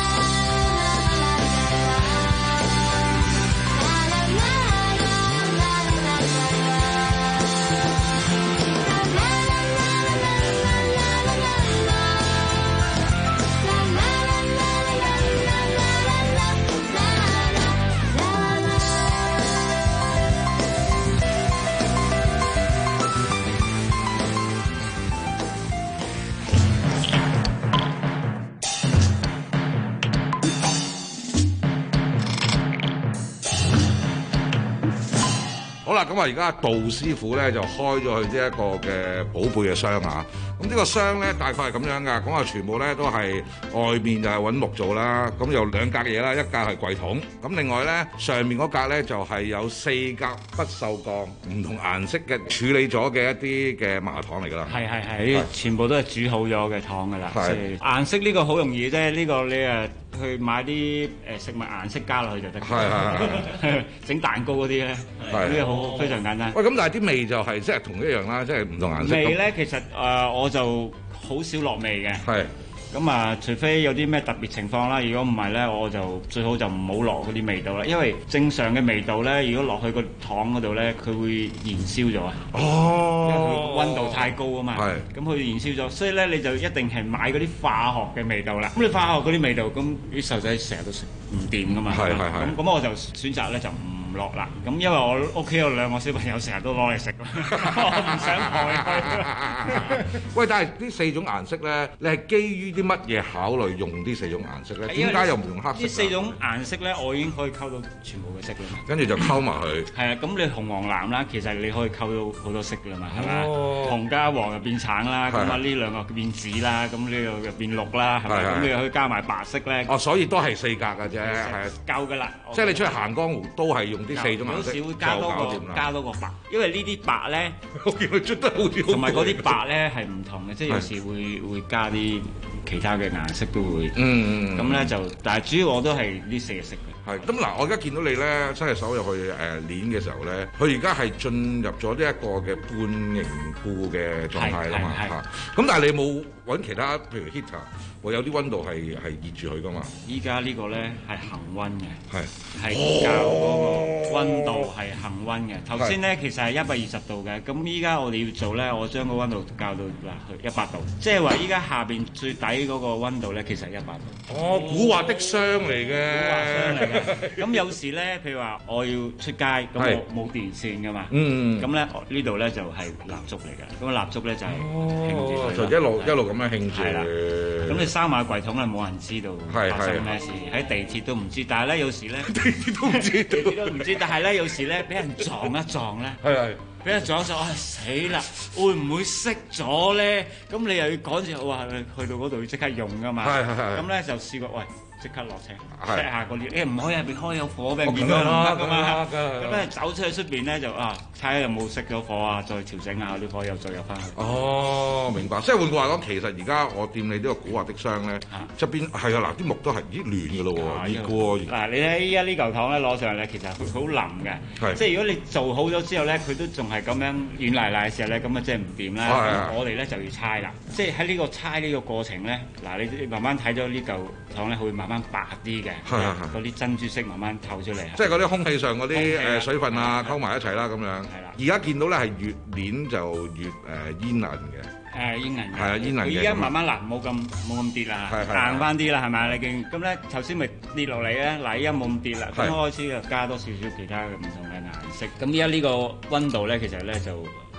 好啦，咁啊，而家杜師傅咧就開咗佢呢一個嘅寶貝嘅箱啊。咁呢個箱咧大概係咁樣噶，咁啊全部咧都係外面就係揾木做啦。咁有兩格嘅嘢啦，一格係櫃桶，咁另外咧上面嗰格咧就係有四格不鏽鋼唔同顏色嘅處理咗嘅一啲嘅麻糖嚟㗎啦。 係係係，全部都係煮好咗嘅糖㗎啦。係顏色呢個好容易啫，呢個你誒去買啲誒食物顏色加落去就得。係係係，整蛋糕嗰啲咧，呢個好非常簡單。 喂，咁但係啲味就係即係同一樣啦，即係唔同顏色。 味咧其實誒我就好少落味嘅。係。咁啊，除非有啲咩特別情況啦，如果唔係咧，我就最好就唔好落嗰啲味道啦，因為正常嘅味道咧，如果落去個糖嗰度咧，佢會燃燒咗啊。哦，因為佢溫度太高啊嘛。係。咁佢燃燒咗，所以咧你就一定係買嗰啲化學嘅味道啦。咁你化學嗰啲味道，咁啲細仔成日都食唔掂噶嘛。係係係。咁咁我就選擇咧就唔落啦。咁因為我屋企有兩個小朋友，成日都攞嚟食，我唔想害佢。 喂，但係呢四種顏色咧，你係基於啲乜嘢考慮用呢四種顏色咧？點解又唔用黑色？ 呢四種顏色咧，我已經可以溝到全部嘅色啦嘛。 跟住就溝埋佢。係啊，咁你紅黃藍啦，其實你可以溝到好多色㗎嘛，係咪？紅加黃又變橙啦，咁啊呢兩個變紫啦，咁呢個又變綠啦，係咪？咁你又可以加埋白色咧。 哦，所以都係四格㗎啫，係夠㗎啦。 即係你出去行江湖都係用啲四種顏色， 有時會加多個加多個白，因為呢啲白咧， 我見佢出得好似同埋嗰啲白咧係唔同嘅，即係有時會會加啲其他嘅顏色都會。 嗯嗯。 咁咧就，但係主要我都係呢四隻色嘅。 係。咁嗱，我而家見到你咧，伸隻手入去誒攣嘅時候咧，佢而家係進入咗呢一個嘅半凝固嘅狀態啦嘛嚇。咁但係你冇揾其他，譬如 heater，會有啲溫度係係熱住佢噶嘛？ 依家呢個咧係恆溫嘅， 係係校嗰個溫度係恆溫嘅。頭先咧其實係一百二十度嘅，咁依家我哋要做咧，我將個溫度校到嗱去一百度，即係話依家下邊最底嗰個溫度咧，其實係一百度。 哦，古惑的霜嚟嘅， 古惑霜嚟嘅。咁有時咧，譬如話我要出街，咁我冇電線噶嘛， 嗯， 咁咧呢度咧就係蠟燭嚟嘅，咁蠟燭咧就係興住佢， 就一路一路咁樣興住。 係啦，咁你閂埋櫃桶咧，冇人知道發生咩事，喺地鐵都唔知，但係咧有時咧地鐵都唔知， 地鐵都唔知，但係咧有時咧俾人撞一撞咧， 係係， 俾人撞一撞，唉死啦！會唔會熄咗咧？咁你又要趕住話去到嗰度要即刻用噶嘛？係係係。咁咧就試過，喂，即刻落車 check 下個列，誒唔可以入邊開有火俾人見到唔得噶嘛？咁咧走出去出邊咧就啊睇下有冇熄咗火啊，再調整下啲火又再入翻去。 哦，明白。即係換句話講，其實而家我掂你呢個古惑的霜咧，側邊係啊嗱，啲木都係咦暖㗎咯喎，熱嘅喎。 嗱，你睇依家呢嚿糖咧攞上嚟咧，其實好腍嘅，即係如果你做好咗之後咧，佢都仲係咁樣軟賴賴嘅時候咧，咁啊即係唔掂啦。我哋咧就要猜啦，即係喺呢個猜呢個過程咧，嗱你慢慢睇咗呢嚿糖咧，會慢慢白啲嘅，嗰啲珍珠色慢慢透出嚟。 即係嗰啲空氣上嗰啲誒水分啊，溝埋一齊啦咁樣。係啦。而家見到咧係越攣就越誒煙韌嘅。 誒煙韌嘅。係啊，煙韌嘅。 佢而家慢慢嗱，冇咁冇咁跌啦，硬翻啲啦，係咪？你見咁咧，頭先咪跌落嚟咧，嗱依家冇咁跌啦，咁開始就加多少少其他嘅唔同嘅顏色。咁依家呢個溫度咧，其實咧就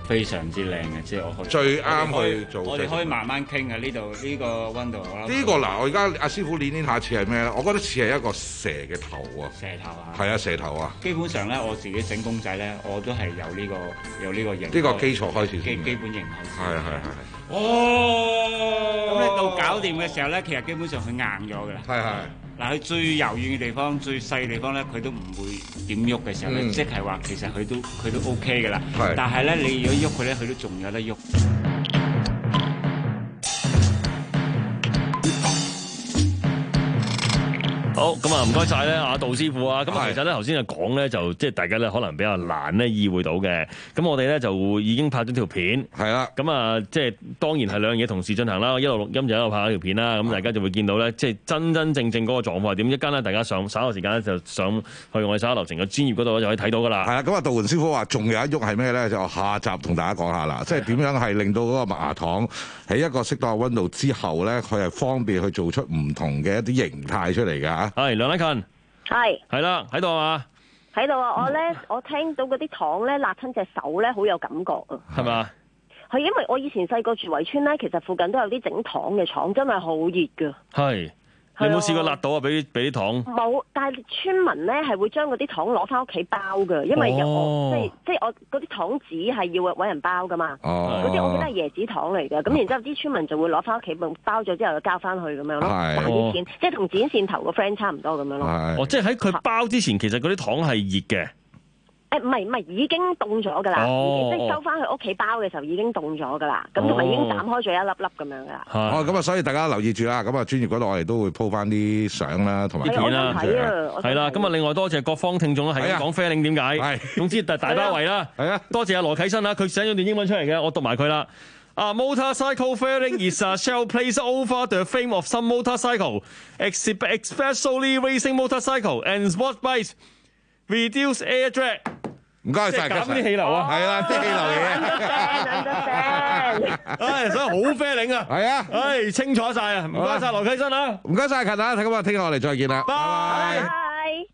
非常之靚嘅，即係我可以最啱去做。 我哋可以慢慢傾啊！呢度呢個温度，我諗呢個嗱，我而家阿師傅練練下似係咩咧？我覺得似係一個蛇嘅頭啊！ 蛇頭啊！ 係啊，蛇頭啊！ 基本上咧，我自己整公仔咧，我都係有呢個有呢個型。 呢個基礎開始基基本型開始。 係係係。 哦！咁你到搞掂嘅時候咧，其實基本上佢硬咗㗎啦。 係係。嗱， 佢最柔軟嘅地方、最細嘅地方咧，佢都唔會點喐嘅時候咧， 嗯、 即係話其實佢都佢都 OK 㗎啦。 係。 但係咧，你如果喐佢咧，佢都仲有得喐。 好，咁啊，唔該晒咧，阿杜師傅啊。咁啊，其實咧頭先就講咧，就即係大家咧可能比較難咧意會到嘅。咁我哋咧就已經拍咗條片， 係啦。 咁啊，即係當然係兩樣嘢同時進行啦。一路錄音就一路拍咗條片啦。咁大家就會見到咧，即係真真正正嗰個狀況係點。一間咧，大家上稍後時間咧就上去我哋稍後流程嘅專業嗰度就可以睇到噶啦。 係啦，咁啊，杜煥師傅話仲有一喐係咩咧？就下集同大家講下啦。即係點樣係令到嗰個麥芽糖喺一個適當嘅温度之後咧，佢係方便去做出唔同嘅一啲形態出嚟㗎嚇。 係梁禮勤。 係， 係啦，喺度啊嘛， 喺度啊！我咧，我聽到嗰啲糖咧，辣親隻手咧，好有感覺啊！ 係嘛？ 係因為我以前細個住圍村咧，其實附近都有啲整糖嘅廠，真係好熱噶。 係，你有冇試過辣到啊？俾俾啲糖？ 冇，但係村民咧係會將嗰啲糖攞翻屋企包㗎，因為有我、哦、即係即係我嗰啲糖紙係要揾人包噶嘛。哦，嗰啲我記得係椰子糖嚟嘅，咁、哦、然之後啲村民就會攞翻屋企包咗之後就交翻去咁樣咯，賺啲錢，即係同剪線頭個 friend 差唔多咁樣咯。 哦，即係喺佢包之前，其實嗰啲糖係熱嘅。 誒唔係唔係，已經凍咗㗎啦， 哦、 即係收翻去屋企包嘅時候已經凍咗㗎啦，咁同埋已經斬開咗一粒粒咁樣㗎啦。 哦，咁啊，所以大家留意住啦，咁啊專業嗰度我哋都會鋪翻啲相啦，同埋片啦。 係啦，咁啊另外多謝各方聽眾啦，係講啡領點解？係，總之大大包圍啦。係啊，多謝阿羅啟新啦，佢寫咗段英文出嚟嘅，我讀埋佢啦。A motorcycle fairing is a shell placed over the frame of some motorcycle, especially racing motorcycle and sport bikes, reduce air drag。 唔該晒， 減啲氣流啊， 係啦，啲氣流嘢。 唉，所以好啡領啊， 係啊， 唉，清楚晒啊，唔該晒羅啟新啊， 唔該晒勤啊，睇咁啊，聽日我哋再見啦，拜拜。